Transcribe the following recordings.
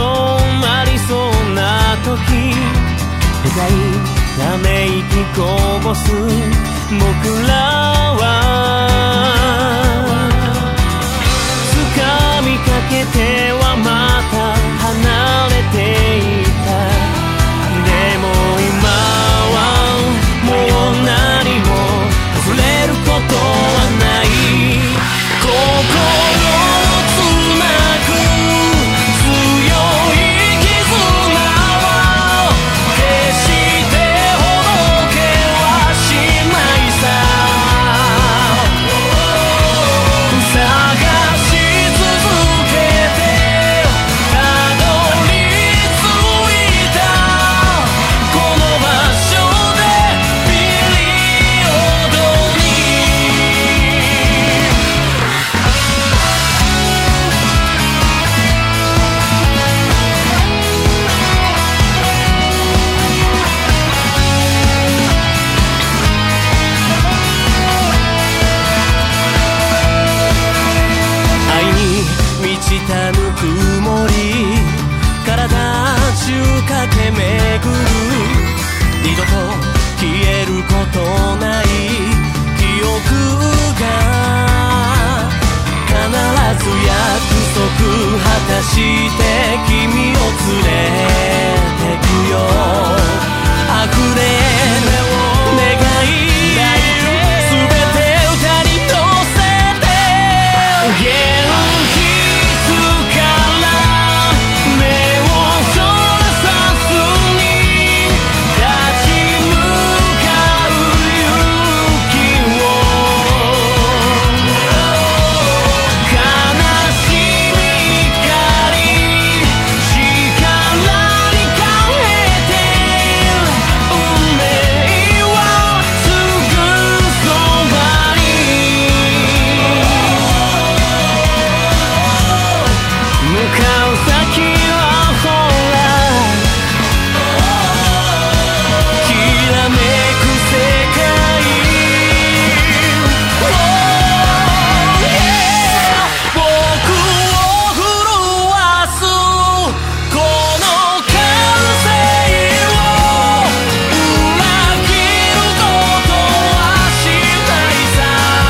まりそうな時、深いため息こぼす僕らは掴みかけてはまた離れていた。でも今はもう何も触れることはない。心をつなぐ強い絆は決してほどけはしないさ。探し続けてたどり着いたこの場所でピリオドに。愛に満ちたぬくもり、体中駆け巡る。二度と消えることない記憶が必ず約束果たして君を連れてくよ。溢れる願いすべて歌に乗せて元気つから目をそらさずに立ち向かう勇気を。悲しみ怒り力に変えて運命はすぐそばに。向かう先はほらきらめく世界。僕を震わすこの感性を裏切ることはしないさ。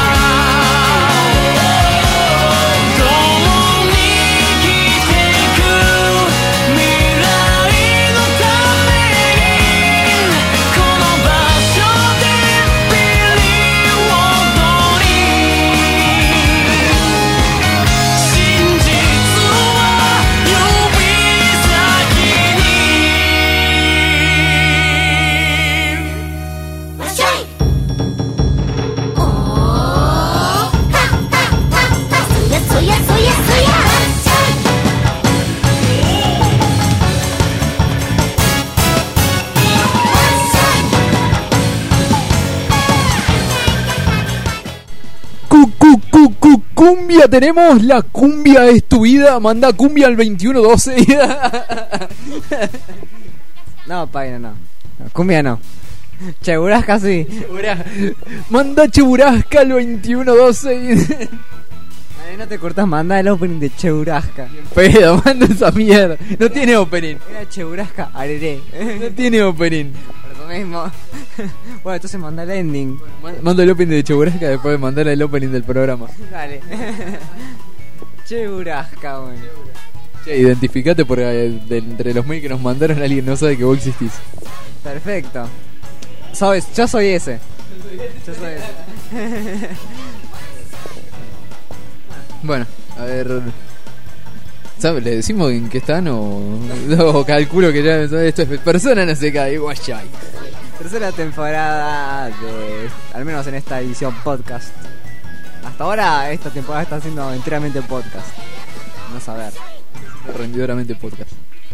共に生きていく未来のためにこの場所でピリオドに。真実は指先に。わっしゃい。おーはっはっはっは、そやそやそやそや、わっしゃい。 Cumbia, tenemos la cumbia es tu vida, manda cumbia al 2112. No, Paina, no. Cumbia no. Cheburasca sí. Manda Cheburasca al 2112. Ay, no te cortas, manda el opening de Cheburasca. Pero manda esa mierda. No tiene opening. Era Cheburasca areré. No tiene opening. Por eso mismo. Bueno, entonces manda el ending. Manda el opening de Cheburasca después de mandar el opening del programa. Dale. Cheburasca, bueno. Che, identificate porque de entre los mails que nos mandaron alguien no sabe que vos existís. Perfecto. Sabes, yo soy ese. Yo soy ese. Bueno, a ver. ¿Sabe? ¿Le decimos en qué están o calculo que ya esto es persona no se cae, guayay? Tercera temporada de, al menos en esta edición podcast. Hasta ahora esta temporada está siendo enteramente podcast. Vamos a ver. Rendidoramente podcast.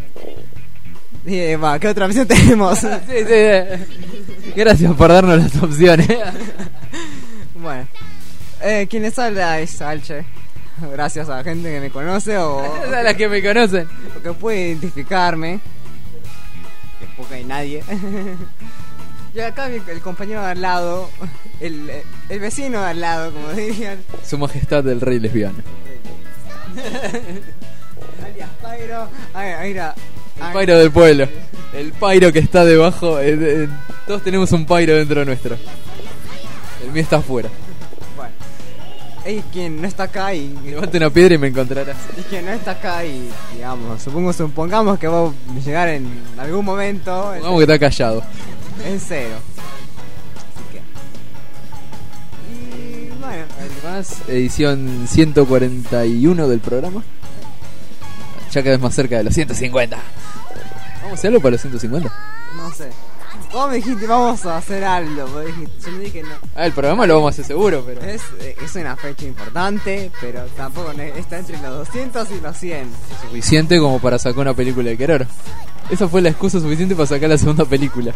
¿Qué otra opción tenemos? Sí. Gracias por darnos las opciones. Bueno, quien les habla es Alche. Gracias a la gente que me conoce o a las que me conocen, o que puede identificarme. Que es poca y nadie. Y acá el compañero de al lado, el vecino de al lado, como dirían. Su majestad el rey lesbiano. Alias Pairo. El pairo del pueblo. El pairo que está debajo. Todos tenemos un pairo dentro nuestro. El mío está afuera. Bueno. Es quien no está acá y... Levante una piedra y me encontrarás. Es quien no está acá y, digamos, supongamos que va a llegar en algún momento... Supongamos que está callado. En cero. Así que... Y bueno. Además, edición 141 del programa. Ya cada vez más cerca de los 150. ¿Vamos a hacerlo para los 150? No sé. Vos me dijiste, vamos a hacer algo. Yo me dije, no. El programa lo vamos a hacer seguro, pero... Es una fecha importante, pero tampoco está entre los 200 y los 100. Suficiente como para sacar una película de Queror. Esa fue la excusa suficiente para sacar la segunda película.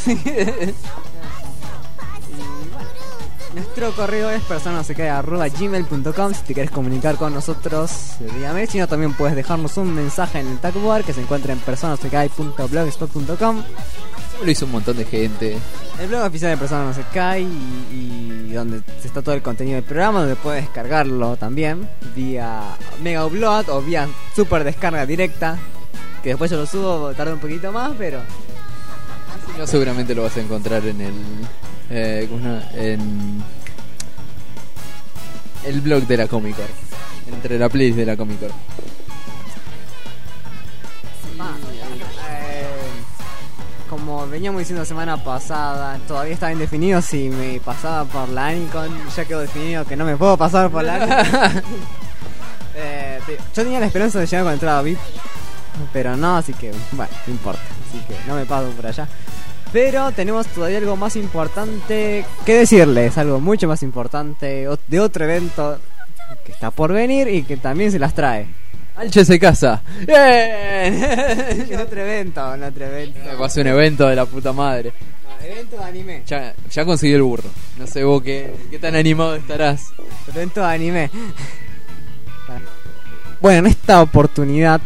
Nuestro correo es persona@gmail.com. Si te quieres comunicar con nosotros, dígame. Si no, también puedes dejarnos un mensaje en el tag bar que se encuentra en personasekai.blogspot.com. Lo hizo un montón de gente. El blog oficial de Persona No Se Cae y donde está todo el contenido del programa, donde puedes descargarlo también vía Mega Upload o vía super descarga directa. Que después yo lo subo, tarda un poquito más, pero... Si no, seguramente lo vas a encontrar en el... en el blog de la Comic Con, entre la playlist de la Comic Con. Como veníamos diciendo la semana pasada, todavía estaba indefinido si me pasaba por la Anicon. Ya quedó definido que no me puedo pasar por la Anicon. Yo tenía la esperanza de llegar con entrada VIP, pero no, así que bueno, no importa, así que no me paso por allá. Pero tenemos todavía algo más importante que decirles, algo mucho más importante de otro evento que está por venir y que también se las trae. Alche se casa. ¡Bien! Otro evento. Va a ser un evento de la puta madre. Evento de anime. Ya conseguí el burro. No sé vos qué tan animado estarás. Evento de anime. Bueno, en esta oportunidad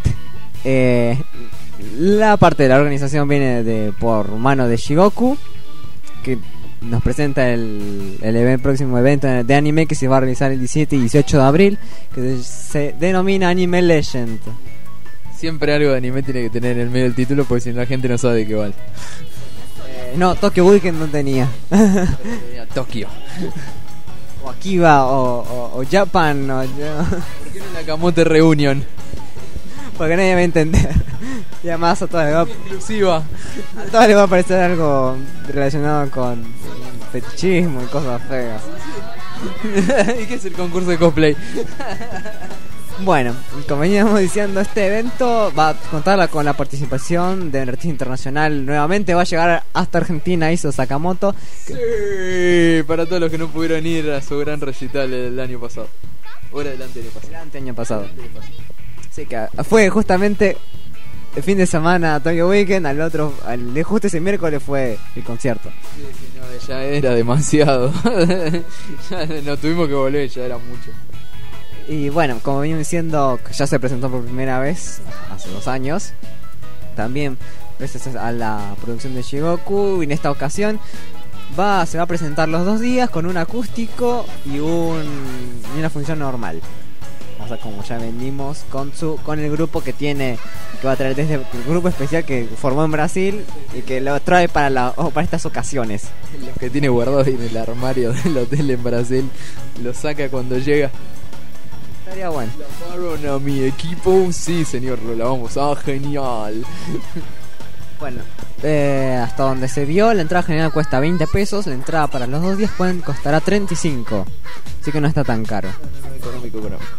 la parte de la organización viene por mano de Shigoku, que nos presenta el próximo evento de anime que se va a realizar el 17 y 18 de abril, que se denomina Anime Legend. Siempre algo de anime tiene que tener en el medio del título, porque si no la gente no sabe de qué vale. No, Tokyo Weekend no tenía. Tokio. O Akiba o Japan. ¿Por qué no Nakamoto Reunion? Porque nadie va a entender. Y además a todas les va exclusiva. A todas les va a parecer algo relacionado con fetichismo y cosas feas. ¿Y qué es el concurso de cosplay? Bueno, como veníamos diciendo, este evento va a contar con la participación de un artista internacional. Nuevamente va a llegar hasta Argentina, Iso Sakamoto. Sí, para todos los que no pudieron ir a su gran recital el año pasado. O era del año pasado. Así que fue justamente el fin de semana Tokyo Weekend, justo ese miércoles fue el concierto. Sí, no, ya era demasiado. Ya no tuvimos que volver, ya era mucho. Y bueno, como venimos diciendo, ya se presentó por primera vez hace 2 años. También gracias a la producción de Shigoku. Y en esta ocasión se va a presentar los 2 días con un acústico y una función normal. O sea, como ya venimos con el grupo que va a traer desde el grupo especial que formó en Brasil y que lo trae para estas ocasiones. Los que tiene guardados en el armario del hotel en Brasil, lo saca cuando llega. Estaría bueno. ¿Lavaron a mi equipo? Sí, señor, lo lavamos. Ah, genial. Bueno, hasta donde se vio, la entrada general cuesta 20 pesos. La entrada para los 2 días costará 35. Así que no está tan caro. Económico.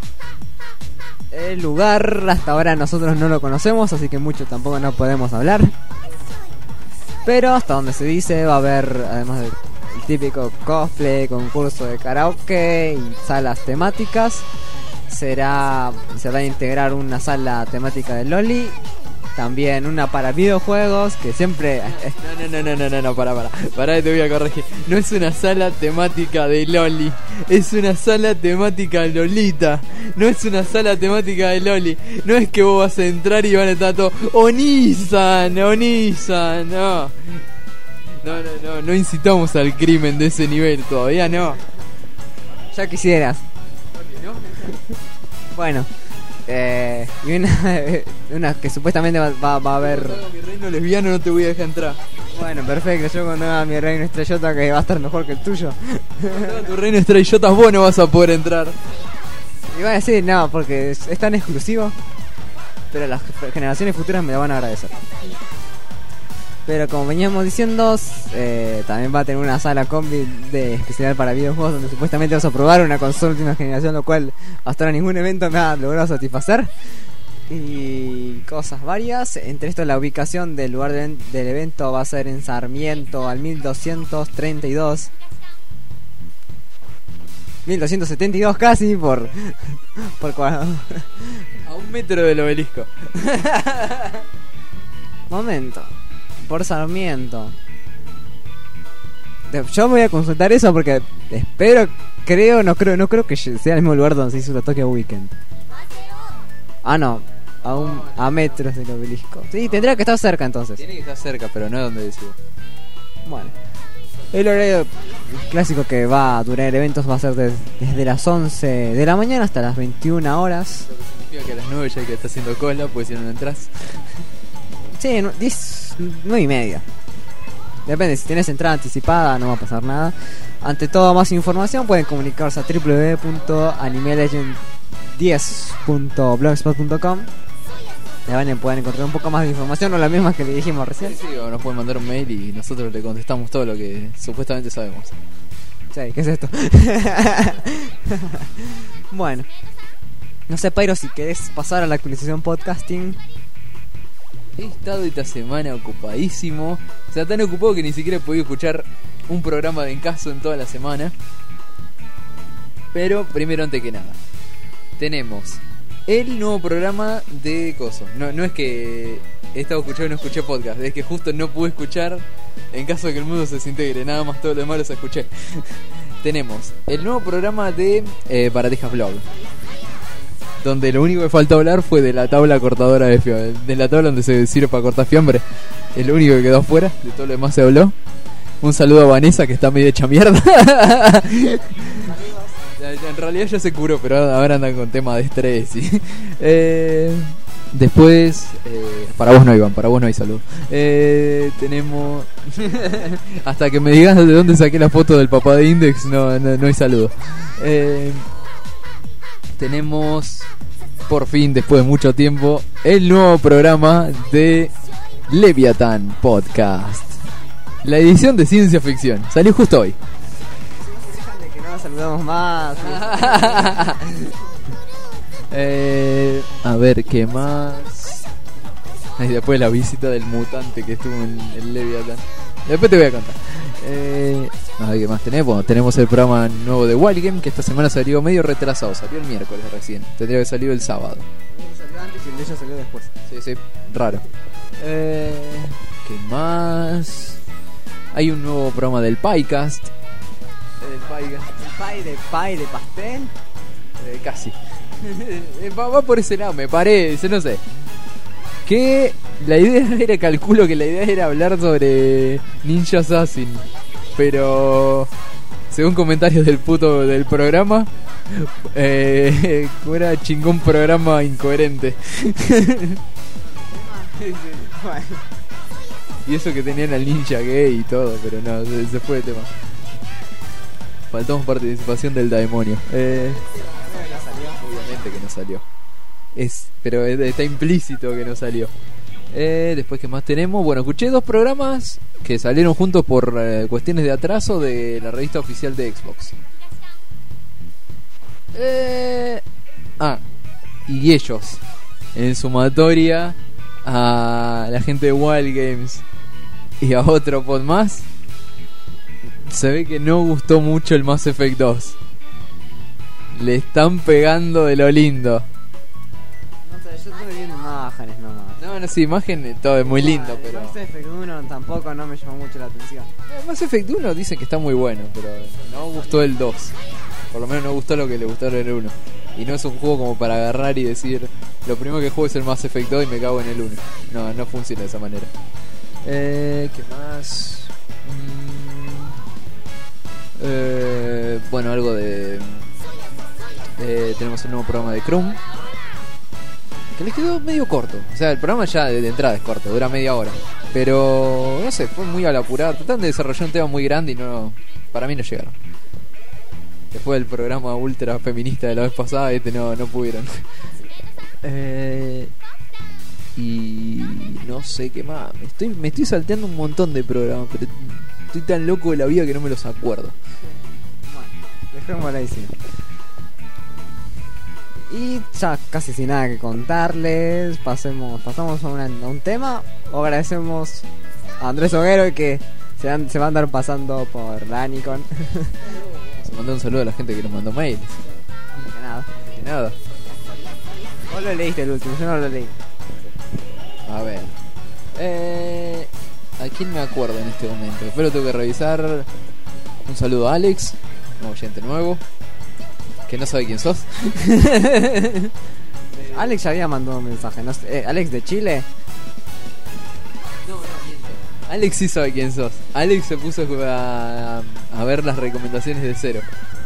El lugar hasta ahora nosotros no lo conocemos, así que mucho tampoco no podemos hablar. Pero hasta donde se dice va a haber, además del típico cosplay, concurso de karaoke y salas temáticas, se va a integrar una sala temática de Loli, también una para videojuegos, que siempre... No, para, te voy a corregir. No es una sala temática de Loli, es una sala temática Lolita. No es una sala temática de Loli. No es que vos vas a entrar y van a estar todos Onisan, no. No incitamos al crimen de ese nivel, todavía no. Ya quisieras. Bueno, Y una que supuestamente va a haber... Mi reino lesbiano no te voy a dejar entrar. Bueno, perfecto, yo cuando haga mi reino estrellota que va a estar mejor que el tuyo. Cuando haga tu reino estrellota vos no vas a poder entrar. Y van a decir, no, porque es tan exclusivo. Pero las generaciones futuras me lo van a agradecer. Pero como veníamos diciendo, también va a tener una sala combi especial para videojuegos donde supuestamente vas a probar una consola última generación, lo cual hasta ahora ningún evento me ha logrado satisfacer. Y cosas varias. Entre esto, la ubicación del lugar del evento va a ser en Sarmiento al 1232. 1272 casi por a 1 metro del obelisco. Momento. Por Sarmiento. Yo voy a consultar eso porque no creo que sea el mismo lugar donde se hizo la Tokyo Weekend. Ah, no, a metros del obelisco. Sí, tendría que estar cerca entonces. Tiene que estar cerca, pero no es donde decimos. Bueno, el horario clásico que va a durar el evento va a ser desde las 11 de la mañana hasta las 21 horas. Lo que significa que a las 9 ya hay que estar haciendo cola, pues si no entras. Sí, 9:30. Depende, si tienes entrada anticipada no va a pasar nada. Ante todo, más información pueden comunicarse a www.animelegend10.blogspot.com. Pueden encontrar un poco más de información, o la misma que le dijimos recién. Sí, o nos pueden mandar un mail y nosotros le contestamos todo lo que supuestamente sabemos. Sí, ¿qué es esto? Bueno, no sé, Pyro, si querés pasar a la actualización podcasting. He estado esta semana ocupadísimo. O sea, tan ocupado que ni siquiera he podido escuchar un programa de Encaso en toda la semana. Pero primero, antes que nada, tenemos el nuevo programa de Coso. No es que he estado escuchando y no escuché podcast, es que justo no pude escuchar en caso de que el mundo se desintegre. Nada más todo lo demás los escuché. Tenemos el nuevo programa de Baratijas Blog, donde lo único que faltó hablar fue de la tabla cortadora de fiambre, de la tabla donde se sirve para cortar fiambre. Es lo único que quedó afuera, de todo lo demás se habló. Un saludo a Vanessa, que está medio hecha mierda. En realidad ya se curó, pero ahora andan con tema de estrés. Después, para vos no, Iván, para vos no hay salud. Tenemos... Hasta que me digas de dónde saqué la foto del papá de Index, no hay saludo. Tenemos, por fin, después de mucho tiempo, el nuevo programa de Leviathan Podcast. La edición de ciencia ficción. Salió justo hoy. Que no nos saludamos más. A ver, ¿qué más? Y después la visita del mutante que estuvo en el Leviathan. Después te voy a contar. A ver, ¿qué más tenemos? Bueno, tenemos el programa nuevo de Wild Game, que esta semana salió medio retrasado. Salió el miércoles recién. Tendría que salir el sábado. Salió antes y el de ella salió después. Sí, raro. ¿Qué más? Hay un nuevo programa del Piecast. ¿El pie de pastel? Casi. Va por ese lado, me parece, no sé. Que la idea era, calculo que la idea era hablar sobre Ninja Assassin, pero según comentarios del puto del programa, era chingón programa incoherente. Y eso que tenían al ninja gay y todo, pero no, se fue de tema. Faltamos participación del demonio. Obviamente que no salió. Pero está implícito que no salió. Después, ¿qué más tenemos? Bueno, escuché 2 programas que salieron juntos por cuestiones de atraso de la revista oficial de Xbox. Y ellos, en sumatoria a la gente de Wild Games y a otro pod más, se ve que no gustó mucho el Mass Effect 2. Le están pegando de lo lindo. No sé, yo estoy viendo imágenes nomás. No, sí, imagen todo es muy lindo, pero... Mass Effect 1 tampoco no me llamó mucho la atención. Mass Effect 1 dicen que está muy bueno, pero no gustó el 2. Por lo menos no gustó lo que le gustó el 1. Y no es un juego como para agarrar y decir, lo primero que juego es el Mass Effect 2 y me cago en el 1. No funciona de esa manera. ¿Qué más? Bueno, algo de... tenemos un nuevo programa de Chrome, que les quedó medio corto. O sea, el programa ya de entrada es corto, dura media hora. Pero, no sé, fue muy al apurar. Tratan de desarrollar un tema muy grande y no, para mí no llegaron. Después del programa ultra feminista de la vez pasada, no pudieron. Y no sé qué más. Me estoy salteando un montón de programas, pero estoy tan loco de la vida que no me los acuerdo. Bueno, dejémosla ahí, sí. Y ya casi sin nada que contarles, pasamos a un tema. O agradecemos a Andrés Oguero que se va a andar pasando por la Anicon. Vamos a mandar un saludo a la gente que nos mandó mails. Que nada. Vos lo leíste el último, yo no lo leí. A ver. ¿A quién me acuerdo en este momento? Espero tengo que revisar. Un saludo a Alex, un oyente nuevo, que no sabe quién sos. Alex ya había mandado un mensaje, ¿no? Alex de Chile. Alex sí sabe quién sos. Alex se puso a ver las recomendaciones de Cero.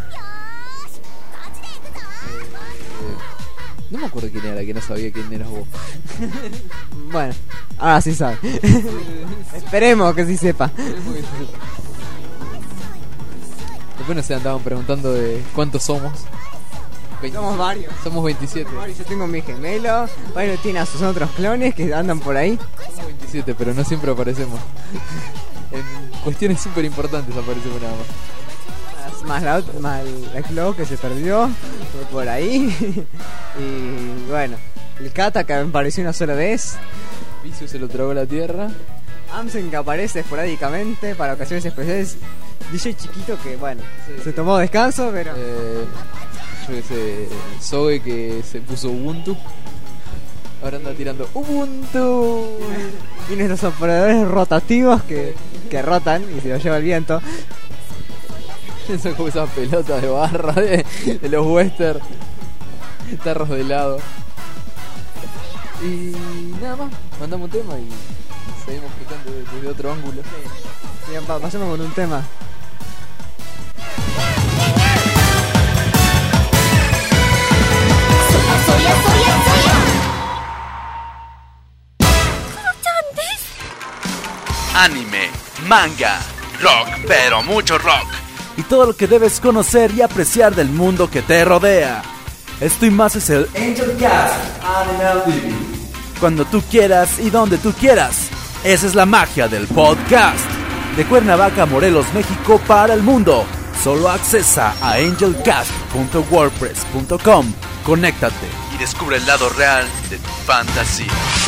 No me acuerdo quién era, que no sabía quién eras vos. Bueno, ahora sí sabe. Esperemos que sí sepa. Después nos andaban preguntando de cuántos somos. Somos varios. Somos 27. Yo tengo mi gemelo. Bueno, tiene a sus otros clones que andan por ahí. Somos 27, pero no siempre aparecemos. En cuestiones súper importantes aparecemos nada más el Flow que se perdió por ahí. Y bueno, el Kata que apareció una sola vez. Vicio se lo tragó la tierra. Amsen que aparece esporádicamente para ocasiones especiales. DJ Chiquito que bueno, se tomó descanso, pero yo qué sé, Zoe que se puso Ubuntu. Ahora anda tirando Ubuntu. Y nuestros operadores rotativos que rotan y se los lleva el viento. Son como esas pelotas de barra de los western. Tarros de helado. Y nada más, mandamos un tema y seguimos picando desde otro ángulo. Sí, pasemos con un tema. Anime, manga, rock, pero mucho rock. Y todo lo que debes conocer y apreciar del mundo que te rodea. Esto y más es el Angel Cast Anime TV. Cuando tú quieras y donde tú quieras. Esa es la magia del podcast. De Cuernavaca, Morelos, México para el mundo. Solo accesa a angelcast.wordpress.com. Conéctate y descubre el lado real de tu fantasía.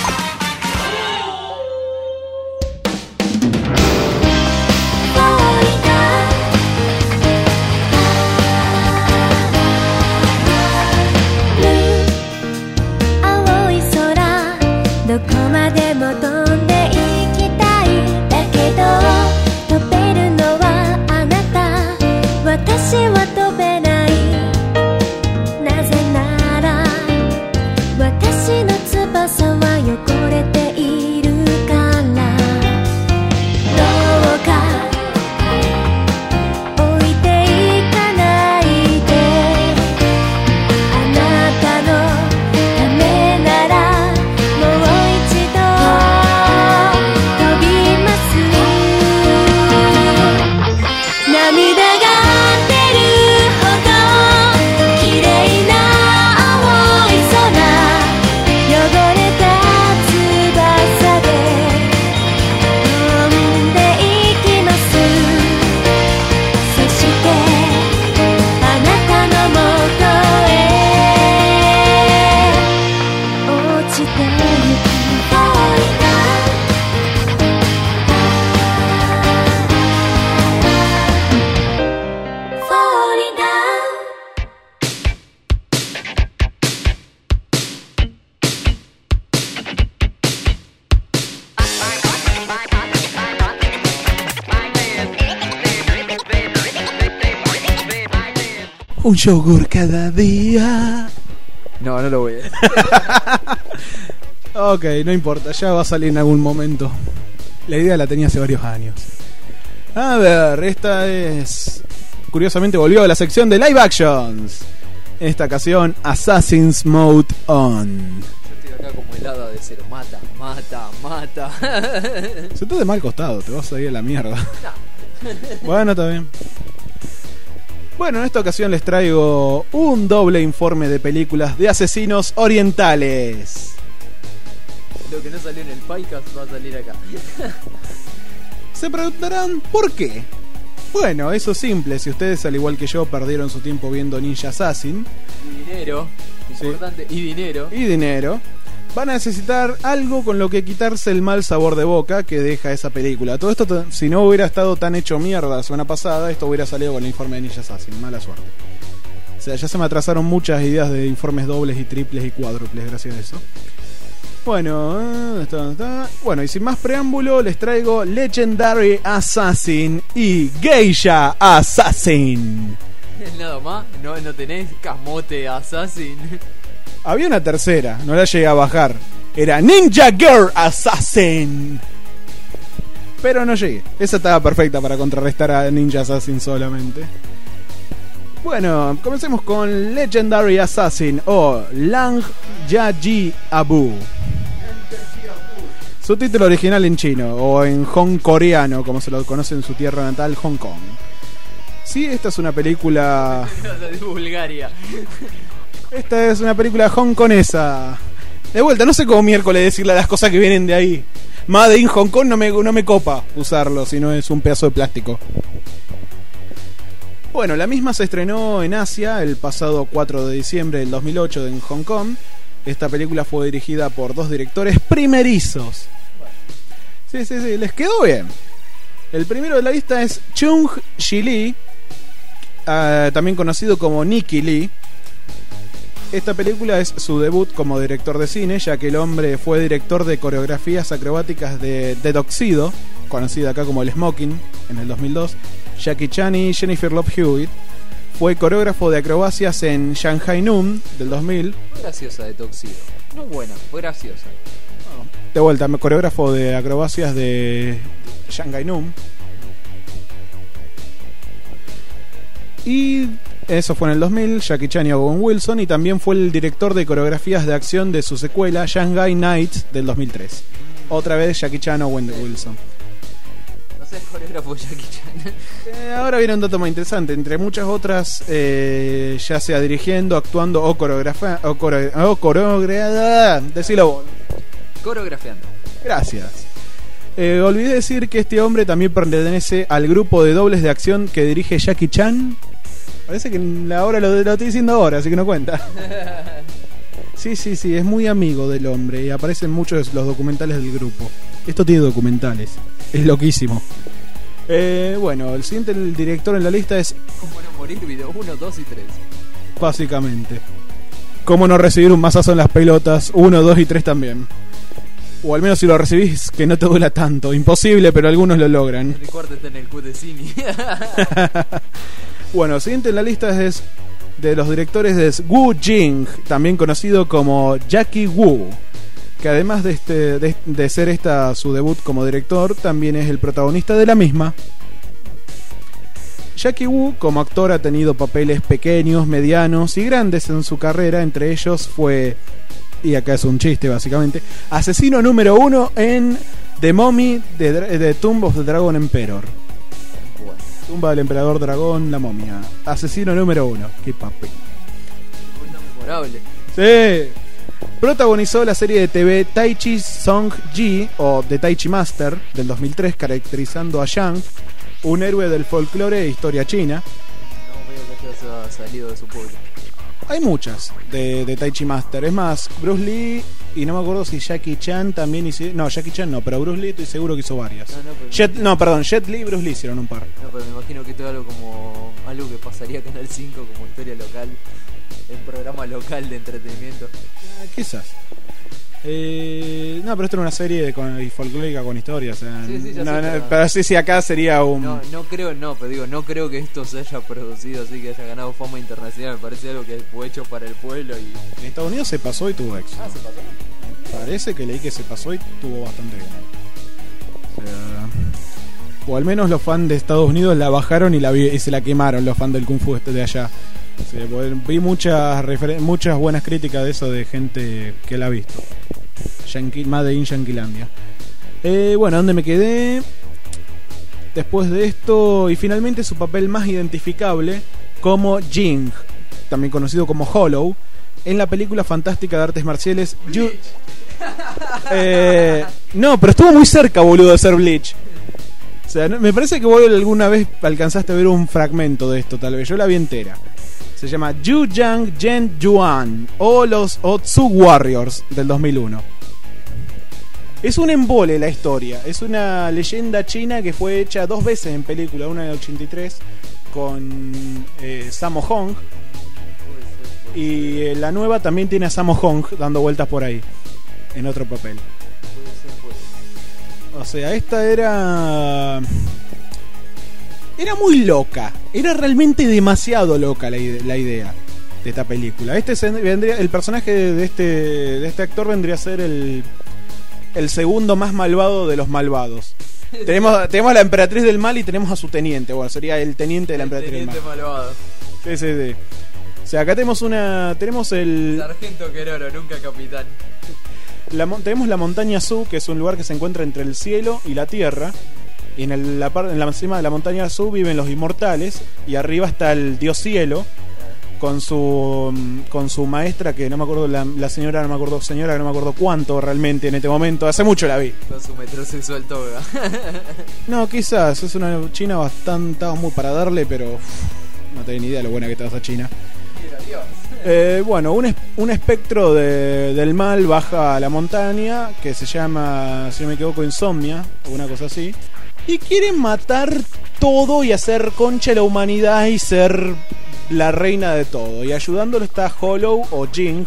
Un yogur cada día. No lo voy a decir. Ok, no importa, ya va a salir en algún momento. La idea la tenía hace varios años. A ver, esta es... Curiosamente volvió a la sección de live actions. En esta ocasión, Assassin's Mode On. acá como helada de cero. Mata. Se está de mal costado, te vas a ir a la mierda. No. Bueno, está bien. Bueno, en esta ocasión les traigo un doble informe de películas de asesinos orientales. Lo que no salió en el podcast va a salir acá. Se preguntarán, ¿por qué? Bueno, eso es simple. Si ustedes, al igual que yo, perdieron su tiempo viendo Ninja Assassin y dinero, importante, sí. Y dinero, van a necesitar algo con lo que quitarse el mal sabor de boca que deja esa película. Todo esto, si no hubiera estado tan hecho mierda la semana pasada, esto hubiera salido con el informe de Ninja Assassin. Mala suerte. O sea, ya se me atrasaron muchas ideas de informes dobles y triples y cuádruples gracias a eso. Bueno, bueno, y sin más preámbulo, les traigo Legendary Assassin y Geisha Assassin. Nada más, no tenés Camote Assassin. Había una tercera, no la llegué a bajar. Era Ninja Girl Assassin. Pero no llegué. Esa estaba perfecta para contrarrestar a Ninja Assassin solamente. Bueno, comencemos con Legendary Assassin o Lang Yaji Abu. Su título original en chino o en hong coreano, como se lo conoce en su tierra natal, Hong Kong. Sí, esta es una película de Bulgaria. Esta es una película hongkonesa. De vuelta, no sé cómo miércoles decirle las cosas que vienen de ahí. Made in Hong Kong no me copa usarlo, si no es un pedazo de plástico. Bueno, la misma se estrenó en Asia el pasado 4 de diciembre del 2008 en Hong Kong. Esta película fue dirigida por dos directores primerizos. Sí, les quedó bien. El primero de la lista es Chung Ji Lee, también conocido como Nicky Lee. Esta película es su debut como director de cine, ya que el hombre fue director de coreografías acrobáticas de Tuxedo, conocida acá como el Smoking, en el 2002. Jackie Chan y Jennifer Love Hewitt. Fue coreógrafo de acrobacias en Shanghai Noon del 2000. Fue graciosa de Tuxedo. No buena, fue graciosa. De vuelta, coreógrafo de acrobacias de Shanghai Noon. Y eso fue en el 2000, Jackie Chan y Owen Wilson. Y también fue el director de coreografías de acción de su secuela Shanghai Nights del 2003. Otra vez Jackie Chan, Owen Wilson. Es coreógrafo Jackie Chan. Ahora viene un dato más interesante. Entre muchas otras, ya sea dirigiendo, actuando o coreografiando. Decilo vos. Coreografiando. Gracias. Olvidé decir que este hombre también pertenece al grupo de dobles de acción que dirige Jackie Chan. Parece que ahora lo estoy diciendo ahora, así que no cuenta. Sí, es muy amigo del hombre y aparecen muchos de los documentales del grupo. Esto tiene documentales. Es loquísimo. Bueno, el siguiente director en la lista es ¿Cómo no morir? Video 1, 2 y 3. Básicamente. ¿Cómo no recibir un mazazo en las pelotas? 1, 2 y 3 también. O al menos si lo recibís, que no te duela tanto. Imposible, pero algunos lo logran. El cuarto está en el Q de cine. Bueno, el siguiente en la lista es de los directores de Wu Jing, también conocido como Jackie Wu, que además de ser esta su debut como director, también es el protagonista de la misma. Jackie Wu como actor ha tenido papeles pequeños, medianos y grandes en su carrera. Entre ellos fue, y acá es un chiste básicamente, asesino número 1 en The Mummy de Tomb of the Dragon Emperor. Tumba del Emperador Dragón, la momia. Asesino número 1. Qué papel. Memorable. Sí. Protagonizó la serie de TV Tai Chi Song Ji o The Tai Chi Master del 2003, caracterizando a Yang, un héroe del folclore e historia china. No veo que haya salido de su pueblo. Hay muchas de Tai Chi Master. Es más, Bruce Lee, y no me acuerdo si Jackie Chan también hizo. No, Jackie Chan no, pero Bruce Lee estoy seguro que hizo varias. Jet Li y Bruce Lee hicieron un par. No, pero me imagino que esto es algo que pasaría a Canal 5 como historia local, en programa local de entretenimiento. Quizás. No, pero esto era una serie folclórica con historia, o sea, sí, pero sí, acá sería un... No creo que esto se haya producido así que haya ganado fama internacional. Me parece algo que fue hecho para el pueblo y... En Estados Unidos se pasó y tuvo éxito. ¿Se pasó? Parece que leí que se pasó y tuvo bastante bien. O al menos los fans de Estados Unidos la bajaron y se la quemaron, los fans del Kung Fu de allá. Sí, vi muchas buenas críticas de eso de gente que la ha visto. Made in Yanquilandia. Bueno, ¿dónde me quedé? Después de esto, y finalmente su papel más identificable como Jing, también conocido como Hollow, en la película fantástica de artes marciales no, pero estuvo muy cerca, boludo, de ser Bleach. O sea, me parece que vos alguna vez alcanzaste a ver un fragmento de esto, tal vez. Yo la vi entera. Se llama Yu Yang Zhen Yuan o los Otsu Warriors del 2001. Es un embole la historia. Es una leyenda china que fue hecha 2 veces en película. Una en el 83 con Sammo Hung. Y la nueva también tiene a Sammo Hung dando vueltas por ahí en otro papel. O sea, esta era muy loca. Era realmente demasiado loca la idea de esta película. El personaje de este actor vendría a ser el segundo más malvado de los malvados. Tenemos a la emperatriz del mal y tenemos a su teniente. Bueno, sería el teniente de la emperatriz del mal. Malvado. Sí. O sea, acá tenemos el Sargento Queroro, nunca capitán. Tenemos la montaña Su, que es un lugar que se encuentra entre el cielo y la tierra. Y en la cima de la montaña Su viven los inmortales. Y arriba está el dios cielo con su maestra, que no me acuerdo, la señora, no me acuerdo cuánto realmente en este momento. Hace mucho la vi. Con su metrosexual toga. No, quizás, es una china bastante, estaba muy para darle, pero no tengo ni idea de lo buena que está esa china. Bueno, un espectro del mal baja a la montaña, que se llama, si no me equivoco, Insomnia, o una cosa así, y quiere matar todo y hacer concha a la humanidad y ser la reina de todo. Y ayudándolo está Hollow o Jing,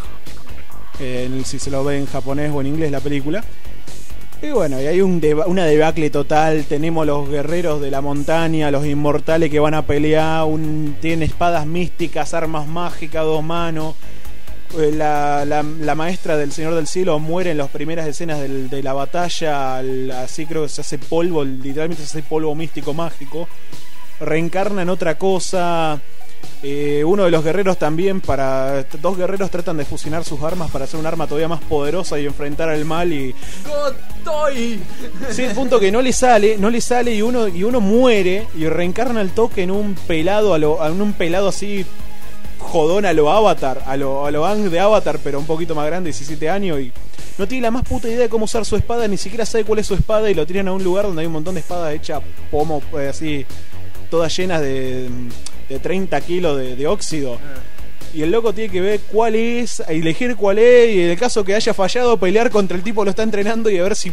si se lo ve en japonés o en inglés la película. Y bueno, y hay una debacle total. Tenemos los guerreros de la montaña, los inmortales que van a pelear. Tienen espadas místicas, armas mágicas, 2 manos. La maestra del Señor del Cielo muere en las primeras escenas de la batalla. Así creo que se hace polvo, literalmente se hace polvo místico mágico. Reencarna en otra cosa. Uno de los guerreros también, 2 guerreros tratan de fusionar sus armas para hacer un arma todavía más poderosa y enfrentar al mal y ¡Gotoy! sí, el punto que no le sale y uno muere y reencarna al toque en un pelado en un pelado así jodón a lo Avatar, a lo Ang de Avatar, pero un poquito más grande, 17 años, y no tiene la más puta idea de cómo usar su espada, ni siquiera sabe cuál es su espada, y lo tiran a un lugar donde hay un montón de espadas hechas pomo, así todas llenas de 30 kilos de óxido. Y el loco tiene que ver cuál es, elegir cuál es, y en el caso que haya fallado, pelear contra el tipo que lo está entrenando y a ver si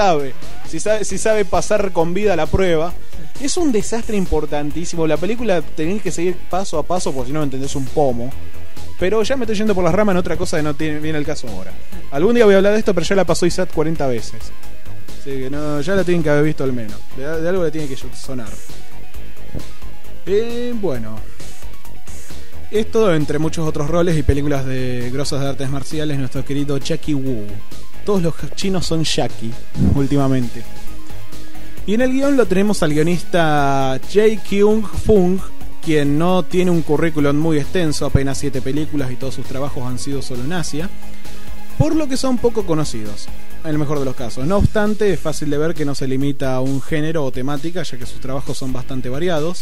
sabe pasar con vida la prueba. Es un desastre importantísimo. La película tenés que seguir paso a paso, porque si no entendés un pomo. Pero ya me estoy yendo por las ramas en otra cosa que no viene el caso ahora. Algún día voy a hablar de esto, pero ya la pasó Isat 40 veces. Así que no, ya la tienen que haber visto al menos. De algo le tiene que sonar. Bueno, esto entre muchos otros roles y películas de grosas de artes marciales, nuestro querido Jackie Wu. Todos los chinos son Jackie últimamente. Y en el guión lo tenemos al guionista Jae Kyung-fung, quien no tiene un currículum muy extenso, apenas 7 películas y todos sus trabajos han sido solo en Asia, por lo que son poco conocidos, en el mejor de los casos. No obstante, es fácil de ver que no se limita a un género o temática, ya que sus trabajos son bastante variados.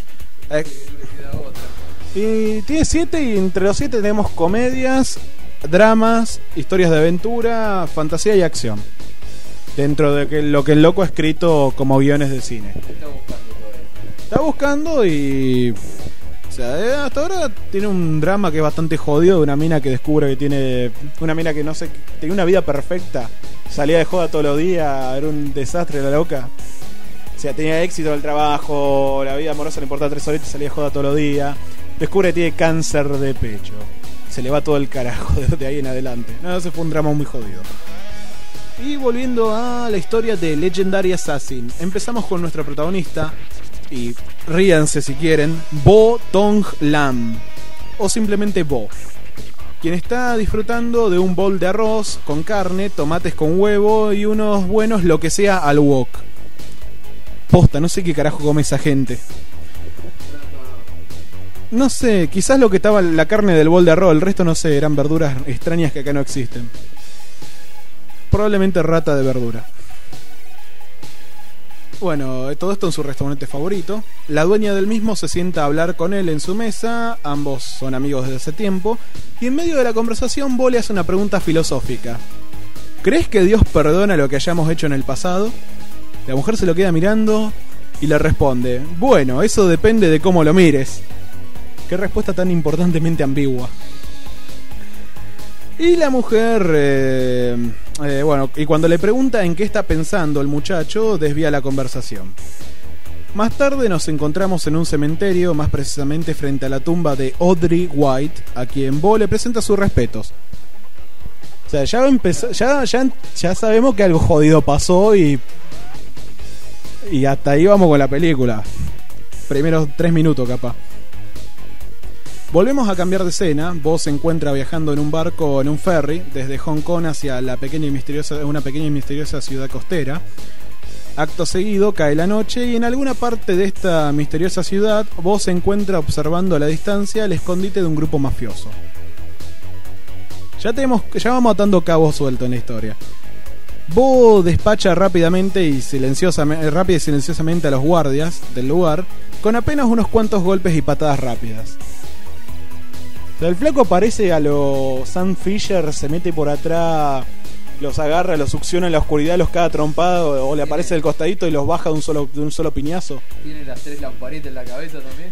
Y tiene 7, y entre los 7 tenemos comedias, dramas, historias de aventura, fantasía y acción. Dentro de lo que el loco ha escrito como guiones de cine. Está buscando y... O sea, hasta ahora tiene un drama que es bastante jodido, de una mina que descubre que tiene... Una mina que no sé, tenía una vida perfecta, salía de joda todos los días, era un desastre la loca. O sea, tenía éxito en el trabajo, la vida amorosa le importaba 3 horitas, salía de joda todos los días. Descubre que tiene cáncer de pecho. Se le va todo el carajo de ahí en adelante. No, ese fue un drama muy jodido. Y volviendo a la historia de Legendary Assassin, empezamos con nuestra protagonista, y ríanse si quieren, Bo Dong Lam, o simplemente Bo, quien está disfrutando de un bol de arroz con carne, tomates con huevo y unos buenos lo que sea al wok. Posta, no sé qué carajo come esa gente. No sé, quizás lo que estaba la carne del bol de arroz, el resto no sé, eran verduras extrañas que acá no existen. probablemente rata de verdura. Bueno, todo esto en su restaurante favorito. La dueña del mismo se sienta a hablar con él en su mesa. Ambos son amigos desde hace tiempo. Y en medio de la conversación, Bo le hace una pregunta filosófica. ¿Crees que Dios perdona lo que hayamos hecho en el pasado? La mujer se lo queda mirando y le responde: bueno, eso depende de cómo lo mires. Qué respuesta tan importantemente ambigua. Y la mujer, bueno, y cuando le pregunta en qué está pensando el muchacho, desvía la conversación. Más tarde nos encontramos en un cementerio, más precisamente frente a la tumba de Audrey White, a quien Bo le presenta sus respetos. O sea, ya sabemos que algo jodido pasó y hasta ahí vamos con la película. Primeros 3 minutos capaz. Volvemos a cambiar de escena. Bo se encuentra viajando en un barco, en un ferry, desde Hong Kong hacia una pequeña y misteriosa ciudad costera. Acto seguido cae la noche y en alguna parte de esta misteriosa ciudad, Bo se encuentra observando a la distancia el escondite de un grupo mafioso. Ya vamos atando cabos sueltos en la historia. Bo despacha rápida y silenciosamente a los guardias del lugar con apenas unos cuantos golpes y patadas rápidas. O sea, el flaco parece a lo Sam Fisher, se mete por atrás, los agarra, los succiona en la oscuridad, los caga trompado, o le aparece del costadito y los baja de un solo piñazo. ¿Tiene las 3 lamparitas en la cabeza también?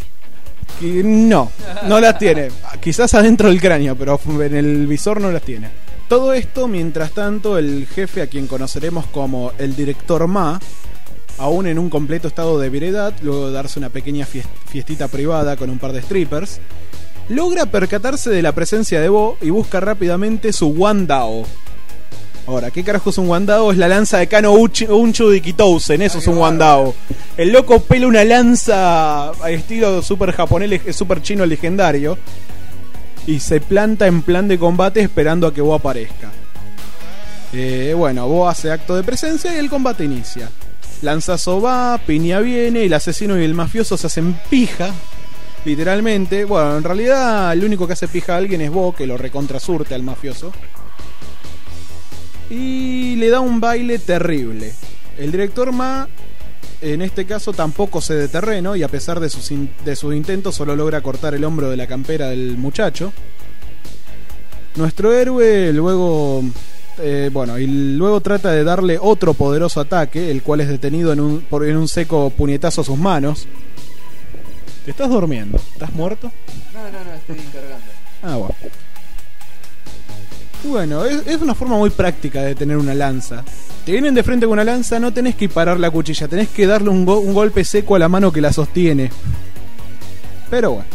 No las tiene. Quizás adentro del cráneo, pero en el visor no las tiene. Todo esto, mientras tanto, el jefe, a quien conoceremos como el director Ma, aún en un completo estado de ebriedad, luego de darse una pequeña fiestita privada con un par de strippers, logra percatarse de la presencia de Bo y busca rápidamente su Wandao. Ahora, ¿qué carajo es un Wandao? Es la lanza de Kano Unchu de Kitousen, eso es un Wandao. El loco pela una lanza a estilo super japonés, super chino legendario, y se planta en plan de combate esperando a que Bo aparezca. Bueno, Bo hace acto de presencia y el combate inicia. Lanzazo va, piña viene, el asesino y el mafioso se hacen pija. Literalmente, bueno, en realidad el único que hace pija a alguien es Bo, que lo recontrasurte al mafioso. Y le da un baile terrible. El director Ma, en este caso, tampoco cede terreno y a pesar de sus intentos solo logra cortar el hombro de la campera del muchacho. Nuestro héroe luego trata de darle otro poderoso ataque, el cual es detenido en un seco puñetazo a sus manos. ¿Te estás durmiendo? ¿Estás muerto? No, estoy encargando. Ah, bueno. Bueno, es una forma muy práctica de tener una lanza. Te vienen de frente con una lanza, no tenés que parar la cuchilla, tenés que darle un golpe seco a la mano que la sostiene. Pero bueno.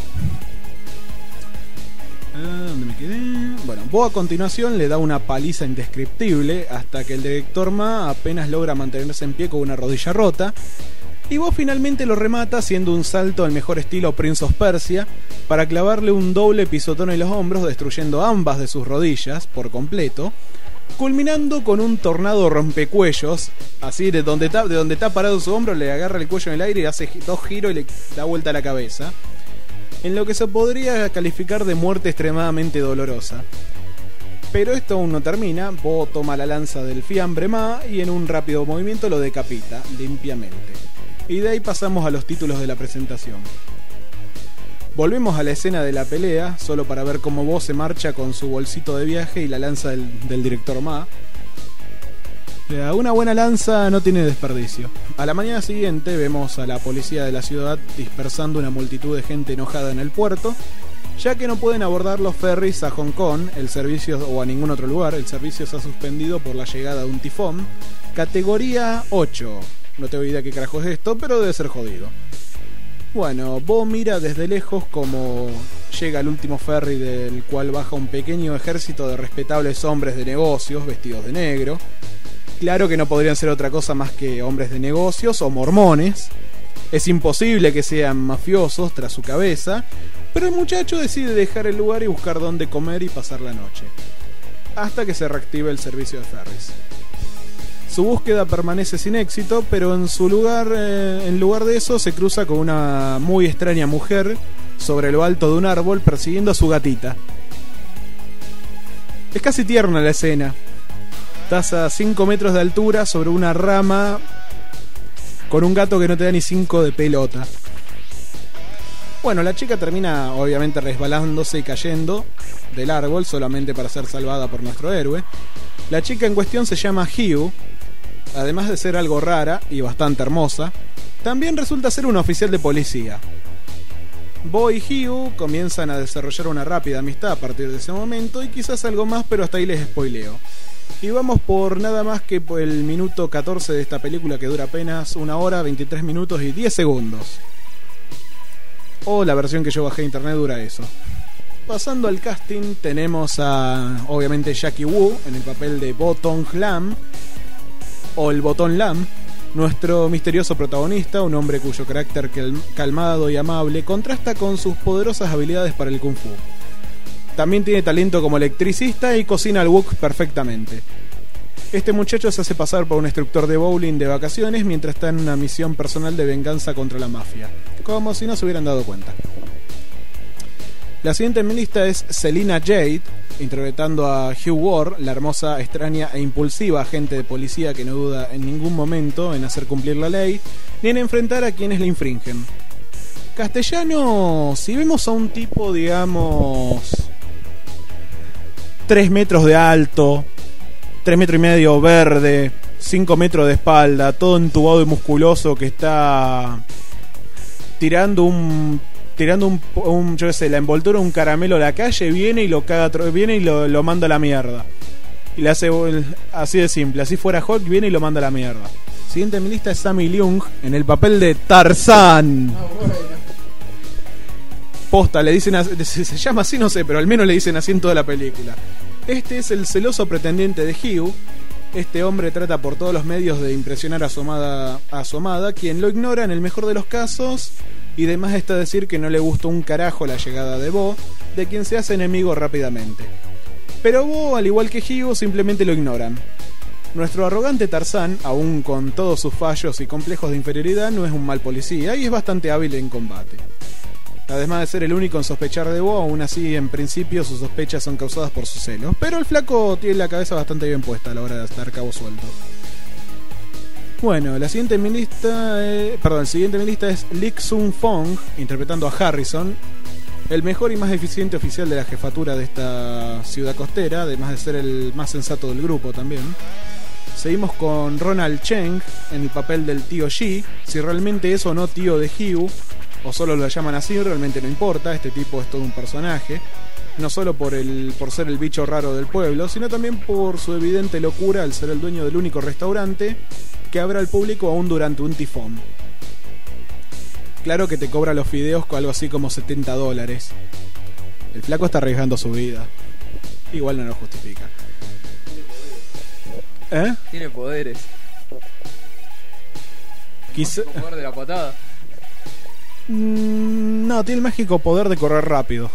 ¿Dónde me quedé? Bueno, Bo a continuación le da una paliza indescriptible hasta que el director Ma apenas logra mantenerse en pie con una rodilla rota. Y Bo finalmente lo remata haciendo un salto al mejor estilo Prince of Persia para clavarle un doble pisotón en los hombros, destruyendo ambas de sus rodillas por completo, culminando con un tornado rompecuellos, así de donde está parado su hombro, le agarra el cuello en el aire y hace 2 giros y le da vuelta a la cabeza, en lo que se podría calificar de muerte extremadamente dolorosa. Pero esto aún no termina. Bo toma la lanza del fiambre Ma y en un rápido movimiento lo decapita limpiamente. Y de ahí pasamos a los títulos de la presentación. Volvemos a la escena de la pelea, solo para ver cómo Bo se marcha con su bolsito de viaje y la lanza del director Ma. Una buena lanza no tiene desperdicio. A la mañana siguiente vemos a la policía de la ciudad dispersando una multitud de gente enojada en el puerto, ya que no pueden abordar los ferries a Hong Kong, o a ningún otro lugar. El servicio se ha suspendido por la llegada de un tifón, categoría 8. No tengo idea qué carajo es esto, pero debe ser jodido. Bueno, Bo mira desde lejos como llega el último ferry, del cual baja un pequeño ejército de respetables hombres de negocios vestidos de negro. Claro que no podrían ser otra cosa más que hombres de negocios o mormones. Es imposible que sean mafiosos tras su cabeza, pero el muchacho decide dejar el lugar y buscar dónde comer y pasar la noche, hasta que se reactive el servicio de ferries. Su búsqueda permanece sin éxito, pero en lugar de eso se cruza con una muy extraña mujer sobre lo alto de un árbol persiguiendo a su gatita. Es casi tierna la escena. Estás a 5 metros de altura sobre una rama con un gato que no te da ni 5 de pelota. Bueno, la chica termina obviamente resbalándose y cayendo del árbol solamente para ser salvada por nuestro héroe. La chica en cuestión se llama Hugh. Además de ser algo rara y bastante hermosa, también resulta ser un oficial de policía. Bo y Hugh comienzan a desarrollar una rápida amistad a partir de ese momento y quizás algo más, pero hasta ahí les spoileo. Y vamos por nada más que por el minuto 14 de esta película, que dura apenas 1 hora, 23 minutos y 10 segundos. O la versión que yo bajé de internet dura eso. Pasando al casting, tenemos a obviamente Jackie Wu en el papel de Bo Tong Lam, o el Botón Lam, nuestro misterioso protagonista, un hombre cuyo carácter calmado y amable contrasta con sus poderosas habilidades para el kung fu. También tiene talento como electricista y cocina al wok perfectamente. Este muchacho se hace pasar por un instructor de bowling de vacaciones mientras está en una misión personal de venganza contra la mafia, como si no se hubieran dado cuenta. La siguiente en mi lista es Selina Jade, interpretando a Hugh Ward, la hermosa, extraña e impulsiva agente de policía que no duda en ningún momento en hacer cumplir la ley, ni en enfrentar a quienes la infringen. Castellano, si vemos a un tipo, digamos, 3 metros de alto, 3 metros y medio verde, 5 metros de espalda, todo entubado y musculoso, que está tirando yo qué sé, la envoltura de un caramelo a la calle, viene y lo caga, viene y lo manda a la mierda. Y le hace así de simple, así fuera Hulk, viene y lo manda a la mierda. Siguiente en mi lista es Sammy Leung en el papel de Tarzán. Posta, le dicen se llama así, no sé, pero al menos le dicen así en toda la película. Este es el celoso pretendiente de Hugh. Este hombre trata por todos los medios de impresionar a su amada, quien lo ignora en el mejor de los casos. Y demás está decir que no le gustó un carajo la llegada de Bo, de quien se hace enemigo rápidamente. Pero Bo, al igual que Hugh, simplemente lo ignoran. Nuestro arrogante Tarzán, aún con todos sus fallos y complejos de inferioridad, no es un mal policía y es bastante hábil en combate. Además de ser el único en sospechar de Bo, aún así en principio sus sospechas son causadas por sus celos. Pero el flaco tiene la cabeza bastante bien puesta a la hora de dar cabo suelto. Bueno, el siguiente en mi lista es Lik Sun Fong, interpretando a Harrison, el mejor y más eficiente oficial de la jefatura de esta ciudad costera, además de ser el más sensato del grupo también. Seguimos con Ronald Cheng en el papel del tío Yi. Si realmente es o no tío de Hugh, o solo lo llaman así, realmente no importa. Este tipo es todo un personaje, no solo por ser el bicho raro del pueblo, sino también por su evidente locura al ser el dueño del único restaurante que abre al público aún durante un tifón. Claro que te cobra los fideos con algo así como $70. El flaco está arriesgando su vida. Igual no lo justifica. ¿Eh? Tiene poderes. Quizá... ¿El poder de la patada? No, tiene el mágico poder de correr rápido.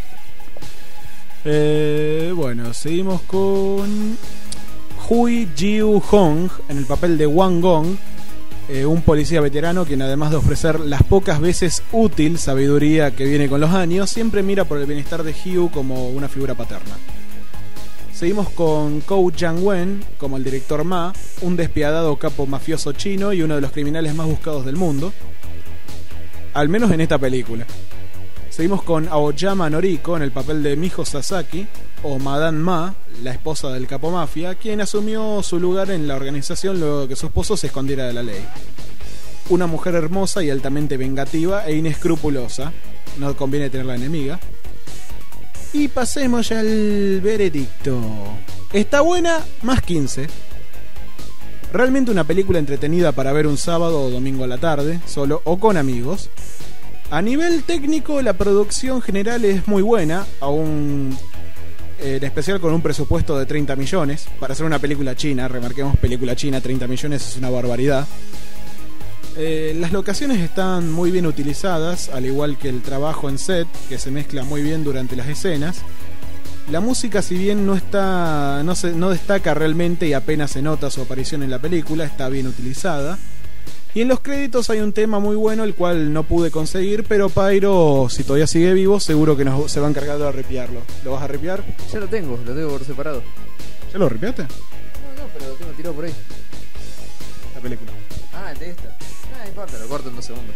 Bueno, seguimos con Hui Jiu Hong en el papel de Wang Gong, un policía veterano quien, además de ofrecer las pocas veces útil sabiduría que viene con los años, siempre mira por el bienestar de Hugh como una figura paterna. Seguimos con Kou Jiang-wen como el director Ma, un despiadado capo mafioso chino y uno de los criminales más buscados del mundo, al menos en esta película. Seguimos con Aoyama Noriko en el papel de Miho Sasaki, o Madame Ma, la esposa del capo mafia, quien asumió su lugar en la organización luego de que su esposo se escondiera de la ley. Una mujer hermosa y altamente vengativa e inescrupulosa, no conviene tenerla enemiga. Y pasemos ya al veredicto. Está buena, más 15. Realmente una película entretenida para ver un sábado o domingo a la tarde, solo o con amigos. A nivel técnico, la producción general es muy buena, aún en especial con un presupuesto de 30 millones. Para hacer una película china, remarquemos, película china, 30 millones es una barbaridad. Las locaciones están muy bien utilizadas, al igual que el trabajo en set, que se mezcla muy bien durante las escenas. La música, si bien no destaca realmente y apenas se nota su aparición en la película, está bien utilizada. Y en los créditos hay un tema muy bueno, el cual no pude conseguir, pero Pyro, si todavía sigue vivo, seguro que se va a encargar de arrepiarlo. ¿Lo vas a arrepiar? Ya lo tengo por separado. ¿Ya lo arrepiaste? No, pero lo tengo tirado por ahí. La película. Ah, el de esta. No importa, lo corto en 2 segundos.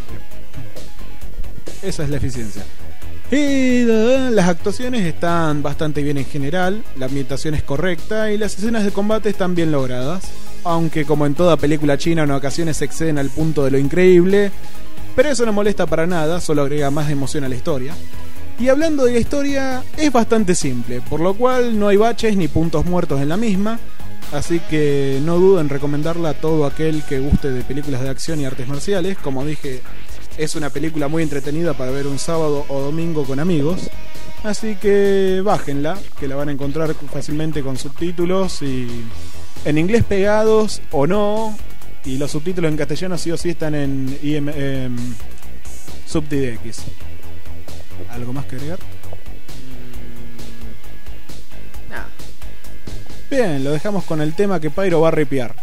Esa es la eficiencia. Y las actuaciones están bastante bien en general, la ambientación es correcta y las escenas de combate están bien logradas. Aunque como en toda película china en ocasiones se exceden al punto de lo increíble, pero eso no molesta para nada, solo agrega más emoción a la historia. Y hablando de la historia, es bastante simple, por lo cual no hay baches ni puntos muertos en la misma, así que no dudo en recomendarla a todo aquel que guste de películas de acción y artes marciales. Como dije, es una película muy entretenida para ver un sábado o domingo con amigos, así que bájenla, que la van a encontrar fácilmente con subtítulos y en inglés pegados o no, y los subtítulos en castellano sí o sí están en SubTDX. ¿Algo más que agregar? No. Bien, lo dejamos con el tema que Pyro va a ripear.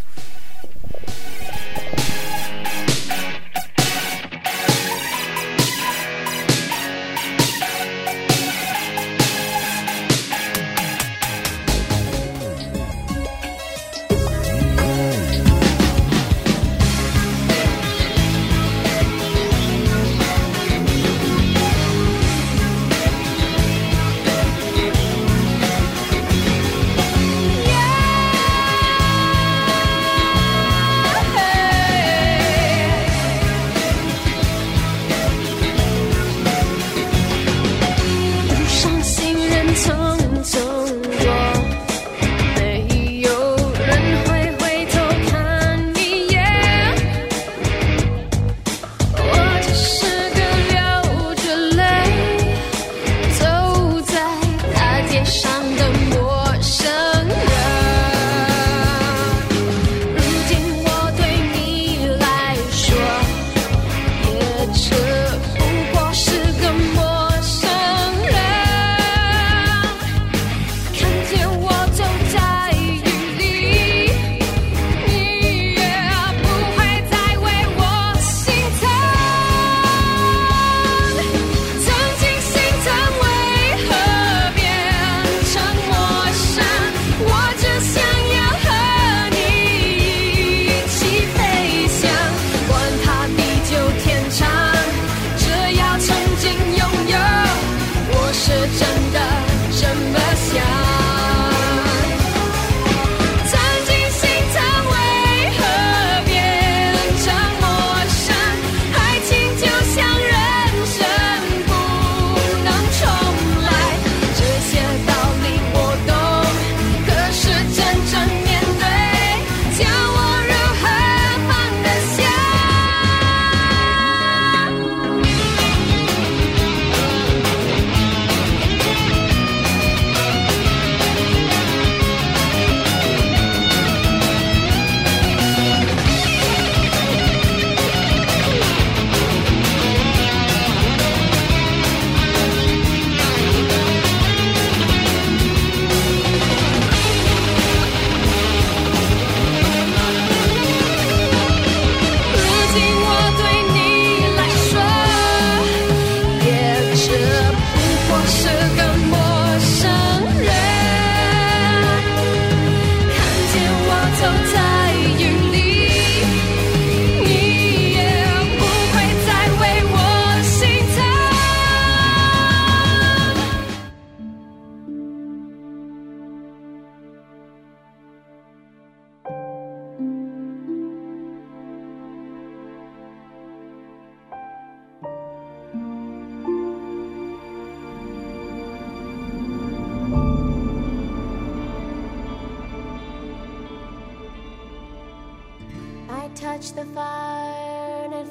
touch the fire and it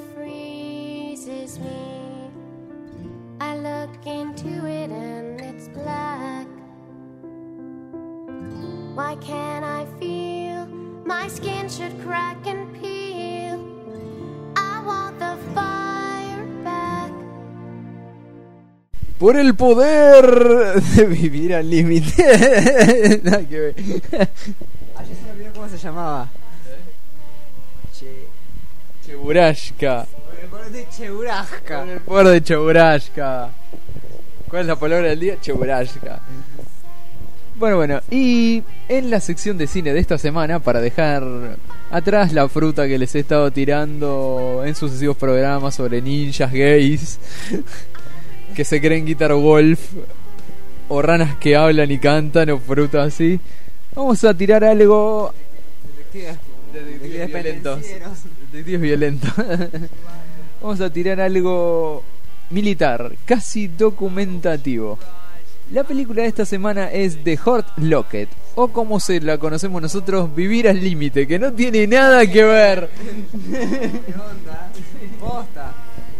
freezes me. I look into it and it's black. Why can't I feel my skin should crack and peel? I want the fire back. Por el poder de vivir al límite. Nada que ver. Ayer se me olvidó cómo se llamaba. Cheburashka. Por el poder de Cheburashka. Por el poder de Cheburashka. ¿Cuál es la palabra del día? Cheburashka. Bueno, y en la sección de cine de esta semana, para dejar atrás la fruta que les he estado tirando en sucesivos programas sobre ninjas gays que se creen Guitar Wolf, o ranas que hablan y cantan, o frutas así, vamos a tirar algo... Detectives violentos. Vamos a tirar algo militar, casi documentativo. La película de esta semana es The Hurt Locket, o como se la conocemos nosotros, Vivir al Límite, que no tiene nada que ver. ¿Qué onda? Posta.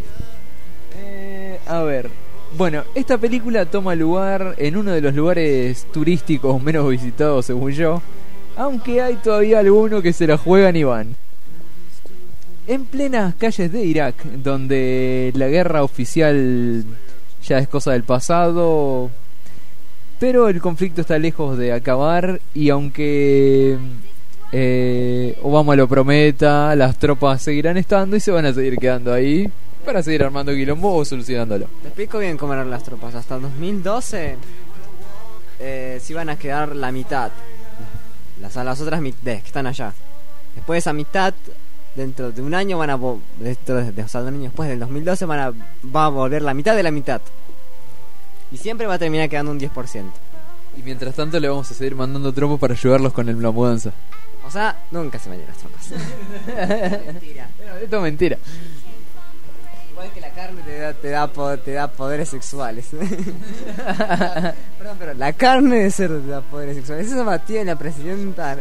A ver, bueno, esta película toma lugar en uno de los lugares turísticos menos visitados, según yo, aunque hay todavía algunos que se la juegan y van. En plenas calles de Irak, donde la guerra oficial ya es cosa del pasado, pero el conflicto está lejos de acabar, y aunque Obama lo prometa, las tropas seguirán estando y se van a seguir quedando ahí para seguir armando quilombo o solucionándolo. Te explico bien cómo eran las tropas. Hasta el 2012 se iban a quedar la mitad. Las otras que están allá. Después de esa mitad, dentro de un año van a o sea, un año después del 2012 va a volver la mitad de la mitad. Y siempre va a terminar quedando un 10%. Y mientras tanto le vamos a seguir mandando tropas para ayudarlos con la mudanza. O sea, nunca se van a ir las tropas. Mentira. Esto es mentira. Igual que la carne te da poderes sexuales. Perdón, pero la carne de cerdo te da poderes sexuales. Eso batió en la presidenta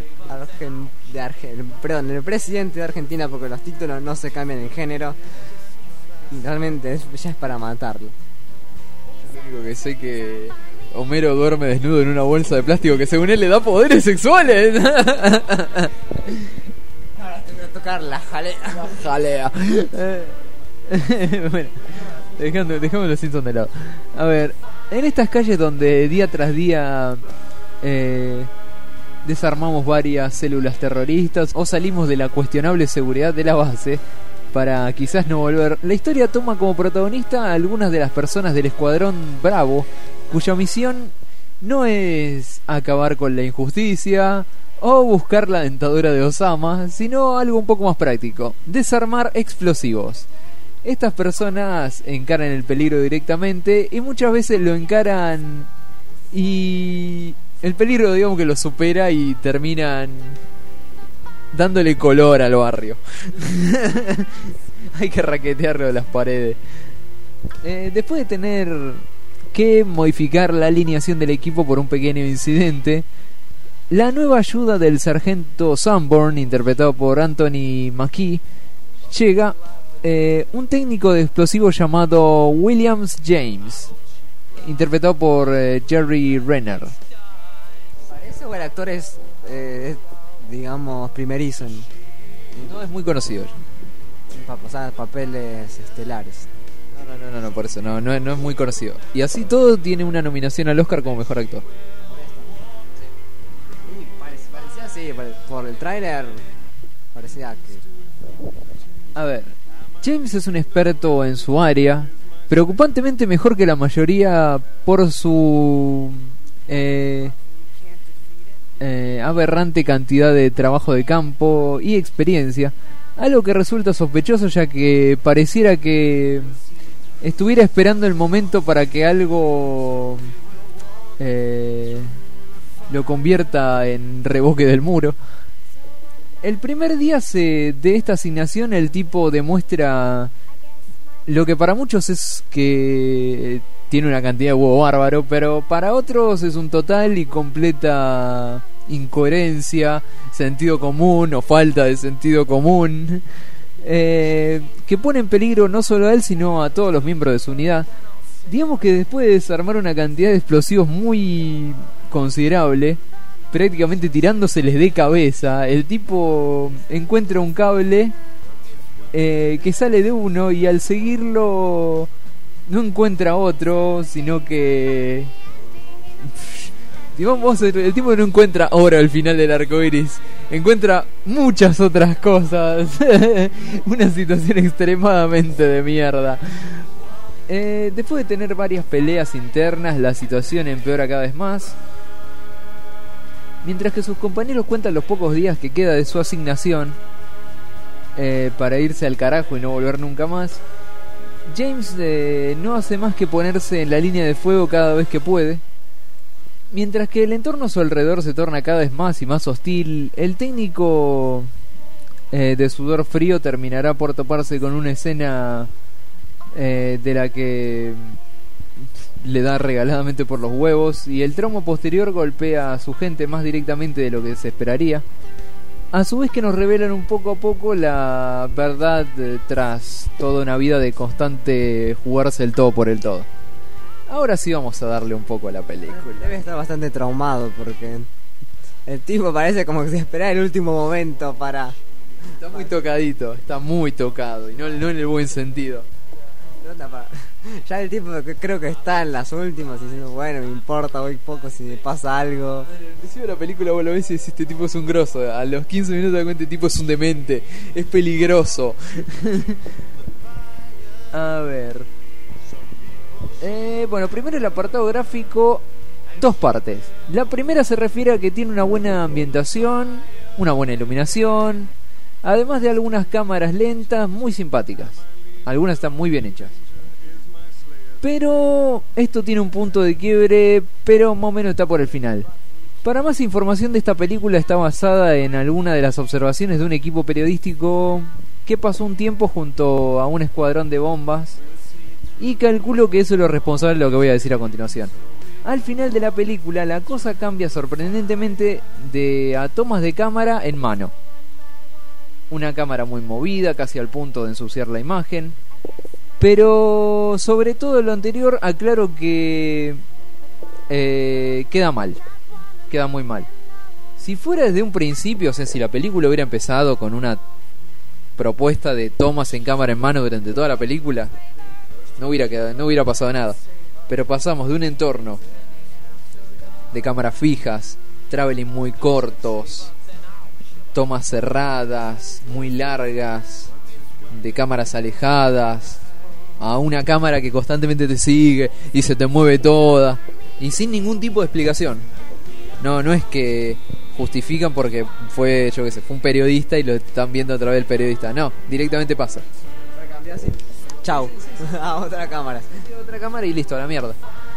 el presidente de Argentina, porque los títulos no se cambian en género. Y realmente ya es para matarlo. Lo único que sé que Homero duerme desnudo en una bolsa de plástico que según él le da poderes sexuales. Ahora te voy a tocar la jalea. Bueno, dejamos los Simpsons de lado. A ver, en estas calles donde día tras día desarmamos varias células terroristas o salimos de la cuestionable seguridad de la base para quizás no volver, la historia toma como protagonista a algunas de las personas del Escuadrón Bravo, cuya misión no es acabar con la injusticia o buscar la dentadura de Osama, sino algo un poco más práctico: desarmar explosivos. Estas personas encaran el peligro directamente y muchas veces lo encaran y el peligro, digamos, que lo supera y terminan dándole color al barrio. Hay que raquetearlo de las paredes. Después de tener que modificar la alineación del equipo por un pequeño incidente, la nueva ayuda del sargento Sanborn, interpretado por Anthony Mackie, llega. Un técnico de explosivos llamado Williams James, interpretado por Jerry Renner. Parece o el actor es digamos primerizo no es muy conocido en papeles estelares. No, por eso no es muy conocido. Y así todo tiene una nominación al Oscar como mejor actor. Parecía así, por el tráiler parecía que... A ver, James es un experto en su área, preocupantemente mejor que la mayoría por su aberrante cantidad de trabajo de campo y experiencia, algo que resulta sospechoso ya que pareciera que estuviera esperando el momento para que algo lo convierta en reboque del muro. El primer día de esta asignación el tipo demuestra lo que para muchos es que tiene una cantidad de huevo bárbaro, pero para otros es un total y completa incoherencia, sentido común o falta de sentido común, que pone en peligro no solo a él sino a todos los miembros de su unidad. Digamos que después de desarmar una cantidad de explosivos muy considerable, prácticamente tirándoseles de cabeza, el tipo encuentra un cable que sale de uno y al seguirlo no encuentra otro, sino que digamos, el tipo no encuentra oro al final del arco iris, encuentra muchas otras cosas. Una situación extremadamente de mierda. Después de tener varias peleas internas, la situación empeora cada vez más. Mientras que sus compañeros cuentan los pocos días que queda de su asignación para irse al carajo y no volver nunca más, James no hace más que ponerse en la línea de fuego cada vez que puede. Mientras que el entorno a su alrededor se torna cada vez más y más hostil, el técnico de sudor frío terminará por toparse con una escena de la que le da regaladamente por los huevos, y el trauma posterior golpea a su gente más directamente de lo que se esperaría, a su vez que nos revelan un poco a poco la verdad tras toda una vida de constante jugarse el todo por el todo. Ahora sí vamos a darle un poco a la película. Debe estar bastante traumado porque el tipo parece como que se espera el último momento para... Está muy tocadito, está muy tocado, y no en el buen sentido. Ya el tipo creo que está en las últimas diciendo, bueno, me importa hoy poco si me pasa algo. En el principio de la película vos lo ves y decís, este tipo es un grosso. A los 15 minutos te das cuenta, este tipo es un demente, es peligroso. A ver, bueno, primero el apartado gráfico, dos partes. La primera se refiere a que tiene una buena ambientación, una buena iluminación, además de algunas cámaras lentas muy simpáticas. Algunas están muy bien hechas. Pero esto tiene un punto de quiebre, pero más o menos está por el final. Para más información de esta película, está basada en alguna de las observaciones de un equipo periodístico que pasó un tiempo junto a un escuadrón de bombas, y calculo que eso es lo responsable de lo que voy a decir a continuación. Al final de la película la cosa cambia sorprendentemente a tomas de cámara en mano. Una cámara muy movida, casi al punto de ensuciar la imagen. Pero sobre todo lo anterior, aclaro que queda mal. Queda muy mal. Si fuera desde un principio, o sea, si la película hubiera empezado con una propuesta de tomas en cámara en mano durante toda la película, no hubiera pasado nada. Pero pasamos de un entorno de cámaras fijas, traveling muy cortos, tomas cerradas, muy largas, de cámaras alejadas, a una cámara que constantemente te sigue y se te mueve toda, y sin ningún tipo de explicación. No es que justifican porque fue, yo qué sé, fue un periodista y lo están viendo a través del periodista. No, directamente pasa. Chau, a otra cámara. Otra cámara y listo, a la mierda.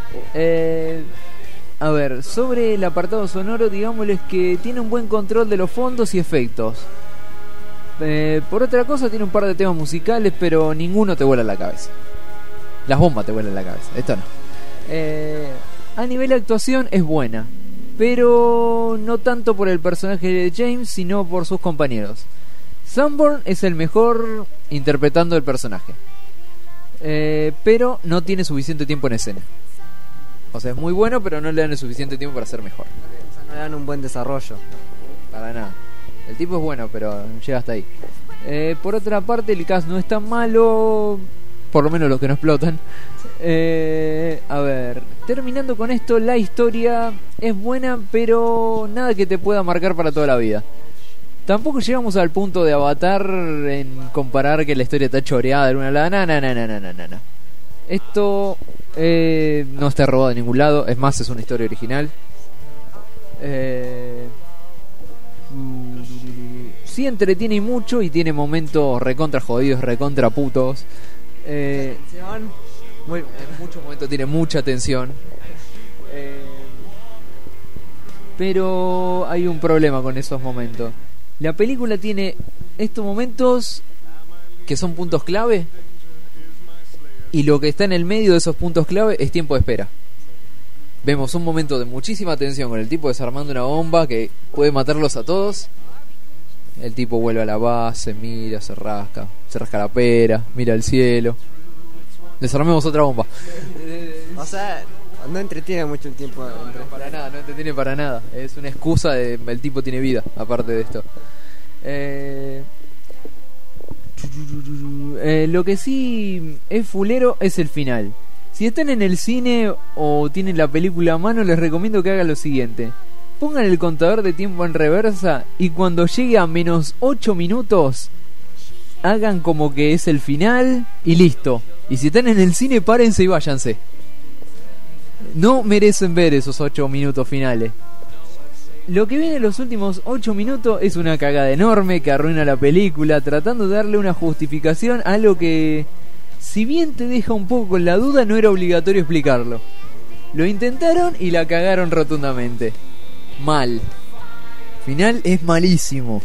A ver, sobre el apartado sonoro, digámosles que tiene un buen control de los fondos y efectos. Por otra cosa, tiene un par de temas musicales, pero ninguno te vuela la cabeza. Las bombas te vuelan la cabeza, esto no. A nivel de actuación es buena, pero no tanto por el personaje de James, sino por sus compañeros. Sanborn es el mejor interpretando el personaje, pero no tiene suficiente tiempo en escena. O sea, es muy bueno, pero no le dan el suficiente tiempo para ser mejor. O sea, no le dan un buen desarrollo. Para nada. El tipo es bueno, pero llega hasta ahí. Por otra parte, el cast no es tan malo, por lo menos los que no explotan. A ver, terminando con esto, la historia es buena, pero nada que te pueda marcar para toda la vida. Tampoco llegamos al punto de Avatar en comparar que la historia está choreada de una lado. No. Esto no está robado de ningún lado. Es más, es una historia original. Sí entretiene mucho y tiene momentos recontra jodidos, recontra putos. En muchos momentos tiene mucha tensión. Pero hay un problema con esos momentos. La película tiene estos momentos que son puntos clave, y lo que está en el medio de esos puntos clave es tiempo de espera. Vemos un momento de muchísima tensión con el tipo desarmando una bomba que puede matarlos a todos. El tipo vuelve a la base, mira, se rasca la pera, mira el cielo. Desarmemos otra bomba. O sea, no entretiene mucho el tiempo. No, para nada, no entretiene para nada. Es una excusa de el tipo tiene vida, aparte de esto. Lo que sí es fulero es el final. Si están en el cine o tienen la película a mano, les recomiendo que hagan lo siguiente: pongan el contador de tiempo en reversa y cuando llegue a menos 8 minutos hagan como que es el final y listo. Y si están en el cine, párense y váyanse. No merecen ver esos 8 minutos finales. Lo que viene en los últimos 8 minutos es una cagada enorme que arruina la película, tratando de darle una justificación a algo que, si bien te deja un poco con la duda, no era obligatorio explicarlo. Lo intentaron y la cagaron rotundamente. Mal. Final es malísimo.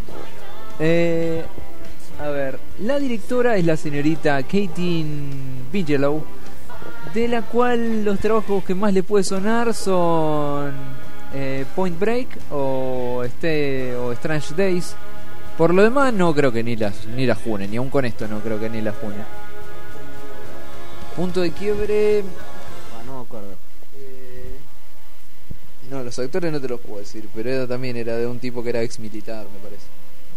A ver, la directora es la señorita Katie Bigelow, de la cual los trabajos que más le puede sonar son Point Break o Strange Days. Por lo demás no creo que ni las june, ni aun con esto no creo que ni las june. Punto de quiebre, no me acuerdo. No, los actores no te los puedo decir, pero ella también era de un tipo que era ex militar, me parece.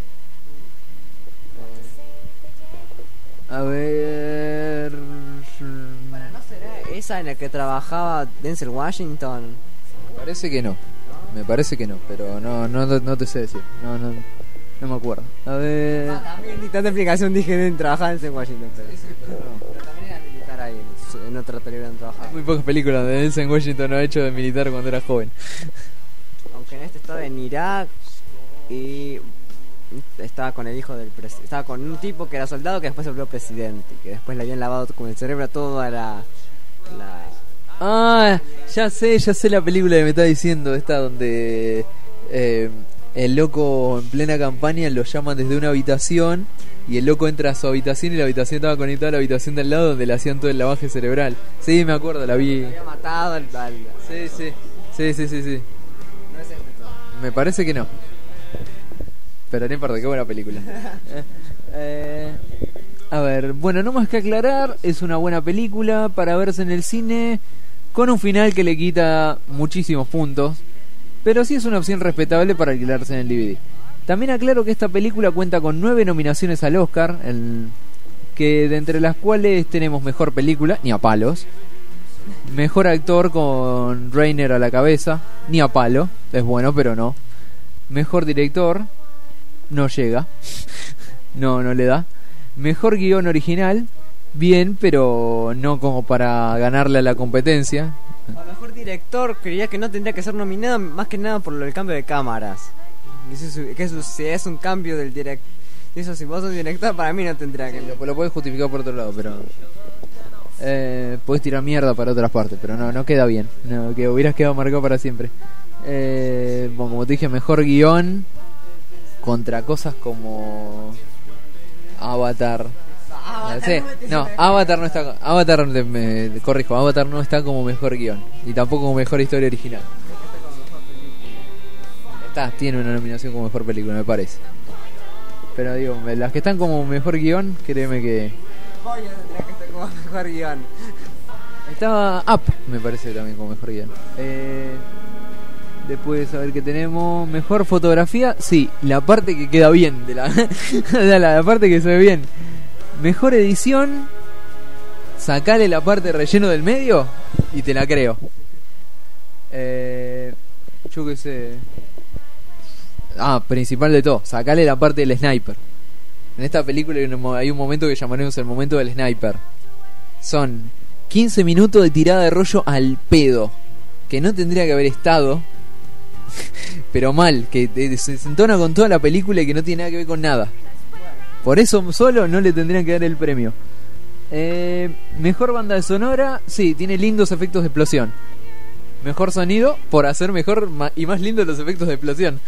A ver... Para no ser esa en la que trabajaba Denzel Washington. Me parece que no. Me parece que no, pero no te sé decir. No me acuerdo. A ver... también ni tanta explicación dije trabajaba Denzel Washington, pero también era militar ahí, en otra película donde trabajaba. Muy pocas películas donde Denzel Washington ha hecho de militar cuando era joven. Aunque en este estaba en Irak y... estaba con el hijo del presidente. Estaba con un tipo que era soldado que después se volvió presidente. Que después le habían lavado con el cerebro a toda la... Ah, ya sé la película que me está diciendo. Esta donde el loco en plena campaña lo llaman desde una habitación. Y el loco entra a su habitación y la habitación estaba conectada a la habitación del lado donde le hacían todo el lavaje cerebral. Sí, me acuerdo, la vi. Había matado al... Sí. No es este todo. Me parece que no. Pero no importa, qué buena película. A ver, bueno, no más que aclarar, es una buena película para verse en el cine, con un final que le quita muchísimos puntos, pero sí es una opción respetable para alquilarse en el DVD. También aclaro que esta película cuenta con 9 nominaciones al Oscar, que de entre las cuales tenemos mejor película, ni a palos, mejor actor con Reiner a la cabeza, ni a palo, es bueno pero no, mejor director, no llega. No le da. Mejor guión original, bien, pero no como para ganarle a la competencia. A mejor director creía que no tendría que ser nominado, más que nada por el cambio de cámaras. Eso, si es un cambio del director. Eso, si vos sos director, para mí no tendría que. Lo podés justificar por otro lado, pero podés tirar mierda para otras partes, pero no queda bien. No, que hubieras quedado marcado para siempre. Bueno, como te dije, mejor guión contra cosas como Avatar. Avatar no está. Corrijo, Avatar no está como mejor guión y tampoco como mejor historia original. Tiene una nominación como mejor película, me parece. Pero digo, las que están como mejor guión, créeme que. Pollo tendría que estar como mejor guión. Estaba Up, me parece también como mejor guión. Después, a ver qué tenemos. Mejor fotografía, sí, la parte que queda bien de la parte que se ve bien. Mejor edición, sacale la parte de relleno del medio y te la creo. Yo qué sé. Principal de todo, sacale la parte del sniper. En esta película hay un momento que llamaremos el momento del sniper. Son 15 minutos de tirada de rollo al pedo, que no tendría que haber estado, pero mal, que se entona con toda la película y que no tiene nada que ver con nada. Por eso solo no le tendrían que dar el premio. Mejor banda de sonora, sí, tiene lindos efectos de explosión. Mejor sonido por hacer mejor y más lindos los efectos de explosión.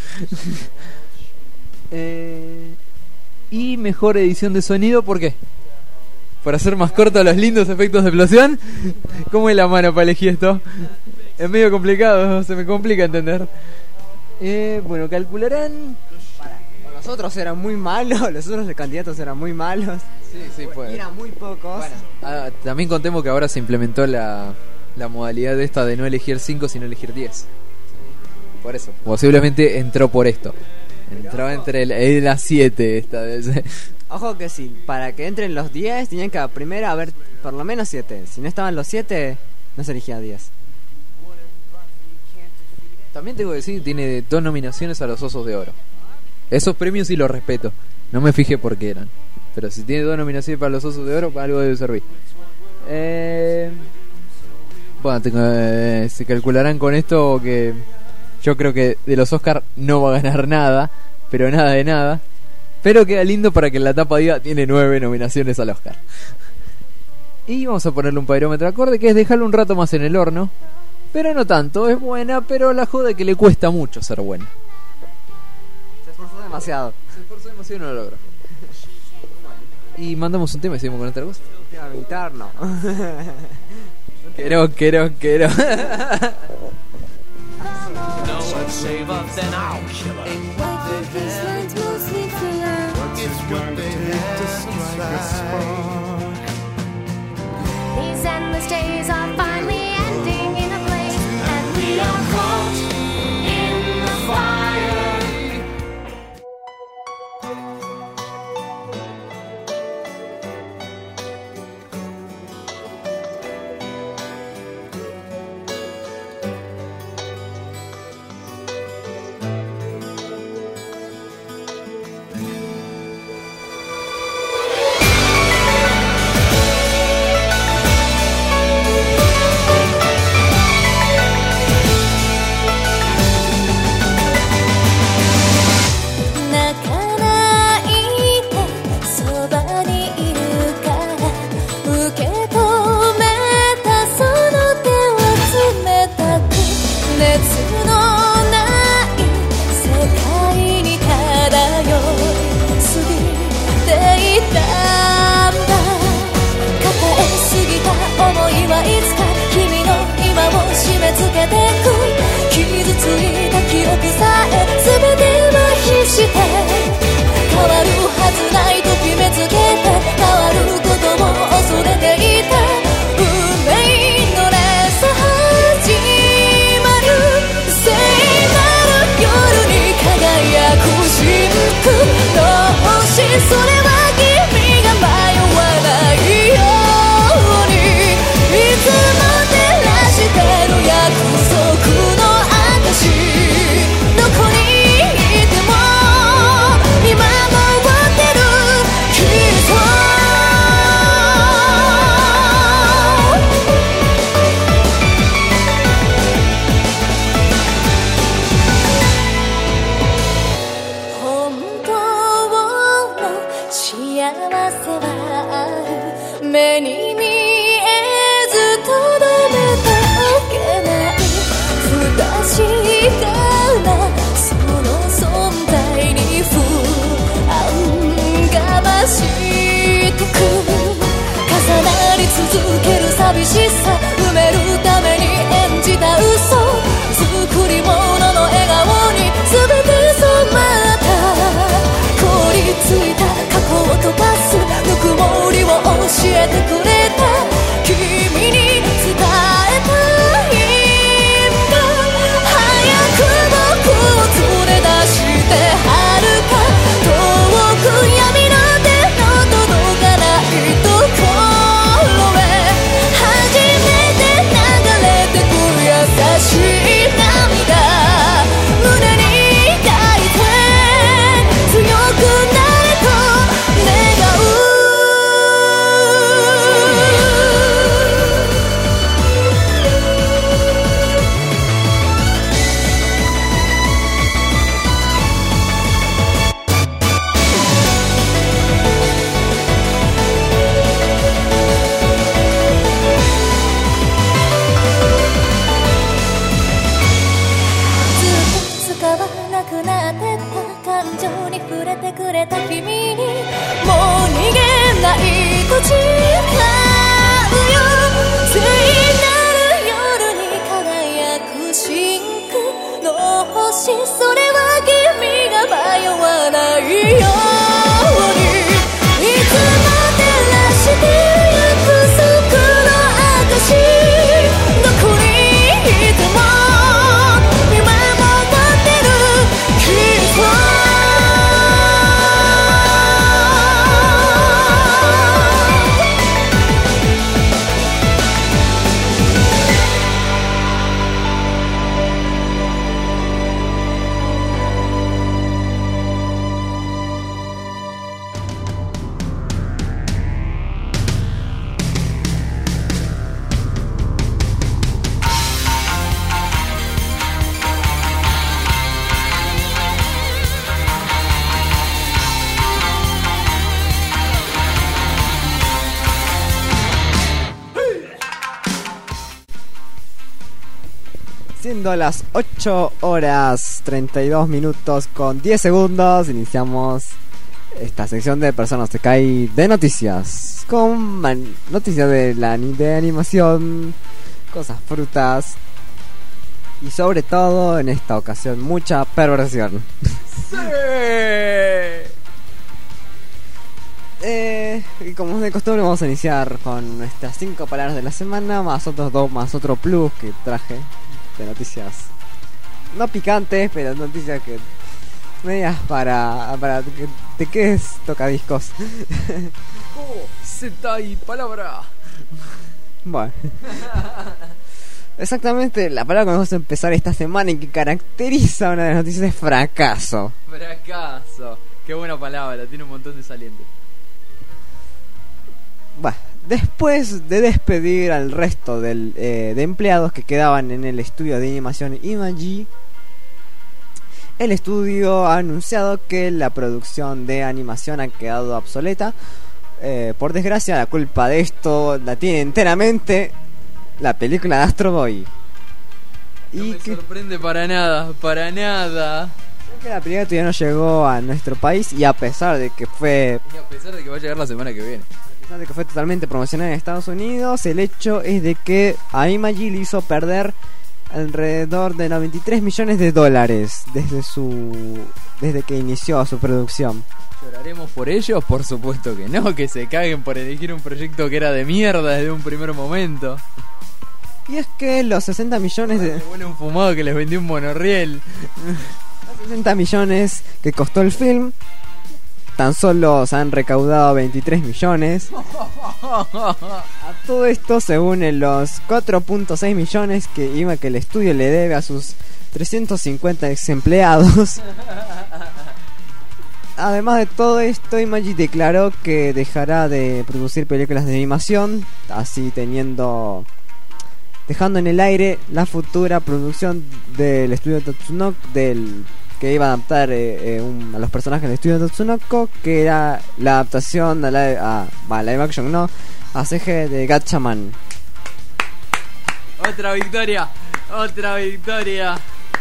Y mejor edición de sonido, ¿por qué? ¿Por hacer más cortos los lindos efectos de explosión? ¿Cómo es la mano para elegir esto? Es medio complicado, se me complica entender. Bueno, calcularán. Los otros eran muy malos, los otros candidatos eran muy malos. Sí, pues. Eran muy pocos. Bueno, también contemos que ahora se implementó la modalidad de esta de no elegir 5 sino elegir 10. Por eso. Posiblemente entró por esto. Entró entre las 7 esta vez. Ojo que sí, para que entren los 10 tenían que primero haber por lo menos 7. Si no estaban los 7, no se elegía 10. También tengo que decir, tiene 2 nominaciones a los Osos de Oro. Esos premios sí los respeto. No me fijé por qué eran. Pero si tiene 2 nominaciones para los Osos de Oro, para algo debe servir. Bueno, se calcularán con esto que Yo creo que de los Oscar no va a ganar nada, pero nada de nada. Pero queda lindo para que en la tapa diga tiene 9 nominaciones al Oscar. Y vamos a ponerle un parómetro acorde, que es dejarlo un rato más en el horno. Pero no tanto, es buena, pero la joda es que le cuesta mucho ser buena. Se esforzó demasiado. Se esforzó demasiado y no lo logró. Y mandamos un tema y seguimos con otra cosa. Tema interno. Quiero. No one save us and I'll kill her. These endless days are finally ending in a blaze, and we are caught in the fire. Siendo las 8 horas 32 minutos con 10 segundos, iniciamos esta sección de Personas Sekai de noticias. Con noticias de animación, cosas frutas y sobre todo en esta ocasión mucha perversión. ¡Sí! Y como es de costumbre vamos a iniciar con nuestras 5 palabras de la semana, más otros 2, más otro plus que traje de noticias no picantes, pero noticias que medias para que te quedes tocadiscos. Z y palabra. Bueno. Exactamente, la palabra que vamos a empezar esta semana y que caracteriza una de las noticias es fracaso. Fracaso. Qué buena palabra, tiene un montón de salientes. Bueno, después de despedir al resto de empleados que quedaban en el estudio de animación Imagi, el estudio ha anunciado que la producción de animación ha quedado obsoleta. Por desgracia, la culpa de esto la tiene enteramente la película de Astro Boy. No me sorprende para nada, para nada. Creo que la película todavía no llegó a nuestro país y a pesar de que fue... Y a pesar de que va a llegar la semana que viene. A pesar de que fue totalmente promocionada en Estados Unidos, el hecho es de que a Imagi le hizo perder alrededor de $93 millones desde que inició su producción. ¿Lloraremos por ellos? Por supuesto que no, que se caguen por elegir un proyecto que era de mierda desde un primer momento. Y es que los 60 millones de... Bueno, un fumado que les vendió un monorriel. Los 60 millones que costó el film, tan solo se han recaudado 23 millones. A todo esto se unen los 4.6 millones que el estudio le debe a sus 350 ex empleados. Además de todo esto, Imagi declaró que dejará de producir películas de animación, así dejando en el aire la futura producción del estudio Tatsunoko, que iba a adaptar a los personajes del estudio Tatsunoko, que era la adaptación a live action, no, a CG de Gatchaman. Otra victoria, otra victoria.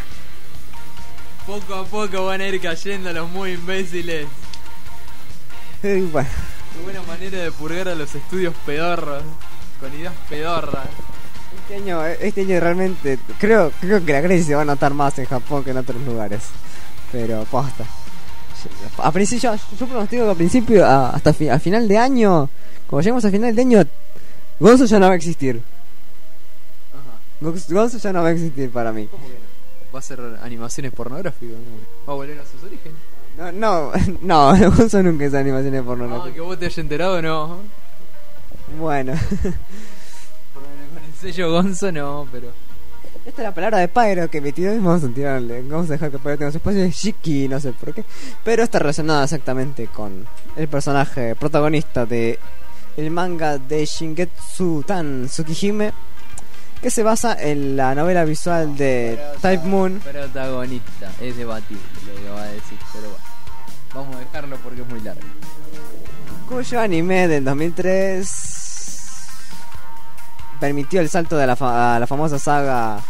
Poco a poco van a ir cayendo los muy imbéciles. Bueno. Qué buena manera de purgar a los estudios pedorros, con ideas pedorras. Este año realmente creo que la crisis se va a notar más en Japón que en otros lugares. Pero posta. A principio, yo pronostico que a principio, hasta a final de año, cuando lleguemos a final de año, Gonzo ya no va a existir. Ajá. Gonzo ya no va a existir para mí. ¿Cómo que no? ¿Va a ser animaciones pornográficas? ¿Va a volver a sus orígenes? No, Gonzo nunca es animaciones pornográficas. Ah, que vos te hayas enterado, no. Bueno. Con el sello Gonzo no, pero... Esta es la palabra de Pyro que metió y vamos a tirarle. Vamos a dejar que Pyro tenga su espacio de Shiki, no sé por qué. Pero está relacionada exactamente con el personaje protagonista de el manga de Shingetsu Tan Tsukihime, que se basa en la novela visual de Type Moon. Protagonista, es debatible lo que va a decir, pero bueno, vamos a dejarlo porque es muy largo. Cuyo anime del 2003 permitió el salto de a la famosa saga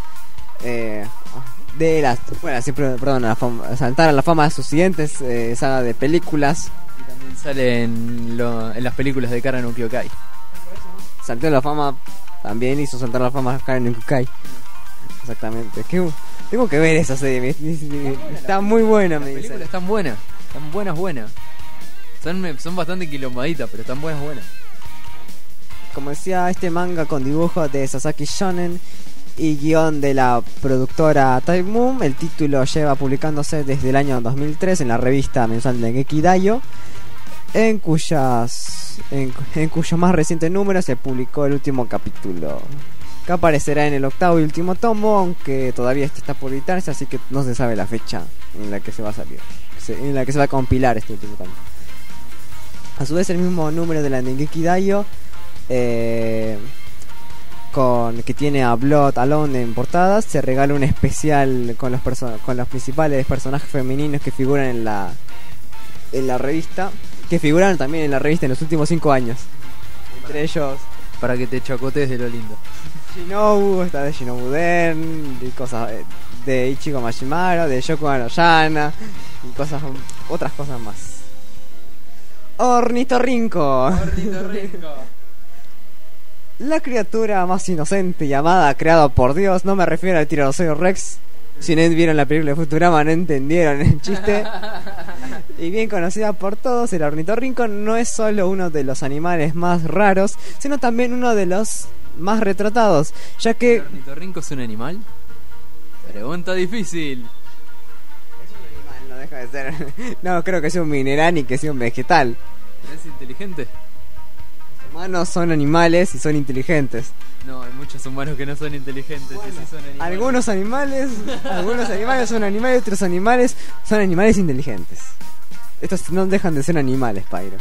de las... Bueno, siempre, perdón, saltar a la fama de sus siguientes saga de películas. Y también sale en las películas de Kara no Kyokai. Saltó a la fama... También hizo saltar la fama a Karen no Kukai. Exactamente. Tengo que ver esa serie. Está muy buena, me dice. Las películas están buenas. Están buenas. Son bastante quilombaditas, pero están buenas. Como decía, este manga con dibujo de Sasaki Shonen y guión de la productora Type Moon. El título lleva publicándose desde el año 2003 en la revista mensual de Geki Daio, en cuyo más reciente número se publicó el último capítulo, que aparecerá en el 8º y último tomo, aunque todavía este está por editarse, así que no se sabe la fecha en la que se va a salir, en la que se va a compilar este último tomo. A su vez, el mismo número de la Nengeki Daio, que tiene a Blood Alone en portadas, se regala un especial con los principales personajes femeninos que figuran en la revista, que figuraron también en la revista en los últimos 5 años. Entre ellos... Para que te chacotees de lo lindo. Shinobu, está de Shinobu Den, y cosas de Ichigo Mashimaro, de Yoku Anoyana, y otras cosas más. Ornitorrinco. La criatura más inocente llamada creada por Dios, no me refiero al Tiranosaurio Rex. Si no vieron la película de Futurama no entendieron el chiste. Y bien conocida por todos, el ornitorrinco no es solo uno de los animales más raros, sino también uno de los más retratados, ya que... ¿El ornitorrinco es un animal? Pregunta difícil. Es un animal, no deja de ser. No creo que sea un mineral ni que sea un vegetal. ¿Pero es inteligente? Los humanos son animales y son inteligentes. No, hay muchos humanos que no son inteligentes. Bueno, y sí son animales. algunos animales son animales, otros animales son animales inteligentes. Estos no dejan de ser animales, Pyro.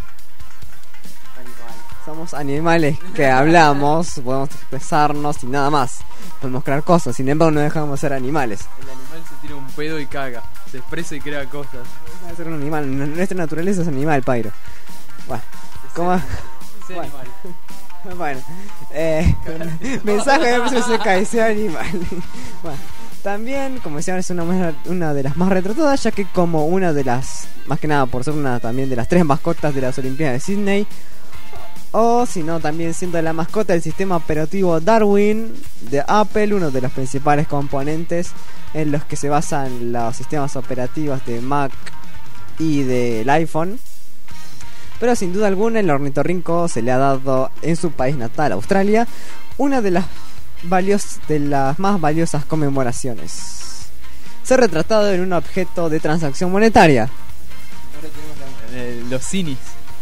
Somos animales que hablamos, podemos expresarnos y nada más. Podemos crear cosas, sin embargo no dejamos de ser animales. El animal se tira un pedo y caga. Se expresa y crea cosas. No deja de ser un animal. Nuestra naturaleza es animal, Pyro. Bueno, ¿cómo? Ese Bueno. animal. Bueno, mensaje de MSK y sea animal. Bueno, también, como decían, es una de las más retratadas, ya que como una de las, más que nada por ser una también de las 3 mascotas de las Olimpiadas de Sydney, o si no, también siendo la mascota del sistema operativo Darwin de Apple, uno de los principales componentes en los que se basan los sistemas operativos de Mac y del iPhone. Pero sin duda alguna el ornitorrinco se le ha dado en su país natal, Australia, una de las más valiosas conmemoraciones. Se ha retratado en un objeto de transacción monetaria. Ahora tenemos los cinis.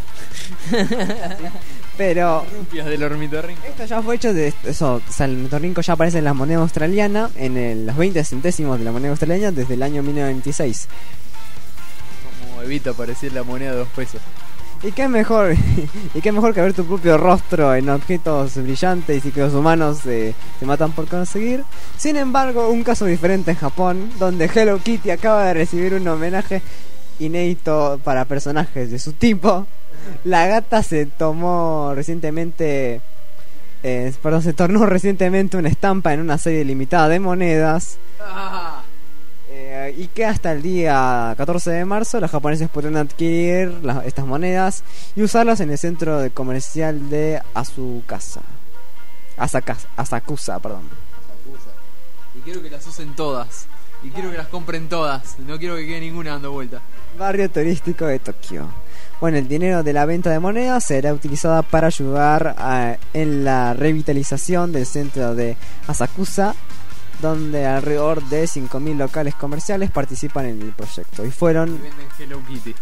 Pero Rupias del ornitorrinco. esto ya fue hecho de eso, o sea, el ornitorrinco ya aparece en la moneda australiana, los 20 centésimos de la moneda australiana desde el año 1926. Como Evita apareció en la moneda de 2 pesos. Y qué mejor que ver tu propio rostro en objetos brillantes y que los humanos se matan por conseguir. Sin embargo, un caso diferente en Japón, donde Hello Kitty acaba de recibir un homenaje inédito para personajes de su tipo. La gata se tornó recientemente una estampa en una serie limitada de monedas. Y que hasta el día 14 de marzo los japoneses podrán adquirir estas monedas y usarlas en el centro comercial de Asakusa. Y quiero que las usen todas. Y quiero que las compren todas. No quiero que quede ninguna dando vuelta. Barrio turístico de Tokio. Bueno, el dinero de la venta de monedas será utilizada para ayudar en la revitalización del centro de Asakusa, donde alrededor de 5.000 locales comerciales participan en el proyecto. Y Venden Hello Kitty.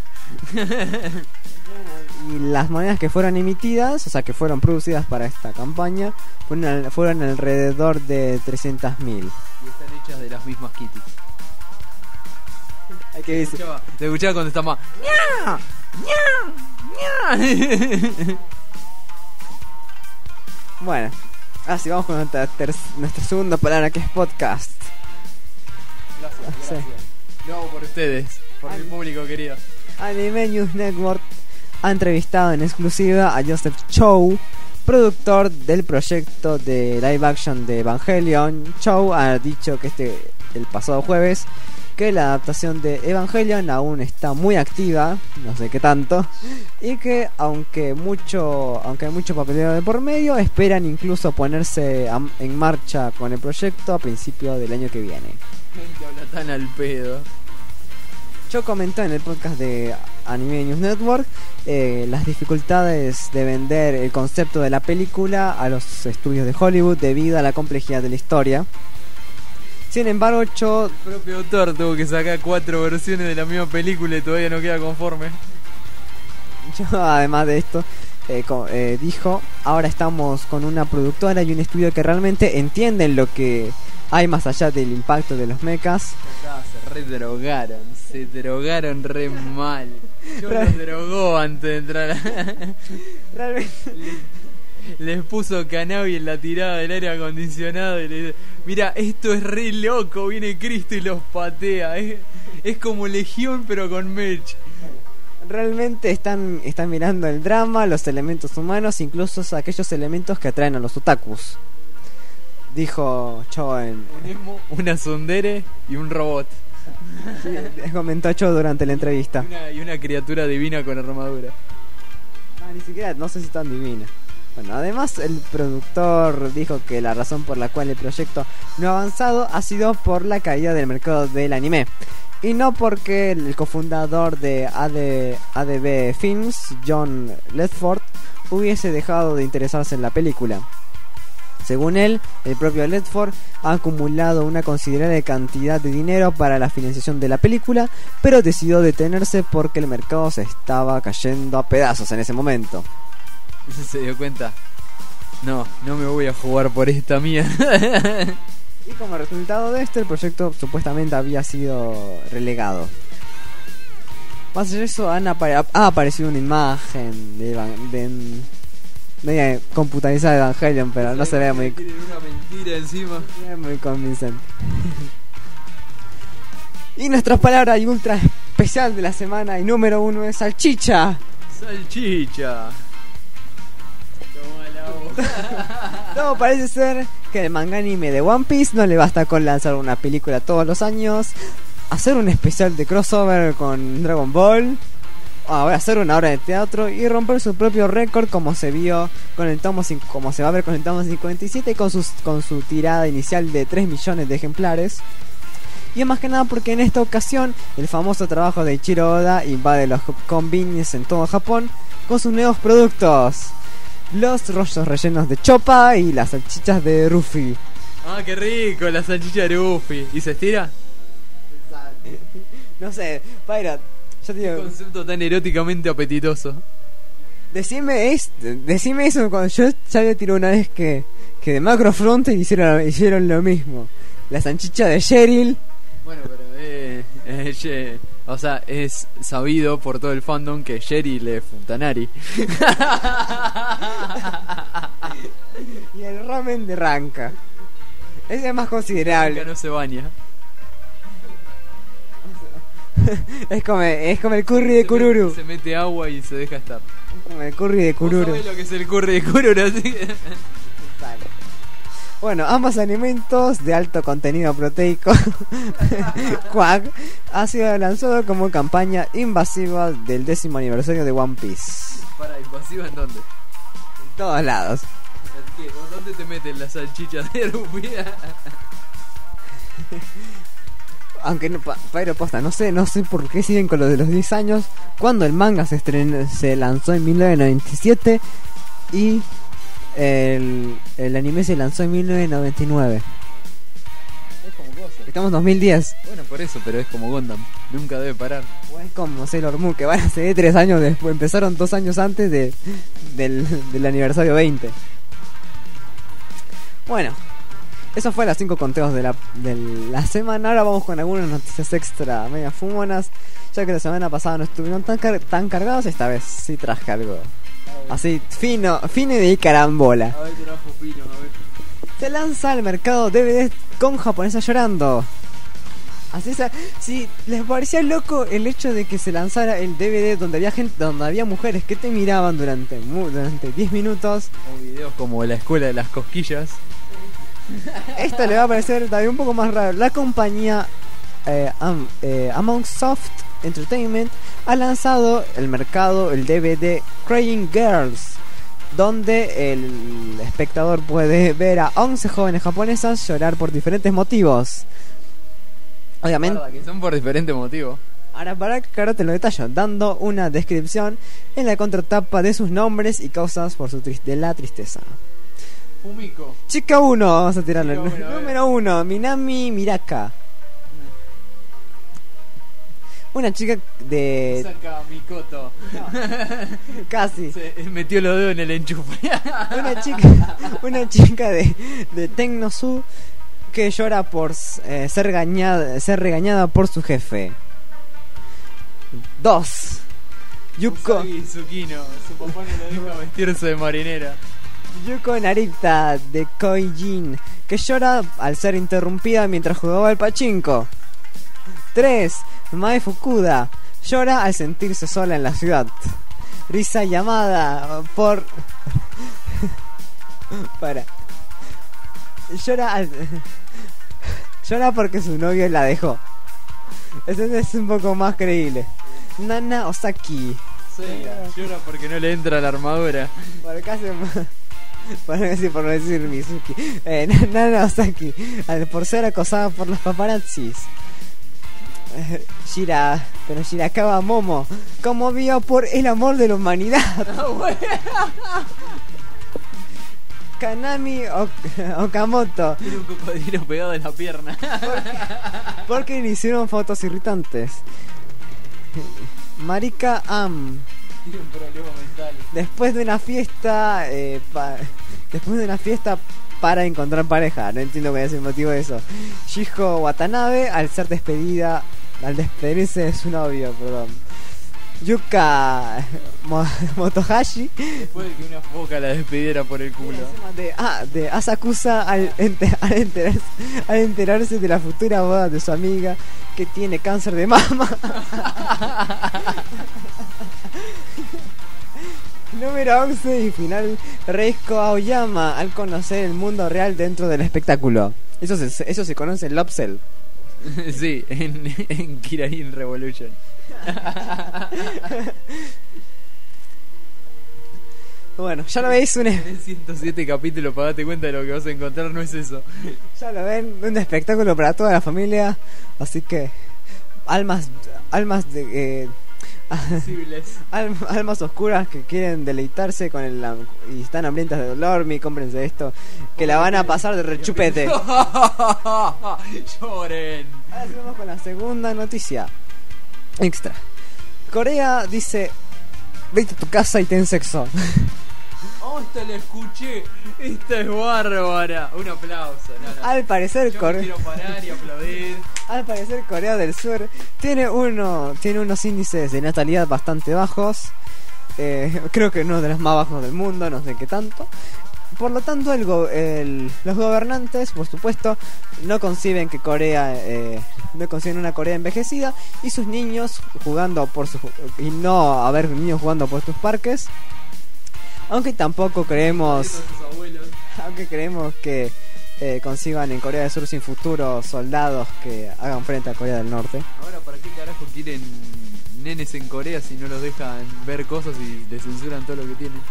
Y las monedas que fueron emitidas, o sea, que fueron producidas para esta campaña, fueron alrededor de 300.000. Y están hechas de las mismas Kitty. Hay que decir. Te escuchaba cuando está más. Bueno, así vamos con nuestra segunda palabra, que es podcast. Gracias. Lo hago por ustedes, por mi público querido. Anime News Network ha entrevistado en exclusiva a Joseph Chow, productor del proyecto de live action de Evangelion. Chow ha dicho que el pasado jueves que la adaptación de Evangelion aún está muy activa, no sé qué tanto, y que aunque hay mucho papeleo de por medio, esperan incluso ponerse en marcha con el proyecto a principios del año que viene. Gente habla tan al pedo. Yo comentó en el podcast de Anime News Network las dificultades de vender el concepto de la película a los estudios de Hollywood debido a la complejidad de la historia. Sin embargo, el propio autor tuvo que sacar 4 versiones de la misma película y todavía no queda conforme. Además de esto, dijo: ahora estamos con una productora y un estudio que realmente entienden lo que hay más allá del impacto de los mechas. Se drogaron re mal. Yo los drogó antes de entrar. Realmente. Les puso cannabis en la tirada del aire acondicionado y le dice: mira, esto es re loco, viene Cristo y los patea. Es como Legión pero con merch. Realmente están mirando el drama, los elementos humanos, incluso aquellos elementos que atraen a los otakus. dijo Cho en... Un emo, una tsundere y un robot. comentó Cho durante la entrevista. Y una criatura divina con armadura. No, ni siquiera, no sé si tan divina. Bueno, además el productor dijo que la razón por la cual el proyecto no ha avanzado ha sido por la caída del mercado del anime. Y no porque el cofundador de ADB Films, John Ledford, hubiese dejado de interesarse en la película. Según él, el propio Ledford ha acumulado una considerable cantidad de dinero para la financiación de la película, pero decidió detenerse porque el mercado se estaba cayendo a pedazos en ese momento. Se dio cuenta. No me voy a jugar por esta mierda. Y como resultado de esto, el proyecto supuestamente había sido relegado. Más allá de eso, ha aparecido una imagen de media computarizada de Evangelion, pero no se ve muy... Tiene una mentira encima. muy convincente. Y nuestra palabra y ultra especial de la semana y número 1 es salchicha. Salchicha. Toma la boca. Todo parece ser que el manga anime de One Piece no le basta con lanzar una película todos los años, hacer un especial de crossover con Dragon Ball, ahora hacer una obra de teatro y romper su propio récord como se vio con el tomo como se va a ver con el tomo 57 con su tirada inicial de 3 millones de ejemplares. Y es más que nada porque en esta ocasión el famoso trabajo de Ichiro Oda invade los convenience en todo Japón con sus nuevos productos: los rollos rellenos de chopa y las salchichas de Ruffy. Ah, qué rico, la salchicha de Ruffy. ¿Y se estira? No sé, Pyro, yo te digo, Un concepto tan eróticamente apetitoso. decime eso cuando yo ya le tiré una vez que de Macro Frontier hicieron lo mismo. La salchicha de Cheryl. Bueno, pero o sea, es sabido por todo el fandom que Cheryl es Funtanari. Y el ramen de Ranka. Ese es más considerable. Nunca no se baña. Es como el curry de Kururu. Se mete agua y se deja estar. Como el curry de ¿Vos Kururu. sabés lo que es el curry de Kururu? Así que... Bueno, ambos alimentos de alto contenido proteico, Quack, ha sido lanzado como campaña invasiva del 10º aniversario de One Piece. Para, ¿invasiva en dónde? En todos lados. Así que, ¿dónde te meten las salchichas de Ruffy? Aunque no, Pyro, posta, no sé por qué siguen con lo de los 10 años, cuando el manga se lanzó en 1997 y el anime se lanzó en 1999. Es como cosa. Estamos en 2010. Bueno, por eso, pero es como Gundam. Nunca debe parar. O es como Sailor Moon, que van a ser 3 años después. Empezaron 2 años antes del aniversario 20. Bueno, eso fue las 5 conteos de la semana. Ahora vamos con algunas noticias extra, media fumonas. Ya que la semana pasada no estuvieron tan cargados, esta vez sí traje algo así fino y de carambola. A ver, trajo fino, a ver. Se lanza al mercado DVD con japonesas llorando. Así es, si les parecía loco el hecho de que se lanzara el DVD donde había gente, donde había mujeres que te miraban durante 10 minutos. O videos como la escuela de las cosquillas. Esto le va a parecer también un poco más raro. La compañía Among Soft Entertainment ha lanzado el mercado el DVD Crying Girls, donde el espectador puede ver a 11 jóvenes japonesas llorar por diferentes motivos. Obviamente, Guarda, que son por diferentes motivos. ahora para aclararte los detalles, dando una descripción en la contratapa de sus nombres y causas por de la tristeza. Fumiko. Chica 1, vamos a tirarle. Chica uno, a ver. Número 1, Minami Miraka. Una chica de... Saca Mikoto. Casi. Se metió los dedos en el enchufe. Una chica de Tecnosu que llora por ser regañada por su jefe. 2. Yuko Usagi Tsukino. Su papá no lo deja vestirse de marinera. Narita de Koijin, que llora al ser interrumpida mientras jugaba al pachinko. 3. Mae Fukuda llora al sentirse sola en la ciudad. Risa llamada por... llora porque su novio la dejó. Eso es un poco más creíble. Nana Osaki. Sí, llora porque no le entra la armadura. Por casi por no decir Mizuki. Nana Osaki, por ser acosada por los paparazzis. Shirakawa Momo, conmovido por el amor de la humanidad. Kanami Okamoto, Tiene un cocodrilo pegado en la pierna. porque le hicieron fotos irritantes. Marika Am, Tiene un problema mental. después de una fiesta para encontrar pareja. No entiendo cuál es el motivo de eso. Shijo Watanabe, al despedirse de su novio, perdón. Yuka Motohashi, Después de que una foca la despidiera por el culo. de Asakusa, al enterarse de la futura boda de su amiga que tiene cáncer de mama. Número 11 y final, Reiko Aoyama, al conocer el mundo real dentro del espectáculo. Eso se conoce en Lopsel. Sí, en Kirain Revolution. Bueno, ya lo veis, Tenés 107 capítulos para darte cuenta de lo que vas a encontrar, no es eso. ya lo ven, un espectáculo para toda la familia. Así que almas Sensibles. almas oscuras que quieren deleitarse con y están hambrientas de dolor, cómprense esto, que la van a pasar de rechupete. Lloren. Ahora seguimos con la segunda noticia extra. Corea dice: vete a tu casa y ten sexo. Oh, esta la escuché. Esta es bárbara. Un aplauso. No. Al parecer Yo me quiero parar y aplaudir. Al parecer Corea del Sur tiene unos índices de natalidad bastante bajos. Creo que uno de los más bajos del mundo, no sé qué tanto. Por lo tanto, los gobernantes, por supuesto, no conciben una Corea envejecida y sus niños y no haber niños jugando por sus parques. Aunque tampoco creemos que consigan en Corea del Sur sin futuro soldados que hagan frente a Corea del Norte. Ahora, ¿para qué carajo quieren nenes en Corea si no los dejan ver cosas y les censuran todo lo que tienen?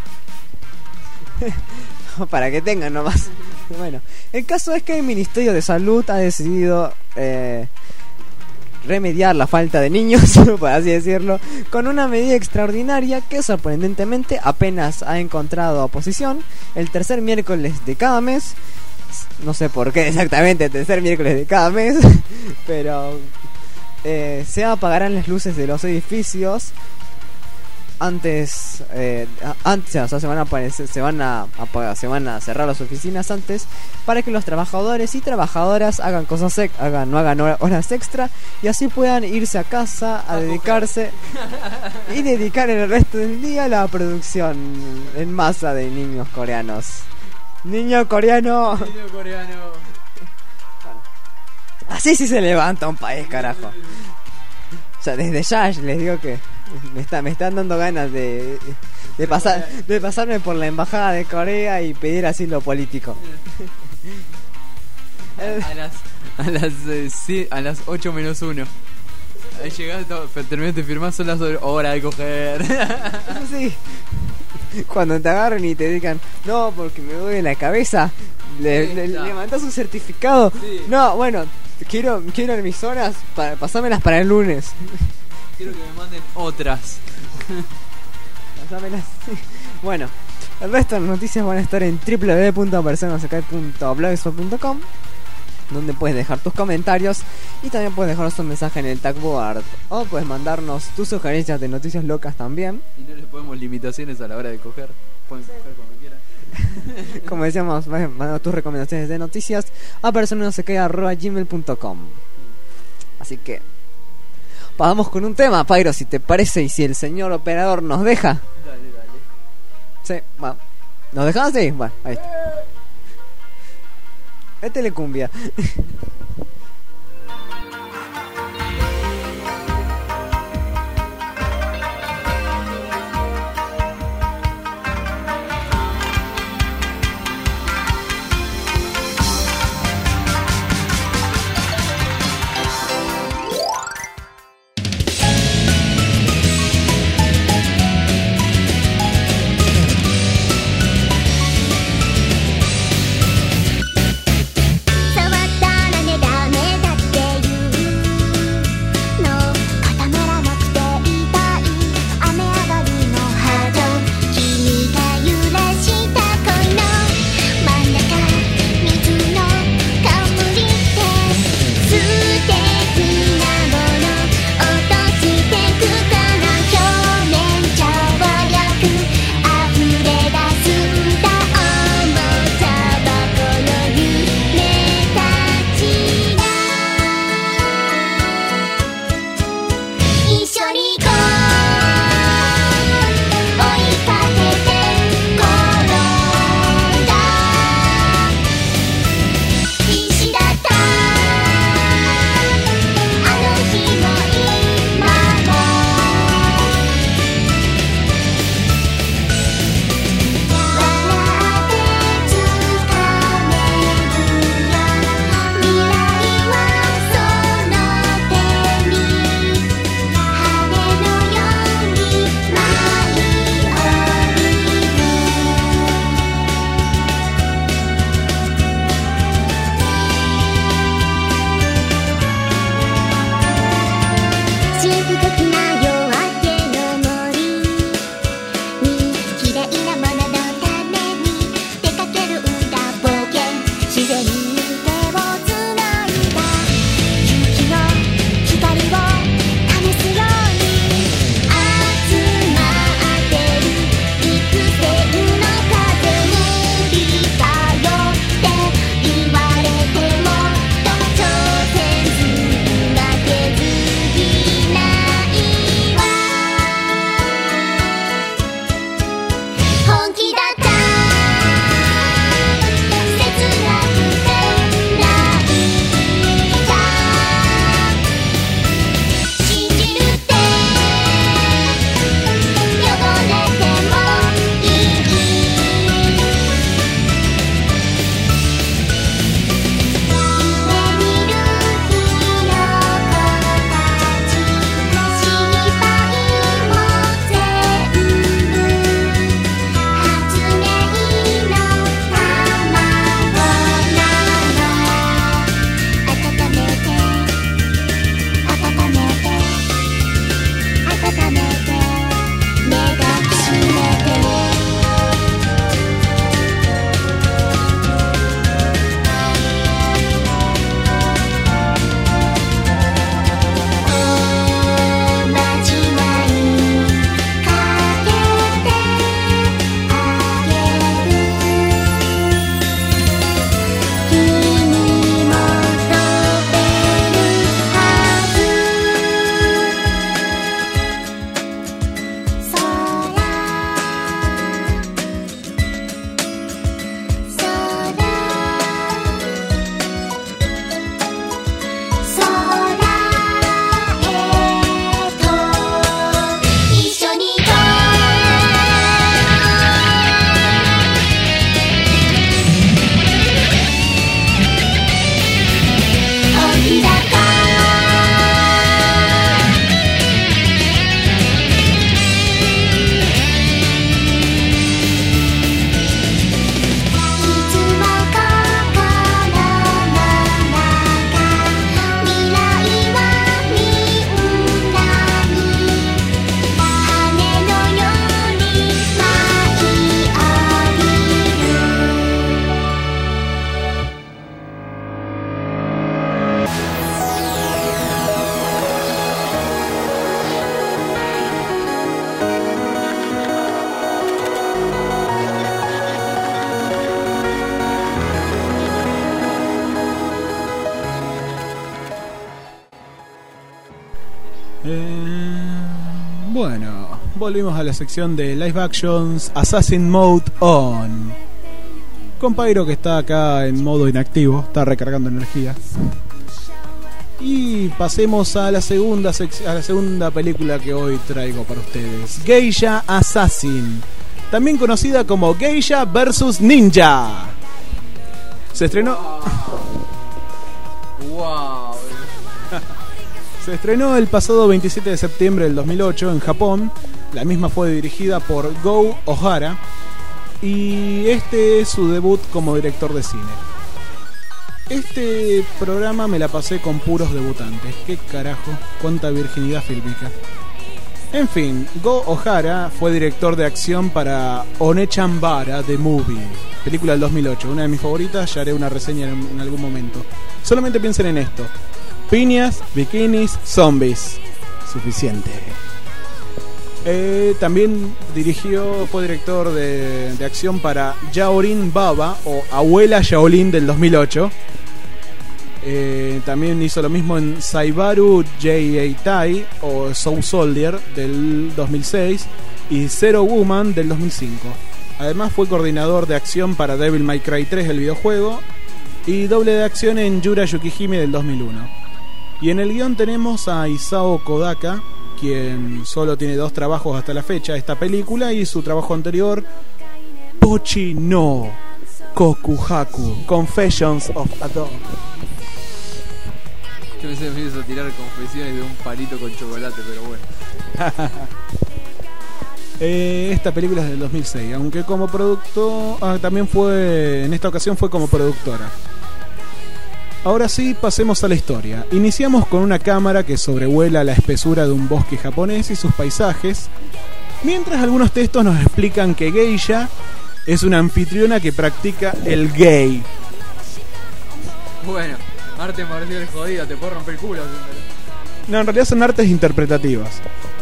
Para que tengan nomás. Bueno, el caso es que el Ministerio de Salud ha decidido remediar la falta de niños, por así decirlo, con una medida extraordinaria que sorprendentemente apenas ha encontrado oposición. El tercer miércoles de cada mes, no sé por qué exactamente el tercer miércoles de cada mes, pero se apagarán las luces de los edificios antes, o sea, se van a cerrar las oficinas antes, para que los trabajadores y trabajadoras hagan no hagan horas extra y así puedan irse a casa a dedicarse y dedicar el resto del día a la producción en masa de niños coreanos. Niño coreano. Así sí se levanta un país, carajo. O sea, desde ya les digo que me están dando ganas de pasarme por la embajada de Corea y pedir asilo político. A las 8 menos 1. Ahí llegaste, terminaste de firmar, son las horas de coger. Eso sí. Cuando te agarren y te digan, no, porque me duele la cabeza, le mandas un certificado. Sí. No, bueno, quiero en mis horas, pasármelas para el lunes. Quiero que me manden otras. Pasámelas. Bueno, el resto de las noticias van a estar en www.personasacay.blogspot.com, donde puedes dejar tus comentarios y también puedes dejarnos un mensaje en el tagboard, o puedes mandarnos tus sugerencias de noticias locas también. Y no les ponemos limitaciones a la hora de coger. Pueden coger cuando quieran. Como decíamos, manda tus recomendaciones de noticias a personasacay.gmail.com. Así que vamos con un tema, Pyro, si te parece, y si el señor operador nos deja. Dale. Sí, va. ¿Nos dejas? Sí, bueno, ahí está. Es telecumbia. 本気だった切なくて泣いた信じるって汚れてもいい夢見る日の子たち心配も全部発明の卵なの温めて温めて温めて目抱きしめておまじないかけてあげる君も飛べるはず空一緒に行こう本気だからいつも心の中未来はみんなに羽のように舞い降り Bueno, volvimos a la sección de Live Actions Assassin Mode On. Con Pyro, que está acá en modo inactivo, está recargando energía. Y pasemos a la segunda película que hoy traigo para ustedes, Geisha Assassin, también conocida como Geisha vs Ninja. Se estrenó Wow. Se estrenó el pasado 27 de septiembre del 2008 en Japón. La misma fue dirigida por Go Ohara y este es su debut como director de cine. Este programa me la pasé con puros debutantes. ¿Qué carajo? Cuánta virginidad fílmica. En fin, Go Ohara fue director de acción para Onechanbara The Movie, película del 2008, una de mis favoritas. Ya haré una reseña en algún momento. Solamente piensen en esto: piñas, bikinis, zombies. Suficiente. También fue director de acción para Yaorin Baba o Abuela Shaolin del 2008. También hizo lo mismo en Saibaru J.A.Tai o Soul Soldier del 2006 y Zero Woman del 2005. Además fue coordinador de acción para Devil May Cry 3, el videojuego, y doble de acción en Yura Yukihime del 2001. Y en el guión tenemos a Isao Kodaka, quien solo tiene 2 trabajos hasta la fecha, esta película y su trabajo anterior, Pochi no Kokuhaku, Confessions of a Dog. Yo pensé que empiezo a tirar confesiones de un palito con chocolate, pero bueno. Esta película es del 2006, aunque como productor también fue, en esta ocasión fue como productora. Ahora sí, pasemos a la historia. Iniciamos con una cámara que sobrevuela la espesura de un bosque japonés y sus paisajes, mientras algunos textos nos explican que Geisha es una anfitriona que practica el gay. Bueno, arte marcial jodida, te puedo romper el culo. No, en realidad son artes interpretativas.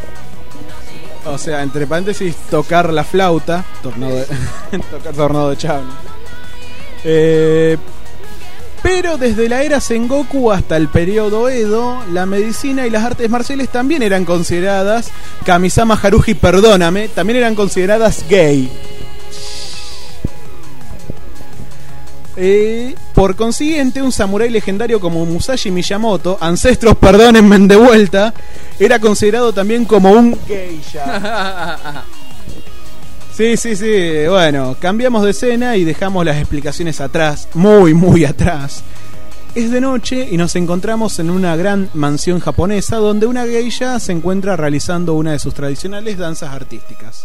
O sea, entre paréntesis, tocar la flauta, tocar tornado de Chan. Pero desde la era Sengoku hasta el periodo Edo, la medicina y las artes marciales también eran consideradas, Kamisama Haruhi, perdóname, también eran consideradas gay. Por consiguiente, un samurái legendario como Musashi Miyamoto, ancestros perdónenme de vuelta, era considerado también como un geisha. Sí, bueno, cambiamos de escena y dejamos las explicaciones atrás, muy atrás. Es de noche y nos encontramos en una gran mansión japonesa donde una geisha se encuentra realizando una de sus tradicionales danzas artísticas.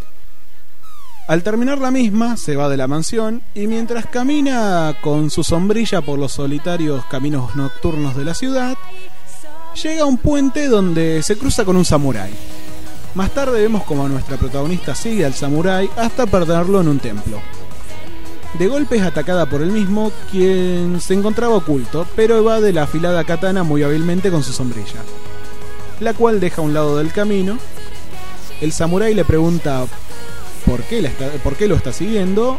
Al terminar la misma, se va de la mansión y mientras camina con su sombrilla por los solitarios caminos nocturnos de la ciudad, llega a un puente donde se cruza con un samurái. Más tarde vemos como nuestra protagonista sigue al samurái hasta perderlo en un templo. De golpe es atacada por él mismo, quien se encontraba oculto, pero evade la afilada katana muy hábilmente con su sombrilla, la cual deja a un lado del camino. El samurái le pregunta por qué lo está siguiendo,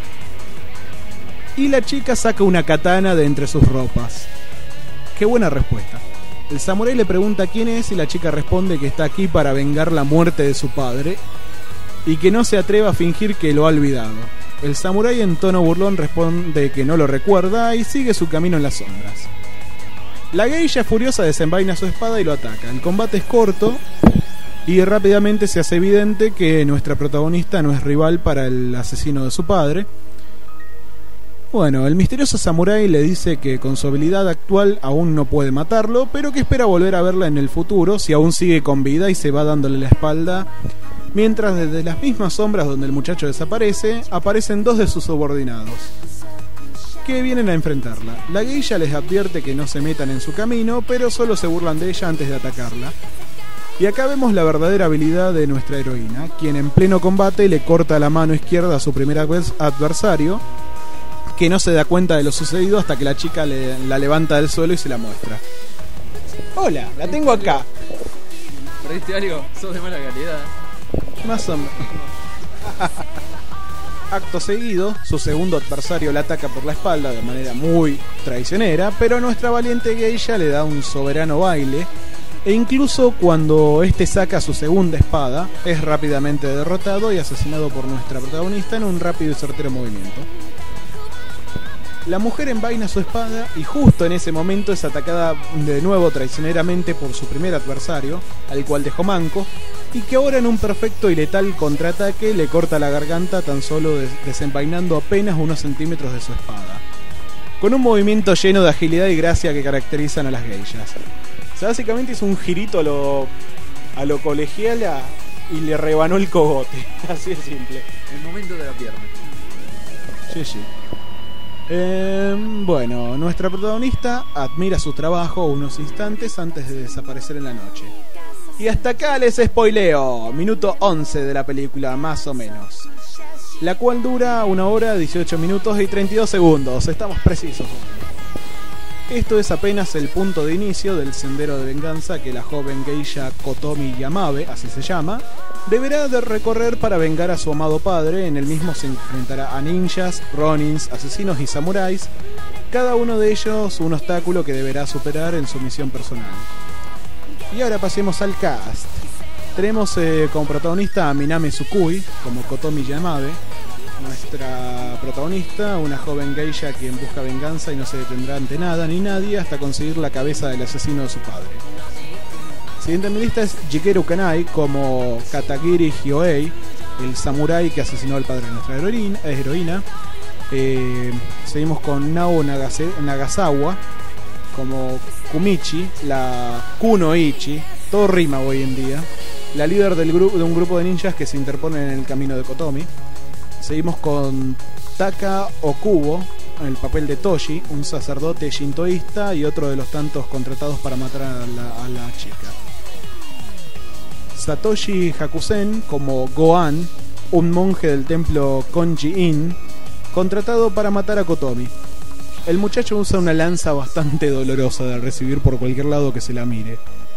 y la chica saca una katana de entre sus ropas. Qué buena respuesta. El samurái le pregunta quién es y la chica responde que está aquí para vengar la muerte de su padre y que no se atreva a fingir que lo ha olvidado. El samurái en tono burlón responde que no lo recuerda y sigue su camino en las sombras. La geisha furiosa desenvaina su espada y lo ataca. El combate es corto y rápidamente se hace evidente que nuestra protagonista no es rival para el asesino de su padre. Bueno, el misterioso samurái le dice que con su habilidad actual aún no puede matarlo, pero que espera volver a verla en el futuro si aún sigue con vida, y se va dándole la espalda, mientras desde las mismas sombras donde el muchacho desaparece, aparecen dos de sus subordinados, que vienen a enfrentarla. La geisha les advierte que no se metan en su camino, pero solo se burlan de ella antes de atacarla. Y acá vemos la verdadera habilidad de nuestra heroína, quien en pleno combate le corta la mano izquierda a su primer adversario, que no se da cuenta de lo sucedido hasta que la chica la levanta del suelo y se la muestra. Hola, la tengo acá. ¿Perdiste algo? Sos de mala calidad. Más o menos. Acto seguido, su segundo adversario la ataca por la espalda de manera muy traicionera, pero nuestra valiente geisha le da un soberano baile, e incluso cuando este saca su segunda espada, es rápidamente derrotado y asesinado por nuestra protagonista en un rápido y certero movimiento. La mujer envaina su espada y justo en ese momento es atacada de nuevo traicioneramente por su primer adversario, al cual dejó manco, y que ahora en un perfecto y letal contraataque le corta la garganta tan solo desenvainando apenas unos centímetros de su espada, con un movimiento lleno de agilidad y gracia que caracterizan a las geishas. O sea, básicamente hizo un girito a lo colegial y le rebanó el cogote, así de simple. El momento de la pierna. Sí. Bueno, nuestra protagonista admira su trabajo unos instantes antes de desaparecer en la noche. Y hasta acá les spoileo, minuto 11 de la película, más o menos, la cual dura 1 hora, 18 minutos y 32 segundos, estamos precisos. Esto es apenas el punto de inicio del sendero de venganza que la joven geisha Kotomi Yamabe, así se llama, deberá de recorrer para vengar a su amado padre. En el mismo se enfrentará a ninjas, ronins, asesinos y samuráis, cada uno de ellos un obstáculo que deberá superar en su misión personal. Y ahora pasemos al cast. Tenemos como protagonista a Minami Tsukui como Kotomi Yamabe, nuestra protagonista, una joven geisha quien busca venganza y no se detendrá ante nada ni nadie hasta conseguir la cabeza del asesino de su padre. Siguiente en mi lista es Jikeru Kanai como Katagiri Hyoei, el samurái que asesinó al padre de nuestra heroína. Seguimos con Nao Nagasawa como Kumichi, la Kunoichi, todo rima hoy en día, la líder de un grupo de ninjas que se interponen en el camino de Kotomi. Seguimos con Taka Okubo, en el papel de Toshi, un sacerdote shintoísta y otro de los tantos contratados para matar a la chica. Satoshi Hakusen como Gohan, un monje del templo Konji-in, contratado para matar a Kotomi. El muchacho usa una lanza bastante dolorosa de recibir por cualquier lado que se la mire.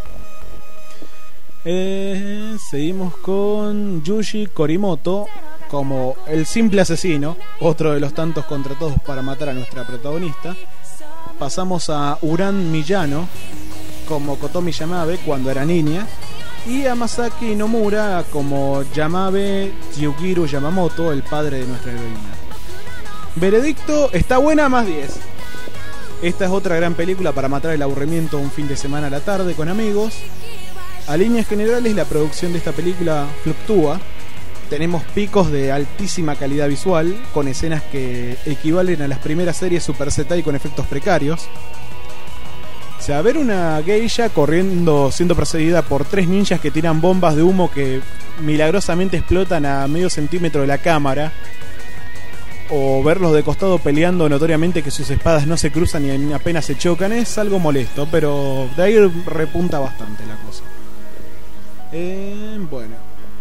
Seguimos con Yuji Korimoto como el simple asesino, otro de los tantos contratados para matar a nuestra protagonista. Pasamos a Uran Miyano como Kotomi Yamabe cuando era niña, y a Masaki Nomura como Yamabe Ryugiru Yamamoto, el padre de nuestra heroína. Veredicto, está buena, más 10. Esta es otra gran película para matar el aburrimiento un fin de semana a la tarde con amigos. A líneas generales, la producción de esta película fluctúa. Tenemos picos de altísima calidad visual, con escenas que equivalen a las primeras series Super Sentai con efectos precarios. O sea, ver una geisha corriendo, siendo perseguida por 3 ninjas que tiran bombas de humo que milagrosamente explotan a medio centímetro de la cámara, o verlos de costado peleando notoriamente que sus espadas no se cruzan y apenas se chocan, es algo molesto, pero de ahí repunta bastante la cosa. Bueno,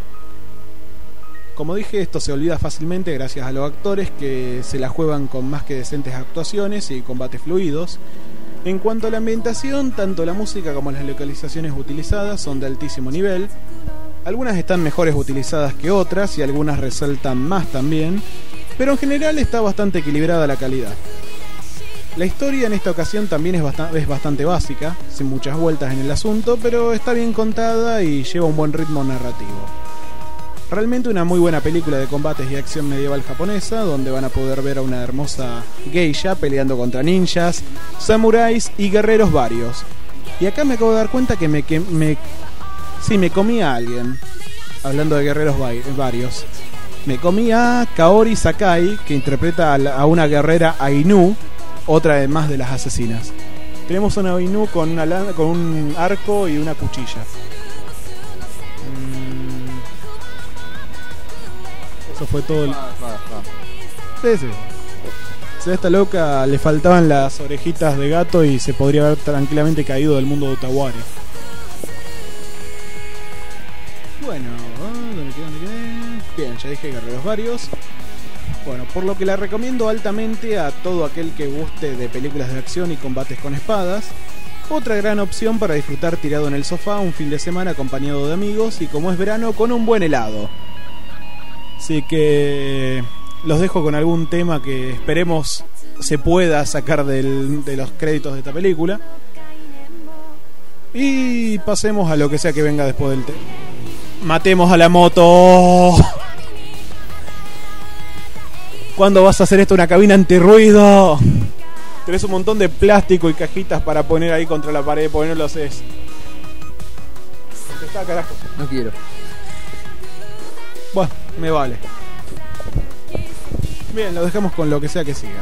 como dije, esto se olvida fácilmente gracias a los actores que se la juegan con más que decentes actuaciones y combates fluidos. En cuanto a la ambientación, tanto la música como las localizaciones utilizadas son de altísimo nivel. Algunas están mejores utilizadas que otras y algunas resaltan más también, pero en general está bastante equilibrada la calidad. La historia en esta ocasión también es bastante básica, sin muchas vueltas en el asunto, pero está bien contada y lleva un buen ritmo narrativo. Realmente una muy buena película de combates y acción medieval japonesa, donde van a poder ver a una hermosa geisha peleando contra ninjas, samuráis y guerreros varios. Y acá me acabo de dar cuenta que me comí a alguien, hablando de guerreros varios. Me comí a Kaori Sakai, que interpreta a una guerrera Ainu, otra además de las asesinas. Tenemos una Ainu con un arco y una cuchilla. Eso fue todo. Sí. A esta loca le faltaban las orejitas de gato y se podría haber tranquilamente caído del mundo de Otaware. Bueno, ¿dónde quedé? Bien, ya dije guerreros varios. Bueno, por lo que la recomiendo altamente a todo aquel que guste de películas de acción y combates con espadas. Otra gran opción para disfrutar tirado en el sofá un fin de semana acompañado de amigos y, como es verano, con un buen helado. Así que los dejo con algún tema que esperemos se pueda sacar de los créditos de esta película. Y pasemos a lo que sea que venga después del tema. ¡Matemos a la moto! ¿Cuándo vas a hacer esto una cabina antirruido? Tenés un montón de plástico y cajitas para poner ahí contra la pared, porque no lo haces. Contestá, carajo. No quiero. Bueno, me vale. Bien, lo dejamos con lo que sea que siga.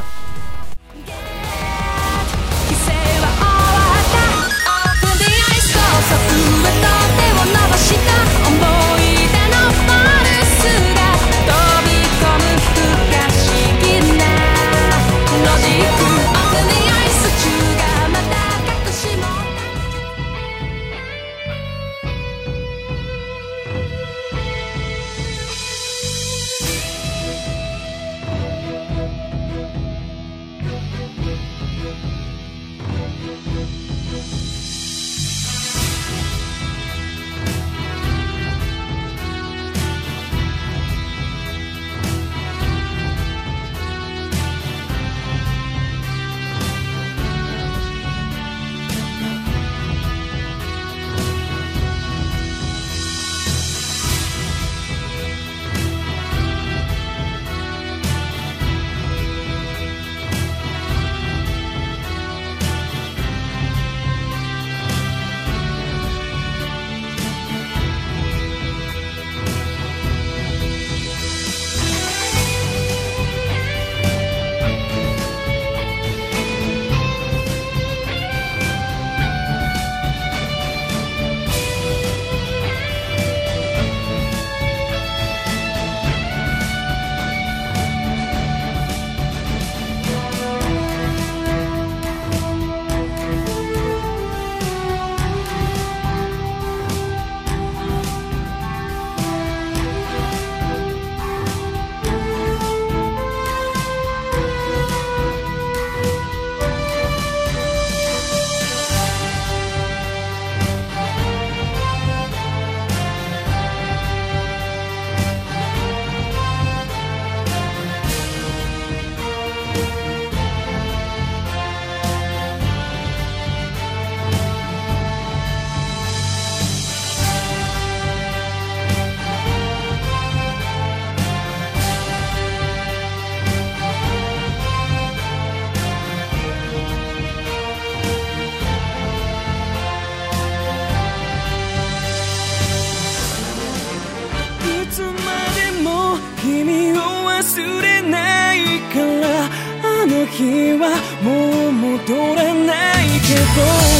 日はもう戻れないけど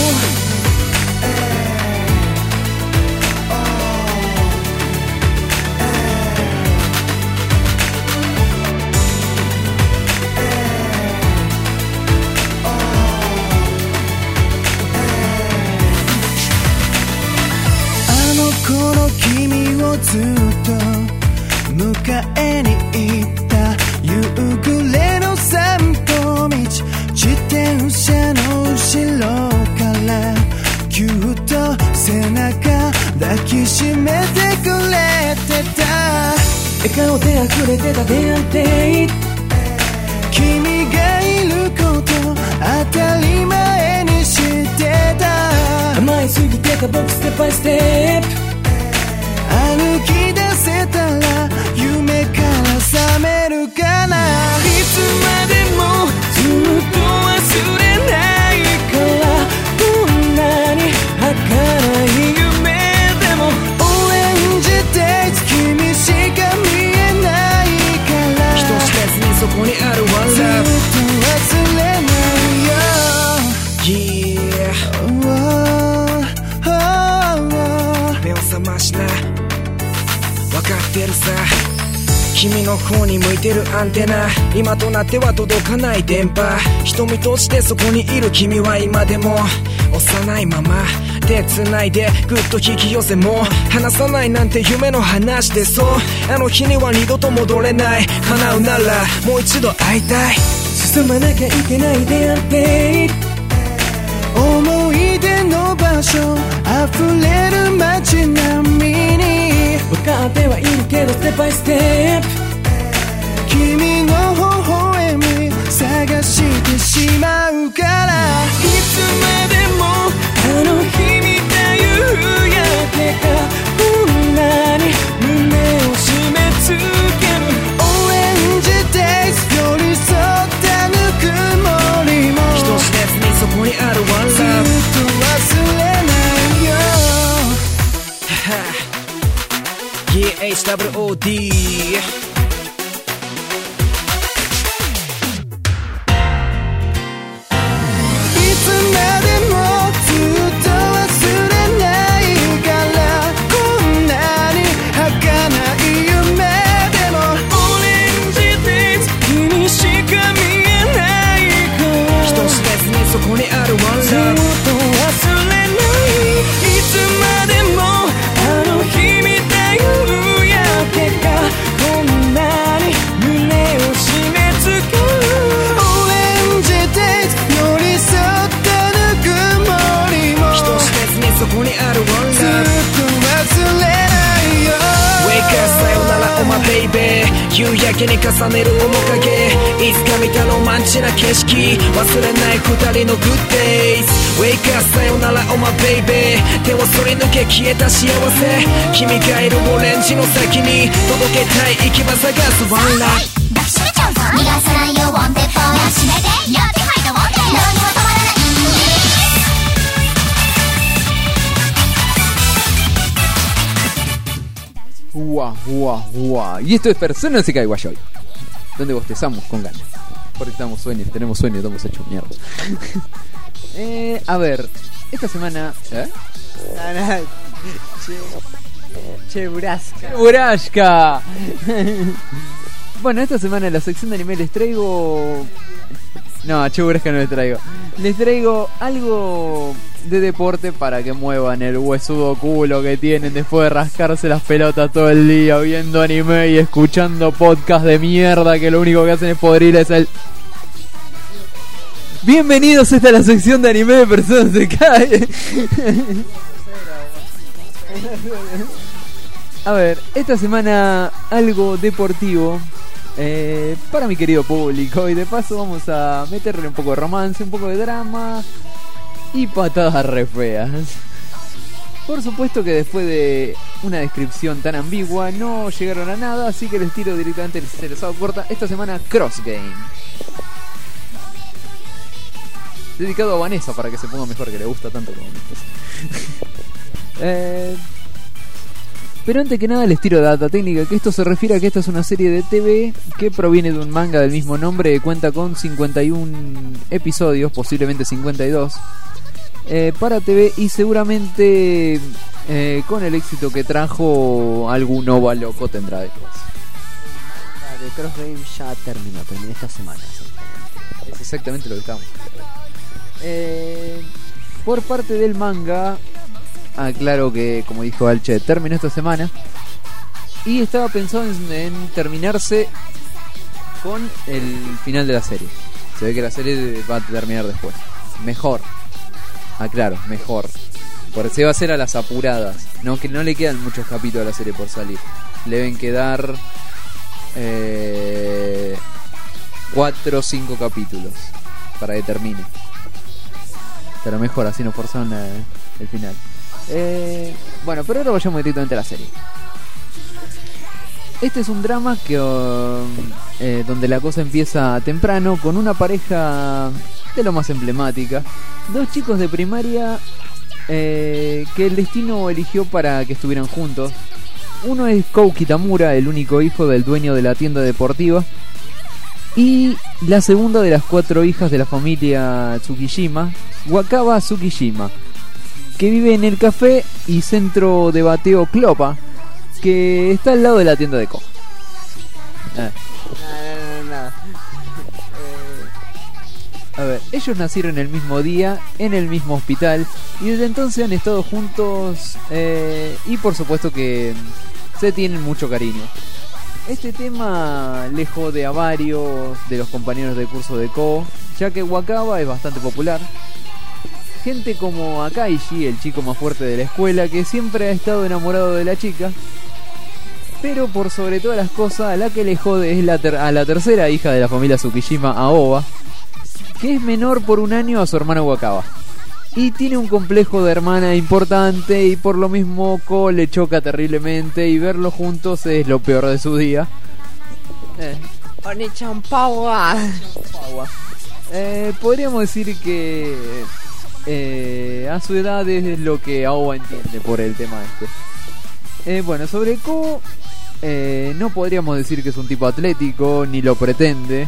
この君をずっと迎えに行った夕暮れの散歩道自転車の後ろからぎゅっと背中抱きしめてくれてた笑顔で溢れてた出会って君がいること当たり前にしてた甘えすぎてた僕ステップバイステップ歩き出せたら夢から覚めるかないつまでもずっと忘れないからどんなに儚い夢でもオレンジデイズ君しか見えないから人知れずにそこにある One ずっ Love と忘れないよ Yeah 目を覚ましな分かってるさ君の方に向いてるアンテナ今となっては届かない電波瞳としてそこにいる君は今でも幼いまま手繋いでぐっと引き寄せも離さないなんて夢の話でそうあの日には二度と戻れない叶うならもう一度会いたい進まなきゃいけない出会って思い出の場所溢れる街並みに分かってはいるけどステップバイステップ君の微笑み探してしまうからいつまでもあの日見た夕焼けがこんなに胸を締め付けるオレンジデイズ寄り添ったぬくもりも人知れずにそこにある One ずっと Love 忘れないよ GHWOD そこにある One Love ずっと忘れないいつまでもあの日見た夕焼けがこんなに胸を締め付けるオレンジデイズ寄り添ったぬくもりも人知れずにそこにある One ずっ Love と忘れないよ Wake up さよならおまベイベー夕焼けに重ねる面影いつか見たロマンチな景色忘れない二人の Good days Wake up さよならおまベイベー手をそり抜け消えた幸せ君がいるオレンジの先に届けたい行き場探す One Love 抱きしめちゃうぞ逃がさないよワンテッポ抱きしめてやってはいたワンテッポ何も止まらない Y esto es Persona no se cae guayoy, donde bostezamos con ganas porque estamos sueños, tenemos sueños, estamos hechos mierda. A ver, esta semana Cheburashka. Bueno, esta semana en la sección de anime les traigo... No, Cheburashka no les traigo. Les traigo algo de deporte para que muevan el huesudo culo que tienen después de rascarse las pelotas todo el día viendo anime y escuchando podcast de mierda que lo único que hacen es podrirles el... Bienvenidos a esta la sección de anime de Persona se cae. A ver, esta semana algo deportivo para mi querido público. Y de paso vamos a meterle un poco de romance, un poco de drama y patadas re feas. Por supuesto que después de una descripción tan ambigua no llegaron a nada, así que les tiro directamente el interesado corta. Esta semana Cross Game, dedicado a Vanessa para que se ponga mejor, que le gusta tanto como nosotros. Pero antes que nada les tiro data técnica, que esto se refiere a que esta es una serie de TV que proviene de un manga del mismo nombre, cuenta con 51 episodios, posiblemente 52, para TV, y seguramente con el éxito que trajo algún OVA loco tendrá después. De Cross Game ya terminó esta semana. Es exactamente lo que estamos. Por parte del manga, aclaro que, como dijo Alche, terminó esta semana y estaba pensado en terminarse con el final de la serie. Se ve que la serie va a terminar después. Mejor, aclaro, mejor. Porque se va a hacer a las apuradas. No, que no le quedan muchos capítulos a la serie por salir. Le deben quedar 4 o 5 capítulos para que termine. Pero mejor, así no forzan el final. Bueno, pero ahora vayamos directamente a la serie. Este es un drama que donde la cosa empieza temprano con una pareja de lo más emblemática. Dos chicos de primaria que el destino eligió para que estuvieran juntos. Uno es Kou Kitamura, el único hijo del dueño de la tienda deportiva, y la segunda de las 4 hijas de la familia Tsukishima, Wakaba Tsukishima, que vive en el café y centro de bateo Clopa, que está al lado de la tienda de Kou. A ver, ellos nacieron el mismo día, en el mismo hospital, y desde entonces han estado juntos, y por supuesto que se tienen mucho cariño. Este tema le jode a varios de los compañeros de curso de Kou, ya que Wakaba es bastante popular. Gente como Akaishi, el chico más fuerte de la escuela, que siempre ha estado enamorado de la chica. Pero por sobre todas las cosas, a la que le jode es a la tercera hija de la familia Tsukishima, Aoba, que es menor por un año a su hermano Wakaba. Y tiene un complejo de hermana importante, y por lo mismo Ko le choca terriblemente, y verlos juntos es lo peor de su día. Podríamos decir que a su edad es lo que Aoba entiende por el tema este. Bueno, sobre Ko, no podríamos decir que es un tipo atlético, ni lo pretende,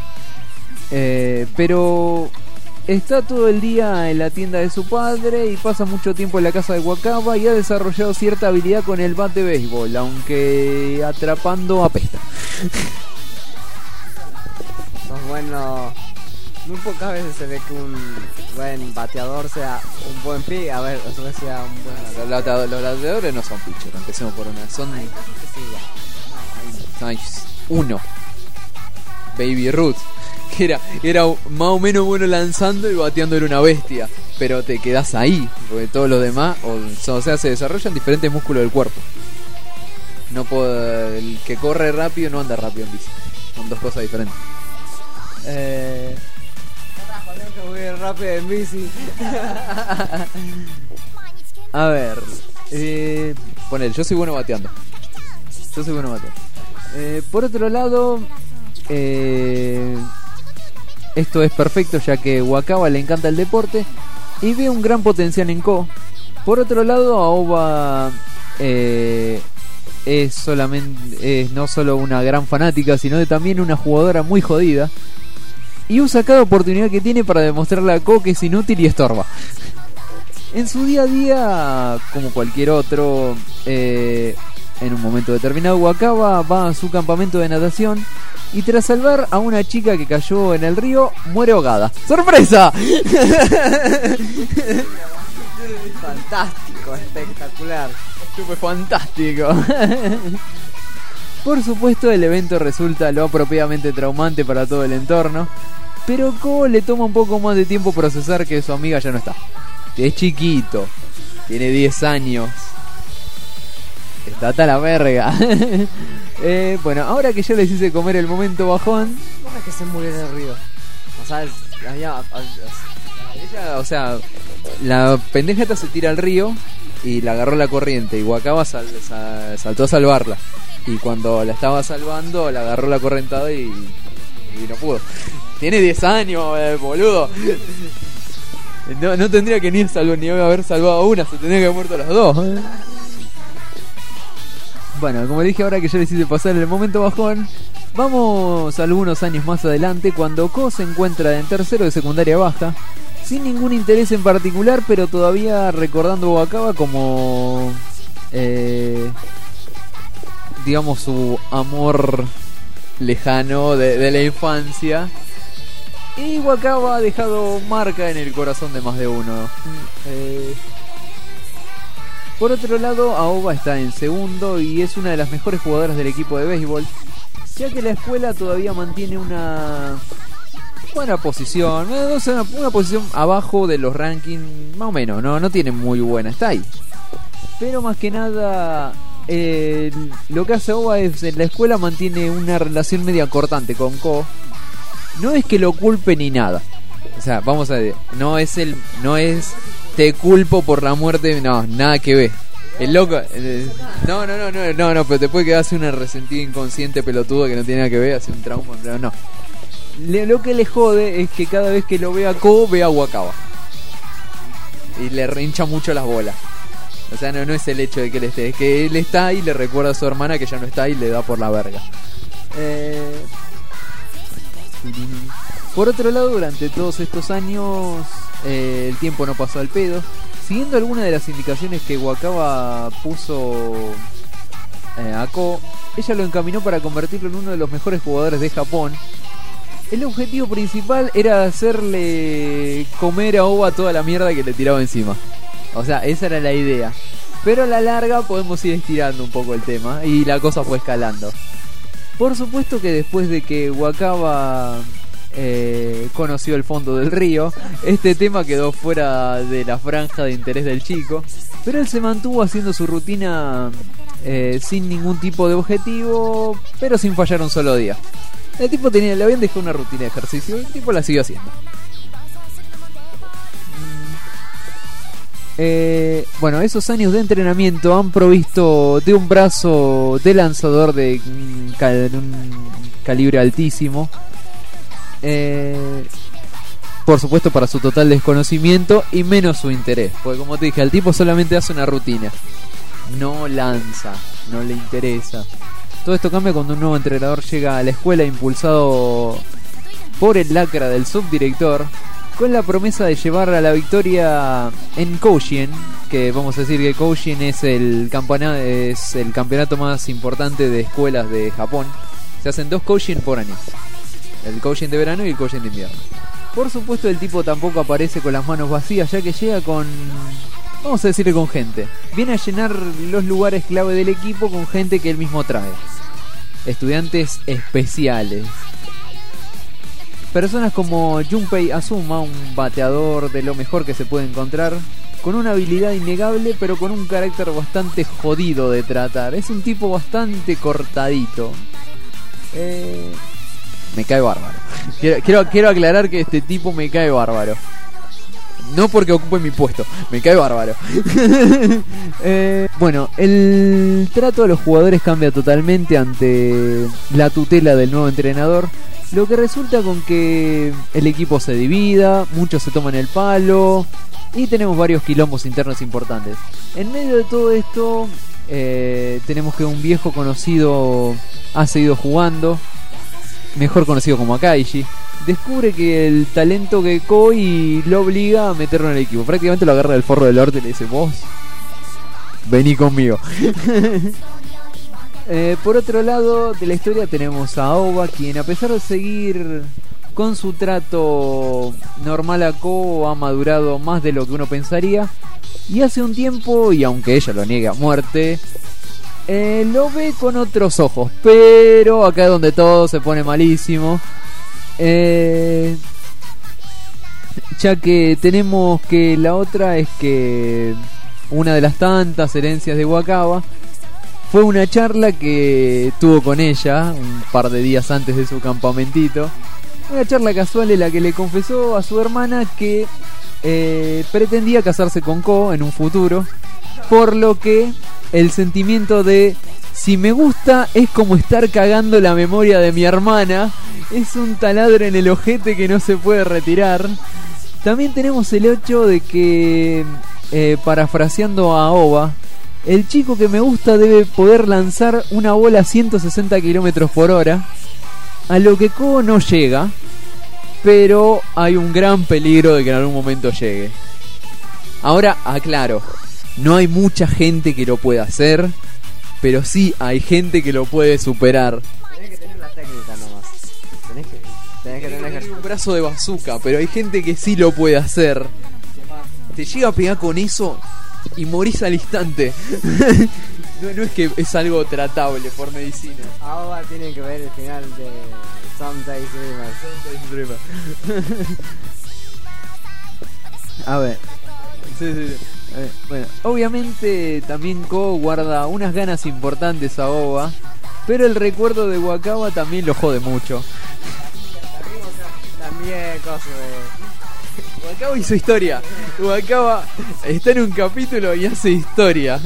pero está todo el día en la tienda de su padre y pasa mucho tiempo en la casa de Wakaba, y ha desarrollado cierta habilidad con el bat de béisbol, aunque atrapando apesta. Bueno, muy pocas veces se ve que un buen bateador sea un buen pick. A ver, eso sea un buen... Los bateadores no son pitchers, empecemos por una. Son uno, Baby Ruth, que era más o menos bueno lanzando y bateando, era una bestia, pero te quedás ahí, porque todos los demás, o sea, se desarrollan diferentes músculos del cuerpo. No puedo, el que corre rápido no anda rápido en bici, son dos cosas diferentes. Muy rápido en bici. A ver, poner, yo soy bueno bateando. Por otro lado, esto es perfecto, ya que Wakaba le encanta el deporte y ve un gran potencial en Ko. Por otro lado, Aoba es no solo una gran fanática, sino también una jugadora muy jodida, y usa cada oportunidad que tiene para demostrarle a Ko que es inútil y estorba. En su día a día, como cualquier otro, en un momento determinado, Wakaba va a su campamento de natación y tras salvar a una chica que cayó en el río, muere ahogada. ¡Sorpresa! Fantástico, espectacular. Fue fantástico. Por supuesto, el evento resulta lo apropiadamente traumante para todo el entorno, pero Ko le toma un poco más de tiempo procesar que su amiga ya no está. Es chiquito, tiene 10 años. Está hasta la verga. Bueno, ahora que ya les hice comer el momento bajón. ¿Cómo es que se murió en el río? O sea, ella, o sea, la pendeja esta se tira al río y la agarró la corriente, y Wakaba saltó a salvarla, y cuando la estaba salvando la agarró la correntada y no pudo. Tiene 10 años, boludo. No tendría que ni haber salvado a una, se tendría que haber muerto las dos. Bueno, como dije, ahora que ya les hice pasar el momento bajón, vamos algunos años más adelante, cuando Ko se encuentra en tercero de secundaria baja, sin ningún interés en particular, pero todavía recordando Wakaba como, digamos, su amor lejano de la infancia. Y Wakaba ha dejado marca en el corazón de más de uno. Por otro lado, Aoba está en segundo y es una de las mejores jugadoras del equipo de béisbol, ya que la escuela todavía mantiene una buena posición, una posición abajo de los rankings, más o menos, no tiene muy buena, está ahí. Pero más que nada, lo que hace Aoba es, en la escuela mantiene una relación media cortante con Ko. No es que lo culpe ni nada. O sea, vamos a ver, no es te culpo por la muerte, no, nada que ver. El loco, no, pero te puede quedar así una resentida inconsciente pelotudo que no tiene nada que ver, hace un trauma, pero no. Lo que le jode es que cada vez que lo ve a Ko, ve a Wakaba. Y le rincha mucho las bolas. O sea, no es el hecho de que él esté, es que él está y le recuerda a su hermana que ya no está y le da por la verga. Por otro lado, durante todos estos años el tiempo no pasó al pedo. Siguiendo algunas de las indicaciones que Wakaba puso a Ko, ella lo encaminó para convertirlo en uno de los mejores jugadores de Japón. El objetivo principal era hacerle comer a Aoba toda la mierda que le tiraba encima. O sea, esa era la idea. Pero a la larga podemos ir estirando un poco el tema y la cosa fue escalando. Por supuesto que después de que Wakaba conoció el fondo del río, este tema quedó fuera de la franja de interés del chico, pero él se mantuvo haciendo su rutina sin ningún tipo de objetivo, pero sin fallar un solo día. El tipo le habían dejado una rutina de ejercicio, el tipo la siguió haciendo. Bueno, esos años de entrenamiento han provisto de un brazo de lanzador de un calibre altísimo. Por supuesto, para su total desconocimiento y menos su interés, porque como te dije, el tipo solamente hace una rutina, no lanza, no le interesa. Todo esto cambia cuando un nuevo entrenador llega a la escuela, impulsado por el lacra del subdirector, con la promesa de llevar a la victoria en Koshien, que vamos a decir que Koshien es el campeonato más importante de escuelas de Japón. Se hacen 2 Koshien por año, el Koshien de verano y el Koshien de invierno. Por supuesto, el tipo tampoco aparece con las manos vacías, ya que llega con, vamos a decirle, con gente. Viene a llenar los lugares clave del equipo con gente que él mismo trae. Estudiantes especiales. Personas como Junpei Azuma, un bateador de lo mejor que se puede encontrar, con una habilidad innegable, pero con un carácter bastante jodido de tratar. Es un tipo bastante cortadito. Me cae bárbaro. Quiero aclarar que este tipo me cae bárbaro. No porque ocupe mi puesto, me cae bárbaro. Bueno, el trato a los jugadores cambia totalmente ante la tutela del nuevo entrenador, lo que resulta con que el equipo se divida, muchos se toman el palo y tenemos varios quilombos internos importantes. En medio de todo esto, tenemos que un viejo conocido ha seguido jugando, mejor conocido como Akaishi. Descubre que el talento que Koi lo obliga a meterlo en el equipo. Prácticamente lo agarra del forro del orto y le dice: vos, vení conmigo. Por otro lado de la historia tenemos a Aoba, quien a pesar de seguir con su trato normal a Ko, ha madurado más de lo que uno pensaría. Y hace un tiempo, y aunque ella lo niegue a muerte, lo ve con otros ojos. Pero acá es donde todo se pone malísimo. Ya que tenemos que la otra es que una de las tantas herencias de Wakaba fue una charla que tuvo con ella un par de días antes de su campamentito. Una charla casual en la que le confesó a su hermana que pretendía casarse con Ko en un futuro, por lo que el sentimiento de si me gusta es como estar cagando la memoria de mi hermana es un taladro en el ojete que no se puede retirar. También tenemos el hecho de que, parafraseando a Aoba, El chico que me gusta debe poder lanzar una bola a 160 km por hora, a lo que Ko no llega, pero hay un gran peligro de que en algún momento llegue. Ahora aclaro, no hay mucha gente que lo pueda hacer, pero sí hay gente que lo puede superar. Tenés que tener la técnica nomás. Tenés que tener Un brazo de bazooka, pero hay gente que sí lo puede hacer. Te llega a pegar con eso y morís al instante. No es que es algo tratable por medicina. Ahora tienen que ver el final de Sometimes Dreamers. A ver. Sí. Bueno, obviamente también Ko guarda unas ganas importantes a Oba, pero el recuerdo de Wakaba también lo jode mucho. También cosas de... Wakaba hizo historia. Wakaba está en un capítulo y hace historia.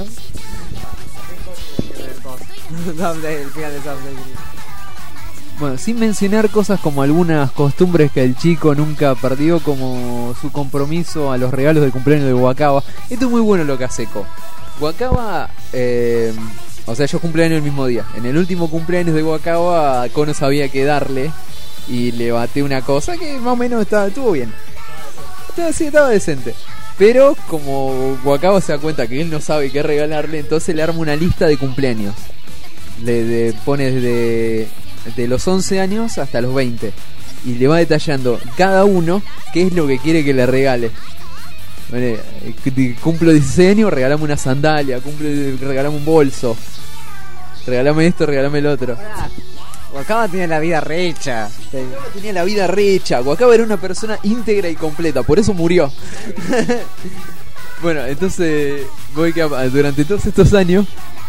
El final de Someday Dreamers. Bueno, sin mencionar cosas como algunas costumbres que el chico nunca perdió, como su compromiso a los regalos de cumpleaños de Wakaba. Esto es muy bueno lo que hace Ko. Wakaba, o sea, ellos cumpleaños el mismo día. En el último cumpleaños de Wakaba, Ko no sabía qué darle y le bate una cosa que más o menos estuvo bien. Estaba decente. Pero como Wakaba se da cuenta que él no sabe qué regalarle, entonces le arma una lista de cumpleaños. Le pone de los 11 años hasta los 20 y le va detallando cada uno qué es lo que quiere que le regale. Bueno, cumplo 16 años, regalame una sandalia, regalame un bolso, regalame esto, regalame el otro. Wakaba tiene la vida recha. Wakaba tenía la vida recha. Wakaba era una persona íntegra y completa, por eso murió. Bueno, entonces voy que durante todos estos años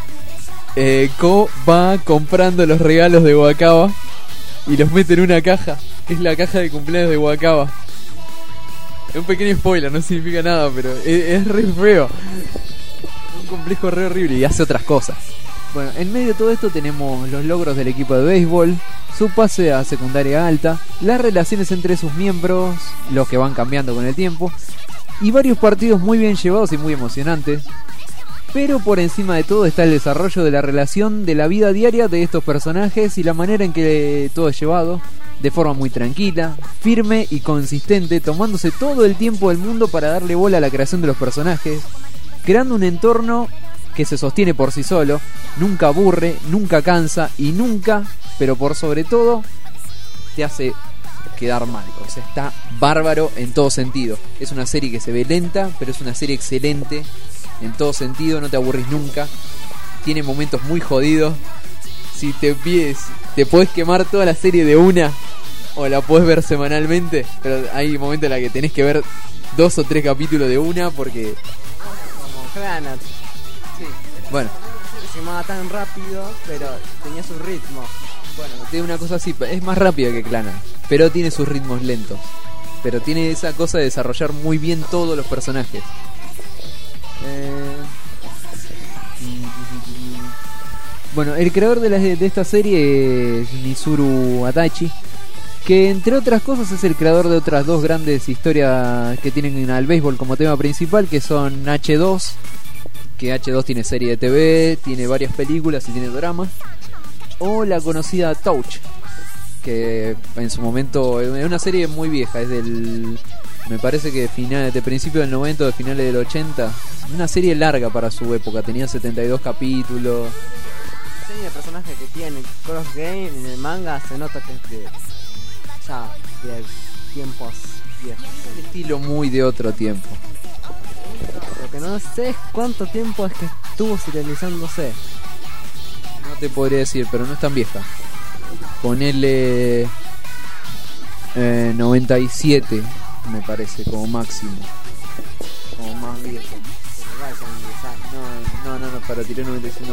Ko va comprando los regalos de Wakaba y los mete en una caja, que es la caja de cumpleaños de Wakaba. Es un pequeño spoiler, no significa nada, pero es re feo. Un complejo re horrible y hace otras cosas. Bueno, en medio de todo esto tenemos los logros del equipo de béisbol, su pase a secundaria alta, las relaciones entre sus miembros, los que van cambiando con el tiempo, y varios partidos muy bien llevados y muy emocionantes. Pero por encima de todo está el desarrollo de la relación de la vida diaria de estos personajes y la manera en que todo es llevado, de forma muy tranquila, firme y consistente, tomándose todo el tiempo del mundo para darle bola a la creación de los personajes, creando un entorno que se sostiene por sí solo, nunca aburre, nunca cansa y nunca, pero por sobre todo, te hace quedar mal. O sea, está bárbaro en todo sentido. Es una serie que se ve lenta, pero es una serie excelente en todo sentido, no te aburrís nunca. Tiene momentos muy jodidos. Si te pides, te podés quemar toda la serie de una, o la podés ver semanalmente, pero hay momentos en los que tenés que ver 2 o 3 capítulos de una porque... Como Granat. Sí. Bueno, Se llamaba tan rápido, pero tenía su ritmo. bueno, tiene una cosa así, es más rápida que Clannad, pero tiene sus ritmos lentos. Pero tiene esa cosa de desarrollar muy bien todos los personajes. Bueno, el creador de esta serie es Mizuru Adachi, que entre otras cosas es el creador de otras dos grandes historias que tienen al béisbol como tema principal, que son H2, que H2 tiene serie de TV, tiene varias películas y tiene dramas, o la conocida Touch, que en su momento es una serie muy vieja, es del... me parece que de principio del 90 o de finales del 80. Una serie larga para su época, tenía 72 capítulos. La serie de personajes que tiene Cross Game en el manga se nota que es de tiempos viejos. Un estilo muy de otro tiempo. Lo que no sé es cuánto tiempo es que estuvo serializándose. No te podría decir, pero no es tan vieja. Ponele 97, me parece, como máximo. Como más viejo. No, para tirar 97 no.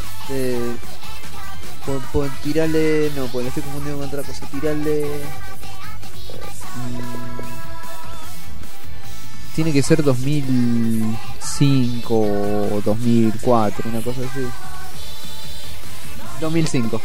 Tirarle, no, pues lo estoy confundiendo con otra cosa. Tirarle... tiene que ser 2005 o 2004, una cosa así. 2005.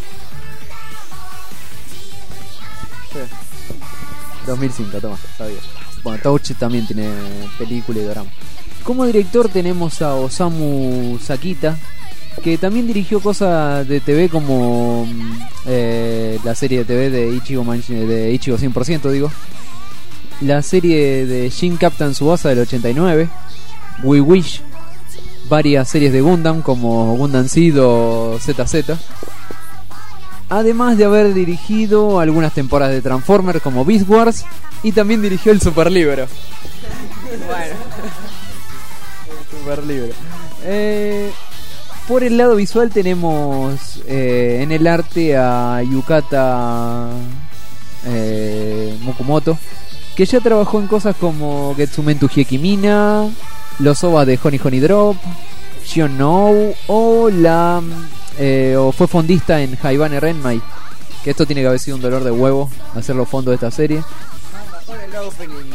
Sí. 2005, toma, sabía. Bueno, Touch también tiene película y drama. Como director tenemos a Osamu Sakita, que también dirigió cosas de TV como la serie de TV de Ichigo 100%, digo. La serie de Shin Captain Tsubasa del 89, We Wish, varias series de Gundam como Gundam Seed o ZZ. Además de haber dirigido algunas temporadas de Transformers como Beast Wars, y también dirigió el Super Libro. Bueno. El Super Libro. Por el lado visual tenemos en el arte a Yukata Mokumoto, que ya trabajó en cosas como Getsumen to Hiekimina, los OVA de Honey Honey Drop, Shion No o o fue fondista en Haibane Renmai, que esto tiene que haber sido un dolor de huevo hacer los fondos de esta serie. Con el opening.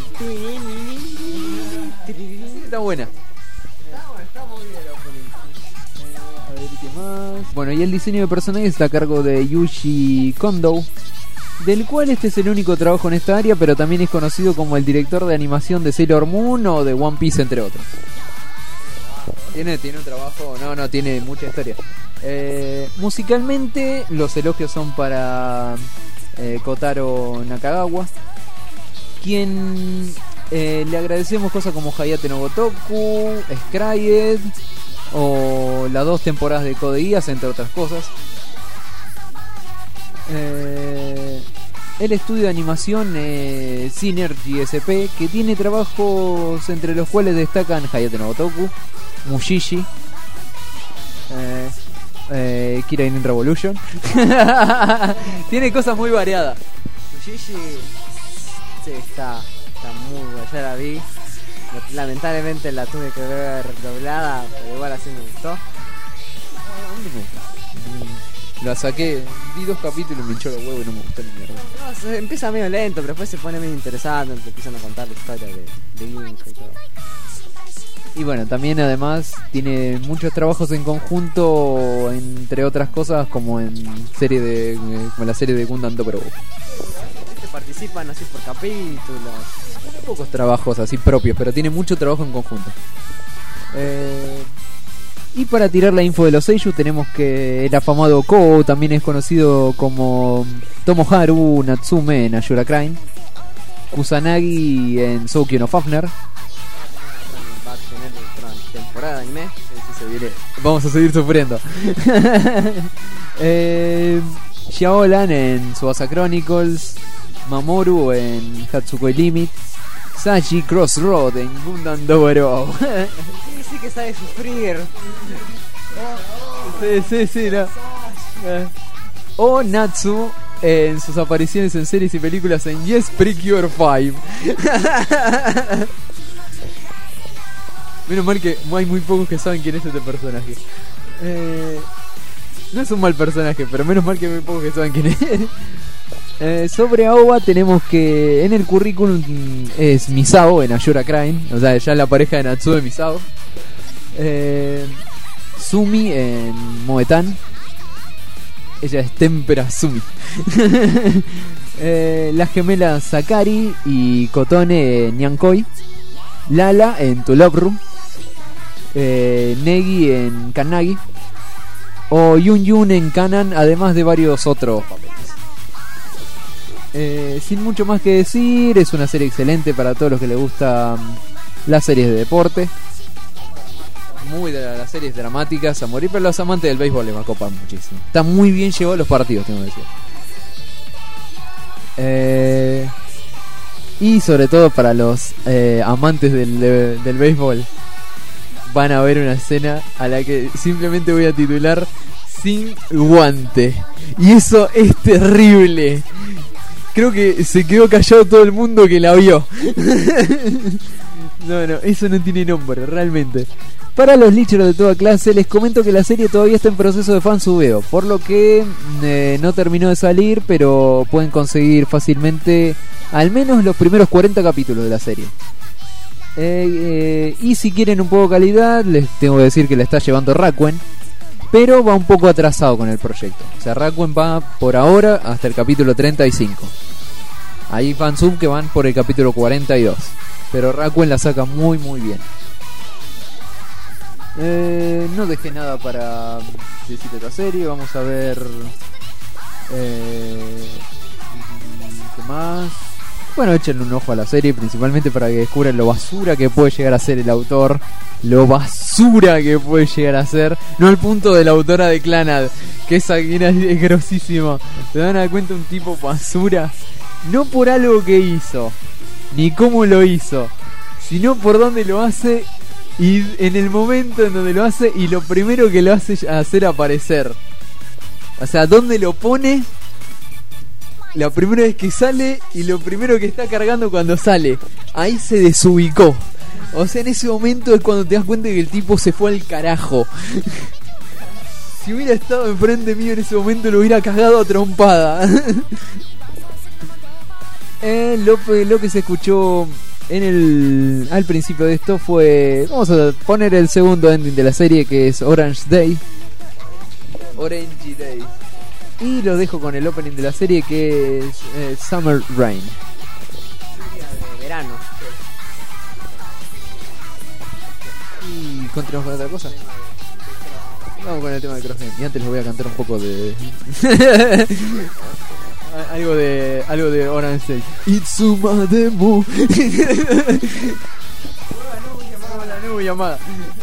Está buena. Está muy bien el opening. A ver qué más. Bueno, y el diseño de personajes está a cargo de Yuji Kondo, del cual este es el único trabajo en esta área, pero también es conocido como el director de animación de Sailor Moon o de One Piece, entre otros. Tiene un trabajo, tiene mucha historia. Musicalmente, los elogios son para Kotaro Nakagawa, quien le agradecemos cosas como Hayate no Gotoku, Scryed o las 2 temporadas de Code Geass, entre otras cosas. El estudio de animación Synergy SP, que tiene trabajos entre los cuales destacan Hayate no Gotoku, Mushishi, Kira in Revolution. Tiene cosas muy variadas. Mushishi, sí, está muy buena, ya la vi. Lamentablemente la tuve que ver doblada, pero igual así me gustó. La saqué, vi 2 capítulos y me hinchó los huevos y no me gustó ni mierda. No, se empieza medio lento, pero después se pone medio interesante, te empiezan a contar la historia de Link y todo. Y bueno, también además tiene muchos trabajos en conjunto, entre otras cosas, como en como la serie de Gundam Double. Participan así por capítulos. Pocos trabajos así propios, pero tiene mucho trabajo en conjunto. Y para tirar la info de los seiyuu tenemos que el afamado Kou también es conocido como Tomoharu Natsume en Ashura Crane, Kusanagi en Soukyo no Fafner. Va a tener otra temporada de anime. Vamos a seguir sufriendo. Xiaolan en Tsubasa Chronicles, Mamoru en Hatsukoi Limit, Sashi Crossroad en Gundam Double. Sí que sabe sufrir. Sí, no. O Natsu en sus apariciones en series y películas en Yes Precure 5. Menos mal que hay muy pocos que saben quién es este personaje. No es un mal personaje, pero menos mal que hay muy pocos que saben quién es. Sobre Aoba tenemos que en el currículum es Misao en Ashura Crane, o sea, ya la pareja de Natsume Misao. Sumi en Moetan, ella es Tempera Sumi. Las gemelas Sakari y Kotone en Nyankoi, Lala en To Love Room, Negi en Kannagi o Yun Yun en Kanan, además de varios otros papeles. Sin mucho más que decir, es una serie excelente para todos los que les gustan las series de deporte. Muy de las series dramáticas a morir, pero los amantes del béisbol les va a copar muchísimo. Está muy bien llevado los partidos, tengo que decir. Y sobre todo para los amantes del béisbol, van a ver una escena a la que simplemente voy a titular Sin guante. Y eso es terrible. Creo que se quedó callado todo el mundo que la vio. No, eso no tiene nombre, realmente. Para los licheros de toda clase, les comento que la serie todavía está en proceso de fansubeo, por lo que no terminó de salir, pero pueden conseguir fácilmente al menos los primeros 40 capítulos de la serie. Y si quieren un poco de calidad, les tengo que decir que la está llevando Rakuen, pero va un poco atrasado con el proyecto. O sea, Rakuen va por ahora hasta el capítulo 35. Hay fansub que van por el capítulo 42, pero Rakuen la saca muy muy bien. No dejé nada para decir de la serie. Vamos a ver ¿qué más? Bueno, échenle un ojo a la serie, principalmente para que descubran lo basura que puede llegar a ser el autor. Lo basura que puede llegar a ser. No al punto de la autora de Clannad, que esa mina es grosísima. ¿Te dan a cuenta un tipo basura? No por algo que hizo, ni cómo lo hizo, sino por dónde lo hace y en el momento en donde lo hace y lo primero que lo hace hacer aparecer. O sea, dónde lo pone la primera vez que sale y lo primero que está cargando cuando sale. Ahí se desubicó. O sea, en ese momento es cuando te das cuenta que el tipo se fue al carajo. Si hubiera estado enfrente mío en ese momento lo hubiera cagado a trompada. Lo que se escuchó al principio de esto fue... Vamos a poner el segundo ending de la serie, que es Orange Day. Orange Day. Y lo dejo con el opening de la serie, que es Summer Rain. De verano. Y continuamos con otra cosa. Vamos con el tema de Crossgame. Y antes les voy a cantar un poco de... algo de Orange Day. Itsuma demo. La nueva llamada.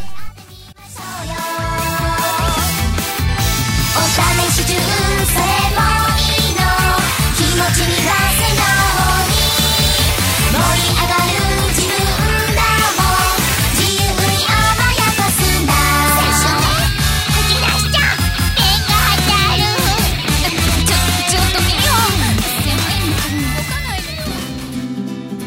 お試し中それもいいの気持ちにはせな方に盛り上がる自分らも自由に甘やかすんだ最初ね吐き出しちゃペンが入ってあるちょっと見よう全然動かないでよ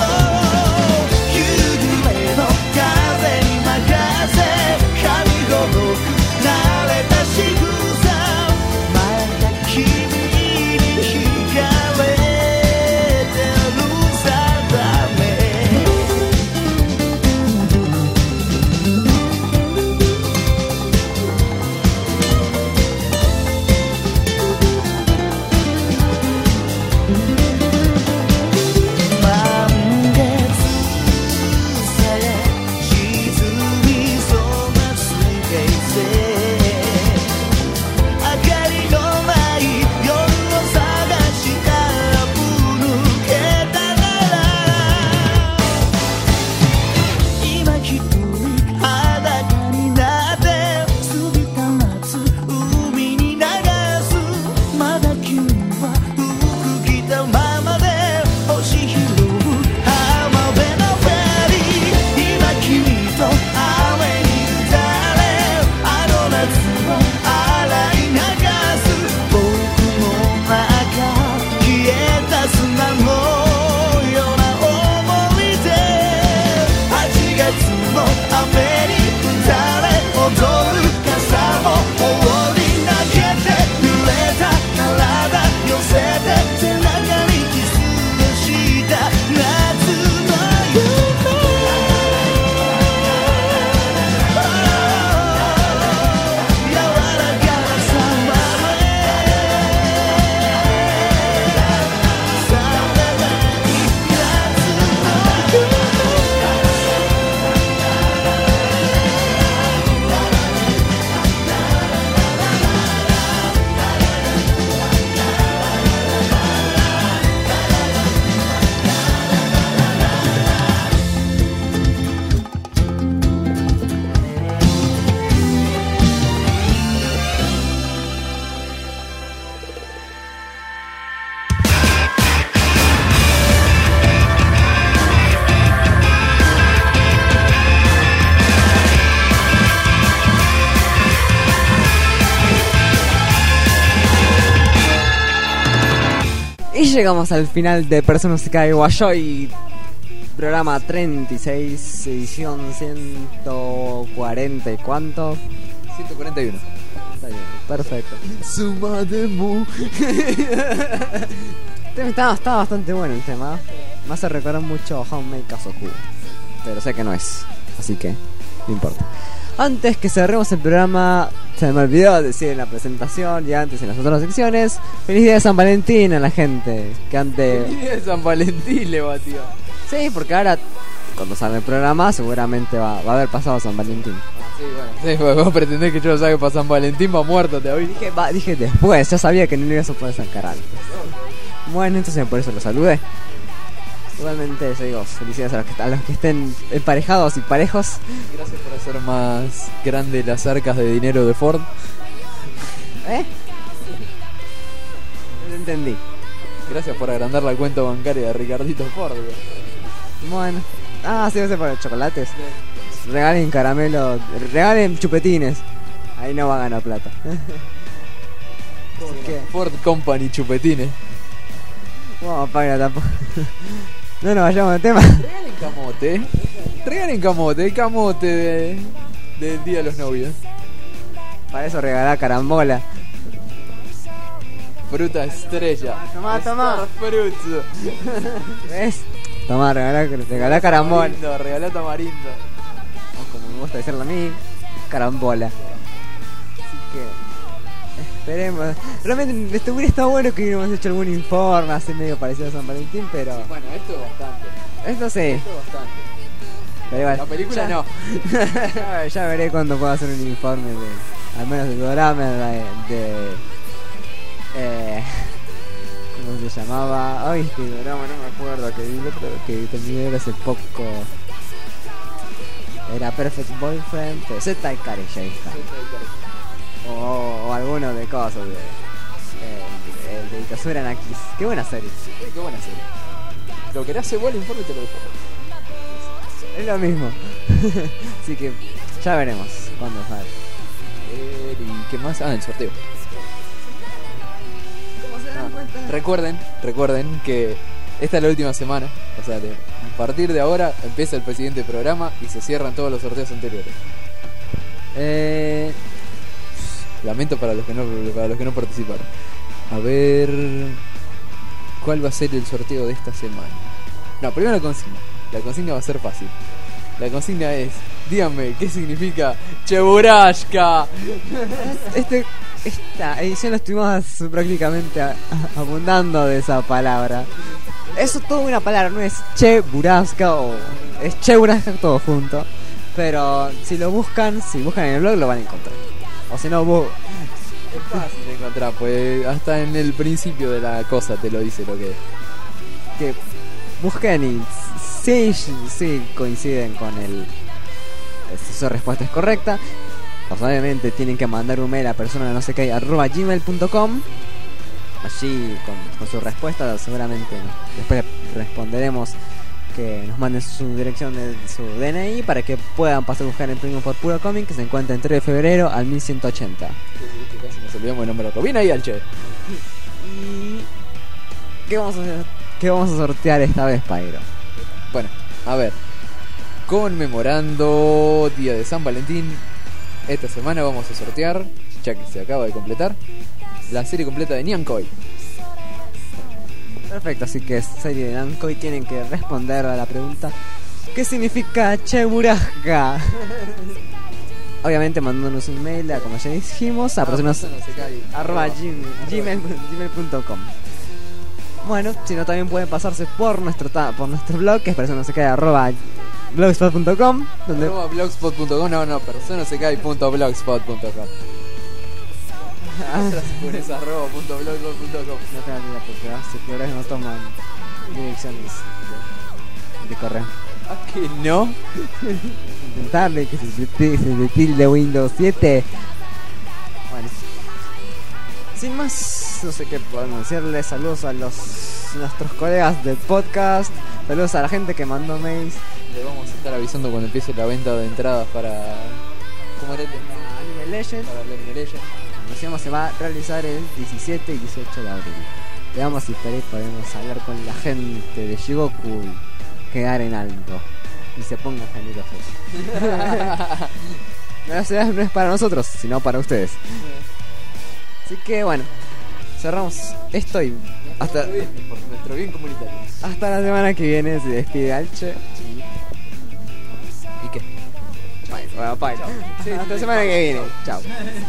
風に任せ髪ゴム Y llegamos al final de Persona Sekai Washoi, programa 36, edición 140 y cuánto. 141. Está bien, perfecto. Está bastante bueno el tema. Me hace recordar mucho Homemade Kazoku, pero sé que no es, así que no importa. Antes que cerremos el programa, se me olvidó decir en la presentación y antes en las otras secciones: feliz día de San Valentín a la gente que ante... El día de San Valentín le batió. Sí, porque ahora cuando salga el programa seguramente va a haber pasado San Valentín. Sí, bueno, sí, porque vos pretendés que yo lo saque para San Valentín, va muerto, te aviso. Dije después, ya sabía que no lo ibas a poder sacar antes. Bueno, entonces por eso lo saludé. Igualmente, yo digo, felicidades a los que estén emparejados y parejos. Gracias por hacer más grande las arcas de dinero de Ford. No entendí. Gracias por agrandar la cuenta bancaria de Ricardito Ford. Bueno. Sí, va a ser por los chocolates. Regalen caramelo, regalen chupetines. Ahí no va a ganar plata. Así que... Ford Company chupetines. Vamos a pagar tampoco. No nos vayamos de tema. Regalen camote. Regalen camote, el camote del día de los novios. Para eso regalar carambola. Fruta estrella. Tomá. Star Fruits. ¿Ves? Tomá, regalá carambola. Regalá tamarindo. O como me gusta decirlo a mí, carambola. Así que esperemos. Realmente hubiera estado bueno que hubiéramos hecho algún informe así medio parecido a San Valentín, pero... Bueno, esto es bastante. Esto sí. Esto es bastante. Pero igual, La película ya, no. ya veré cuando pueda hacer un informe de... Al menos del programa de ¿cómo se llamaba? Ay, este programa no me acuerdo, que terminé de ver hace poco. Era Perfect Boyfriend, pero Zeta y Kare, ya está. O alguno de cosas de Itasura Nakis. Qué buena serie. Qué buena serie. Lo querés hacer vos el informe, te lo dejo. Es lo mismo. Así que ya veremos cuándo sale. ¿Y qué más? El sorteo. Recuerden que esta es la última semana. O sea, a partir de ahora empieza el siguiente programa y se cierran todos los sorteos anteriores. Lamento para los que no participaron. A ver, ¿cuál va a ser el sorteo de esta semana? No, primero la consigna. La consigna va a ser fácil. La consigna es: díganme qué significa Cheburashka. Esta edición lo estuvimos prácticamente abundando de esa palabra. Eso es toda una palabra, no es Cheburashka o es Cheburashka todo junto. Pero si buscan en el blog lo van a encontrar. O si no, es fácil de encontrar, pues hasta en el principio de la cosa te lo dice lo que es. Que busquen y sí coinciden con su respuesta es correcta. Pues obviamente tienen que mandar un mail a persona@gmail.com. Allí con su respuesta seguramente después responderemos que nos manden su dirección de su DNI para que puedan pasar a buscar el premio por Puro Comic, que se encuentra en 3 de febrero al 1180. Casi nos olvidamos de nombrarlo. Bien ahí, Alche. ¿Y qué vamos a hacer? ¿Qué vamos a sortear esta vez, Pairo? Bueno, a ver, conmemorando Día de San Valentín, esta semana vamos a sortear, ya que se acaba de completar, la serie completa de Nyankoi. Perfecto, así que serie de Nyankoi tienen que responder a la pregunta: ¿qué significa Cheburashka? Obviamente mandándonos un mail, como ya dijimos, a personas@gmail.com. Bueno, si no, también pueden pasarse por nuestro blog, que es personasekai@blogspot.com, donde blogspot.com, no, personasekai.blogspot.com. Pones @blogspot.com. No te da porque ahora no toman direcciones de correo. ¿Ah, que no? Intentarle que se tilde Windows 7. Bueno, sin más, no sé qué podemos decirles. Saludos a nuestros colegas del podcast. Saludos a la gente que mandó mails. Le vamos a estar avisando cuando empiece la venta de entradas para... ¿Cómo era? Anime Legend. Para Anime Legend. Se va a realizar el 17 y 18 de abril. Veamos si por ahí podemos hablar con la gente de Shigoku y quedar en alto. Y se pongan generosos. No es para nosotros, sino para ustedes. Así que bueno, cerramos esto y hasta por nuestro bien comunitario. hasta la semana que viene. Se despide Alche. ¿Y qué? Bueno, bye. Hasta la semana que viene. Chao.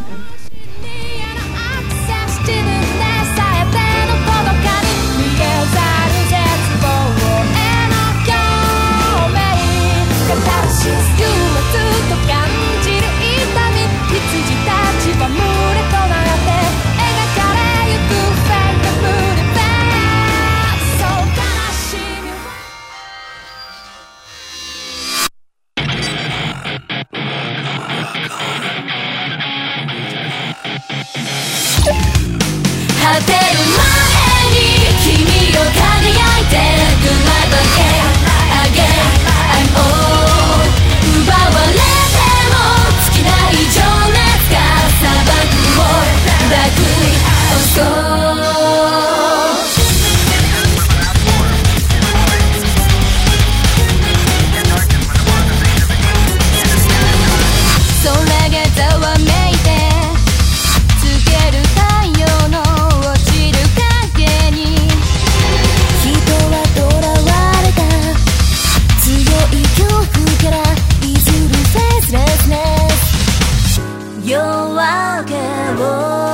アクセスしてるねさえ手の届かぬ逃げざる絶望への共鳴カタルシス優劣と感じる痛み羊たちは群れとなって描かれゆくフェイトフルフェイそう悲しみは果てる前に君を輝いて Good life again I'm all 奪われても尽きない情熱が砂漠を抱く空がざわめいてつける太陽の落ちる影に人は囚われた強い恐怖からいずるフェイスレスネス夜明けを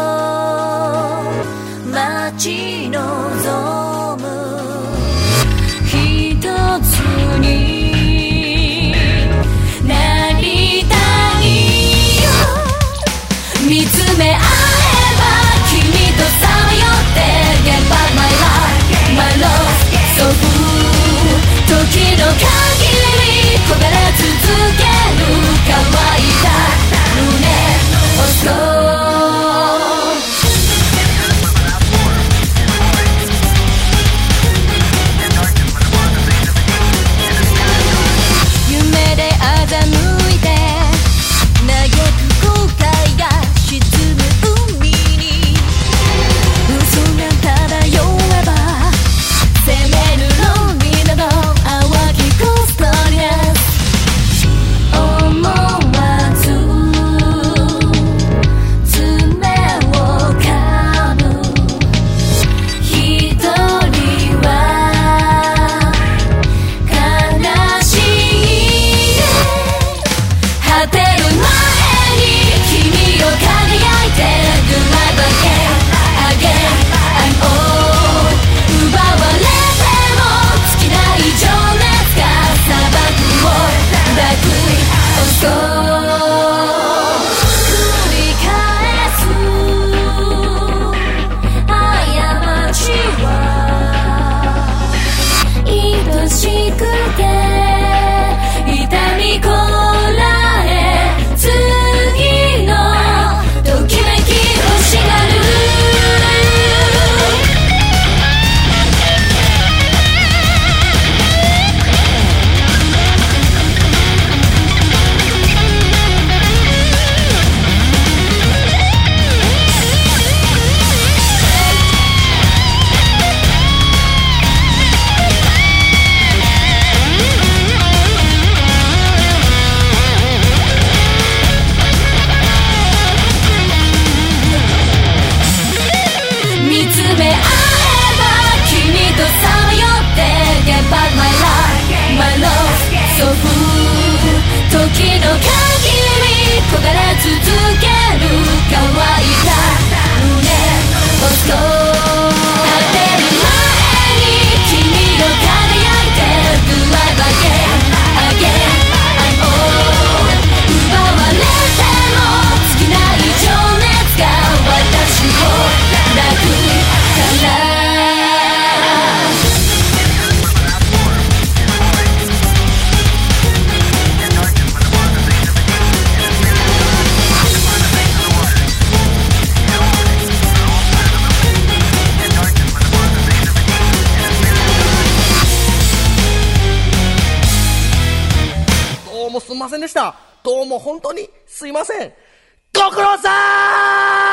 待ち望む一つになりたいよ見つめ合えば君とさまよって Get back my life, my love, so full 時の限り焦がれ続ける乾いた胸を夢で欺いて嘆く後悔が沈む海に嘘が漂えば責める論理など淡きコストリアス思わず爪を噛む一人は悲しい果てる前に君を輝いて Good life again I'm all 奪われても尽きない情熱が砂漠を抱く繰り返す過ちは愛しくて痛みこらえ次のときめき欲しがる見つめ合えば君とさまよって Get back my life, my love, so full 時の限り焦がれ続ける乾いた胸を果てる前に君を輝いて Good life again I'm all 奪われても尽きない情熱が私を抱くからどうもすんませんでした。どうも本当にすいません。ご苦労さーん。